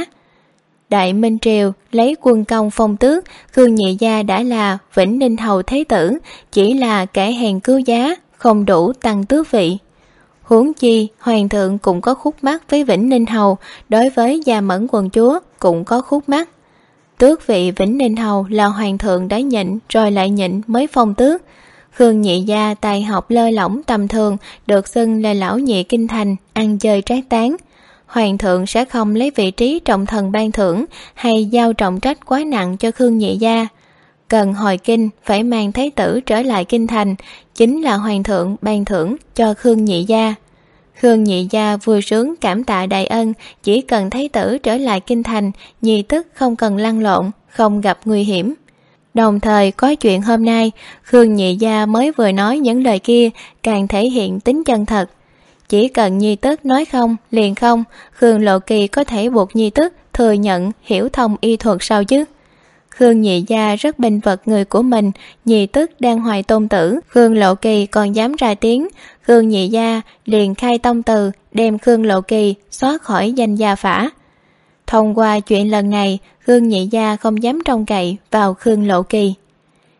Đại Minh Triều lấy quân công phong tước, Khương Nhị Gia đã là Vĩnh Ninh hầu thế tử, chỉ là kẻ hèn cứu giá, không đủ tăng tước vị. Huống chi hoàng thượng cũng có khúc mắc với Vĩnh Ninh hầu, đối với Gia Mẫn quận chúa cũng có khúc mắc. Tước vị Vĩnh Ninh hầu là hoàng thượng đã nhịn rồi lại nhịn mới phong tước. Khương Nhị Gia tài học lơ lỏng tầm thường, được xưng là lão nhị kinh thành, ăn chơi trác tán. Hoàng thượng sẽ không lấy vị trí trọng thần ban thưởng hay giao trọng trách quá nặng cho Khương Nhị Gia. Cần hồi kinh phải mang thái tử trở lại kinh thành, chính là hoàng thượng ban thưởng cho Khương Nhị Gia. Khương Nhị Gia vui sướng cảm tạ đại ân, chỉ cần thái tử trở lại kinh thành, nhi tức không cần lăn lộn, không gặp nguy hiểm. Đồng thời có chuyện hôm nay, Khương Nhị Gia mới vừa nói những lời kia càng thể hiện tính chân thật. Chỉ cần nhi tức nói không, liền không, Khương Lộ Kỳ có thể buộc nhi tức thừa nhận hiểu thông y thuật sao chứ? Khương Nhị Gia rất bênh vực người của mình, nhi tức đang hoài tôn tử, Khương Lộ Kỳ còn dám ra tiếng, Khương Nhị Gia liền khai tông từ, đem Khương Lộ Kỳ xóa khỏi danh gia phả. Thông qua chuyện lần này, Khương Nhị Gia không dám trông cậy vào Khương Lộ Kỳ.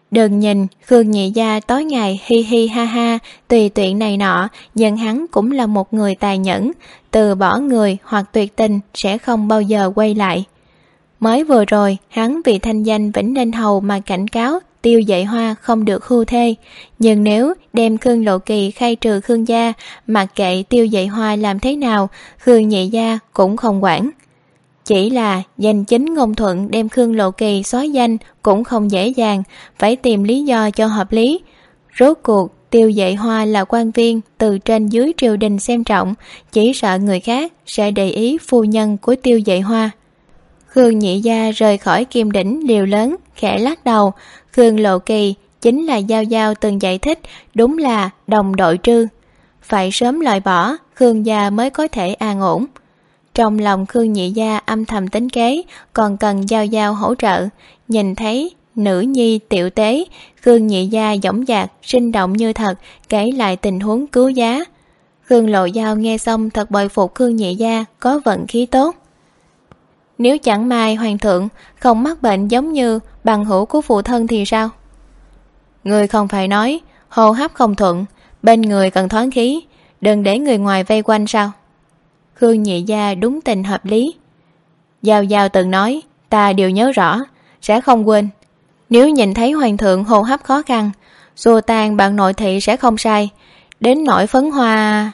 Đừng nhìn Khương Nhị Gia tối ngày hi hi ha ha tùy tiện này nọ, nhưng hắn cũng là một người tàn nhẫn, từ bỏ người hoặc tuyệt tình sẽ không bao giờ quay lại. Mới vừa rồi hắn vì thanh danh Vĩnh Ninh Hầu mà cảnh cáo Tiêu Dệ Hoa không được hưu thê, nhưng nếu đem Khương Lộ Kỳ khai trừ Khương gia, mặc kệ Tiêu Dệ Hoa làm thế nào, Khương Nhị Gia cũng không quản. Chỉ là danh chính ngôn thuận đem Khương Lộ Kỳ xóa danh cũng không dễ dàng, phải tìm lý do cho hợp lý. Rốt cuộc Tiêu Dệ Hoa là quan viên từ trên dưới triều đình xem trọng, chỉ sợ người khác sẽ để ý phu nhân của Tiêu Dệ Hoa. Khương Nhị Gia rời khỏi Kim Đỉnh liều lớn, khẽ lắc đầu. Khương Lộ Kỳ chính là Giao Giao từng giải thích, đúng là đồng đội trư. Phải sớm loại bỏ, Khương gia mới có thể an ổn. Trong lòng Khương Nhị Gia âm thầm tính kế, còn cần Giao Giao hỗ trợ. Nhìn thấy nữ nhi tiểu tế, Khương Nhị Gia dõng dạc, sinh động như thật, kể lại tình huống cứu giá. Khương Lộ Giao nghe xong thật bội phục Khương Nhị Gia có vận khí tốt. Nếu chẳng may hoàng thượng không mắc bệnh giống như bằng hữu của phụ thân thì sao? Người không phải nói hô hấp không thuận, bên người cần thoáng khí, đừng để người ngoài vây quanh sao? Khương Nhị Gia đúng tình hợp lý. Giao Giao từng nói, ta đều nhớ rõ, sẽ không quên. Nếu nhìn thấy hoàng thượng hô hấp khó khăn, xua tan bạn nội thị sẽ không sai. Đến nỗi Phấn Hoa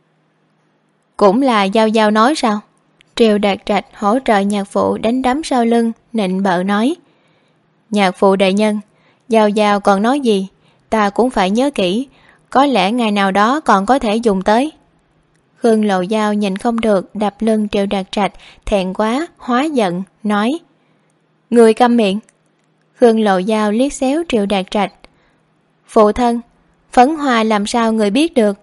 cũng là Giao Giao nói sao? Triều Đạt Trạch hỗ trợ nhạc phụ đánh đấm sau lưng, nịnh bợ nói. Nhạc phụ đại nhân, Giao Giao còn nói gì, ta cũng phải nhớ kỹ, có lẽ ngày nào đó còn có thể dùng tới. Khương Lộ Giao nhìn không được, đập lưng Triệu Đạt Trạch, thẹn quá, hóa giận, nói. Người câm miệng. Khương Lộ Giao liếc xéo Triệu Đạt Trạch. Phụ thân, Phấn Hoa làm sao người biết được?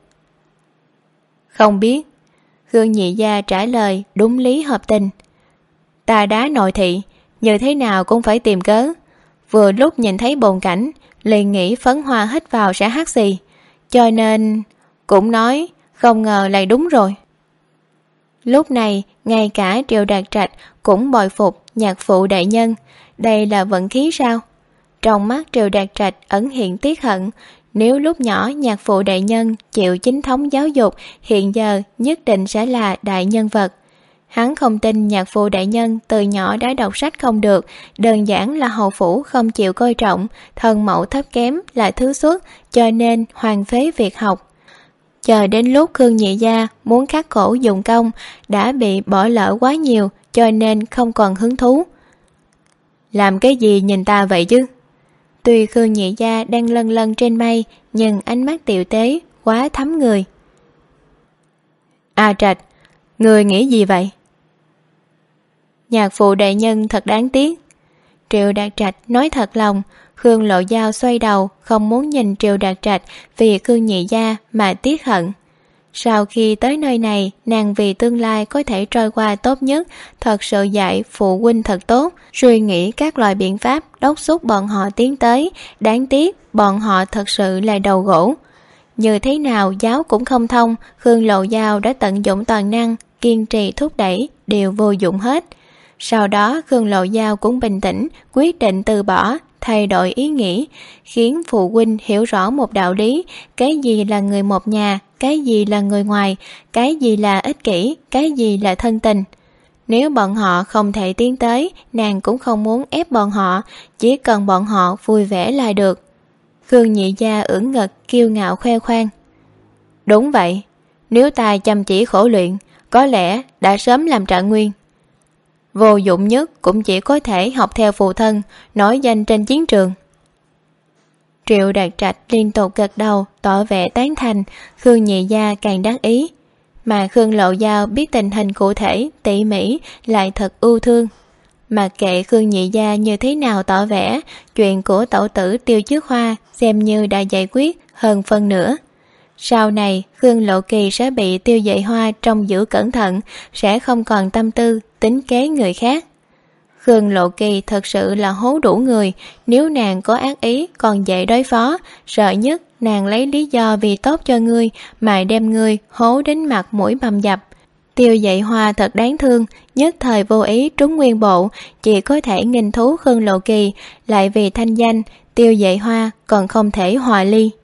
Không biết. Khương Nhị Gia trả lời đúng lý hợp tình. Ta đá nội thị, như thế nào cũng phải tìm cớ. Vừa lúc nhìn thấy bồn cảnh, liền nghĩ Phấn Hoa hít vào sẽ hắt xì, cho nên cũng nói không ngờ lại đúng rồi. Lúc này ngay cả Triệu Đạt Trạch cũng bội phục nhạc phụ đại nhân. Đây là vận khí sao? Trong mắt Triệu Đạt Trạch ẩn hiện tiếc hận. Nếu lúc nhỏ nhạc phụ đại nhân chịu chính thống giáo dục, hiện giờ nhất định sẽ là đại nhân vật. Hắn không tin nhạc phụ đại nhân từ nhỏ đã đọc sách không được, đơn giản là hầu phủ không chịu coi trọng, thân mẫu thấp kém là thứ xuất, cho nên hoàn phế việc học. Chờ đến lúc Khương Nhị Gia muốn khắc khổ dùng công, đã bị bỏ lỡ quá nhiều, cho nên không còn hứng thú. Làm cái gì nhìn ta vậy chứ? Tuy Khương Nhị Gia đang lân lân trên mây, nhưng ánh mắt tiểu tế quá thấm người. A Trạch, người nghĩ gì vậy? Nhạc phụ đại nhân thật đáng tiếc. Triệu Đạt Trạch nói thật lòng. Khương Lộ Giao xoay đầu, không muốn nhìn Triệu Đạt Trạch vì Khương Nhị Gia mà tiếc hận. Sau khi tới nơi này, nàng vì tương lai có thể trôi qua tốt nhất, thật sự dạy phụ huynh thật tốt, suy nghĩ các loại biện pháp đốc thúc bọn họ tiến tới. Đáng tiếc bọn họ thật sự là đầu gỗ. Như thế nào giáo cũng không thông, Khương Lộ Giao đã tận dụng toàn năng, kiên trì thúc đẩy, đều vô dụng hết. Sau đó Khương Lộ Giao cũng bình tĩnh, quyết định từ bỏ, thay đổi ý nghĩ, khiến phụ huynh hiểu rõ một đạo lý, cái gì là người một nhà, cái gì là người ngoài, cái gì là ích kỷ, cái gì là thân tình. Nếu bọn họ không thể tiến tới, nàng cũng không muốn ép bọn họ, chỉ cần bọn họ vui vẻ là được. Khương Nhị Gia ưỡn ngực, kiêu ngạo khoe khoang. Đúng vậy, nếu ta chăm chỉ khổ luyện, có lẽ đã sớm làm trạng nguyên. Vô dụng nhất cũng chỉ có thể học theo phụ thân, nổi danh trên chiến trường. Triệu Đạt Trạch liên tục gật đầu, tỏ vẻ tán thành. Khương Nhị Gia càng đắc ý. Mà Khương Lộ Giao biết tình hình cụ thể, tỉ mỉ, lại thật ưu thương. Mặc kệ Khương Nhị Gia như thế nào tỏ vẻ, chuyện của tẩu tử Tiêu Trước Hoa xem như đã giải quyết hơn phân nửa. Sau này Khương Lộ Kỳ sẽ bị Tiêu Dệ Hoa trông giữ cẩn thận, sẽ không còn tâm tư tính kế người khác. Khương Lộ Kỳ thật sự là hố đủ người, nếu nàng có ác ý còn dễ đối phó, sợ nhất nàng lấy lý do vì tốt cho ngươi mà đem ngươi hố đến mặt mũi bầm dập. Tiêu Dậy Hoa thật đáng thương, nhất thời vô ý trúng nguyên bộ, chỉ có thể nghênh thú Khương Lộ Kỳ, lại vì thanh danh Tiêu Dậy Hoa còn không thể hòa ly.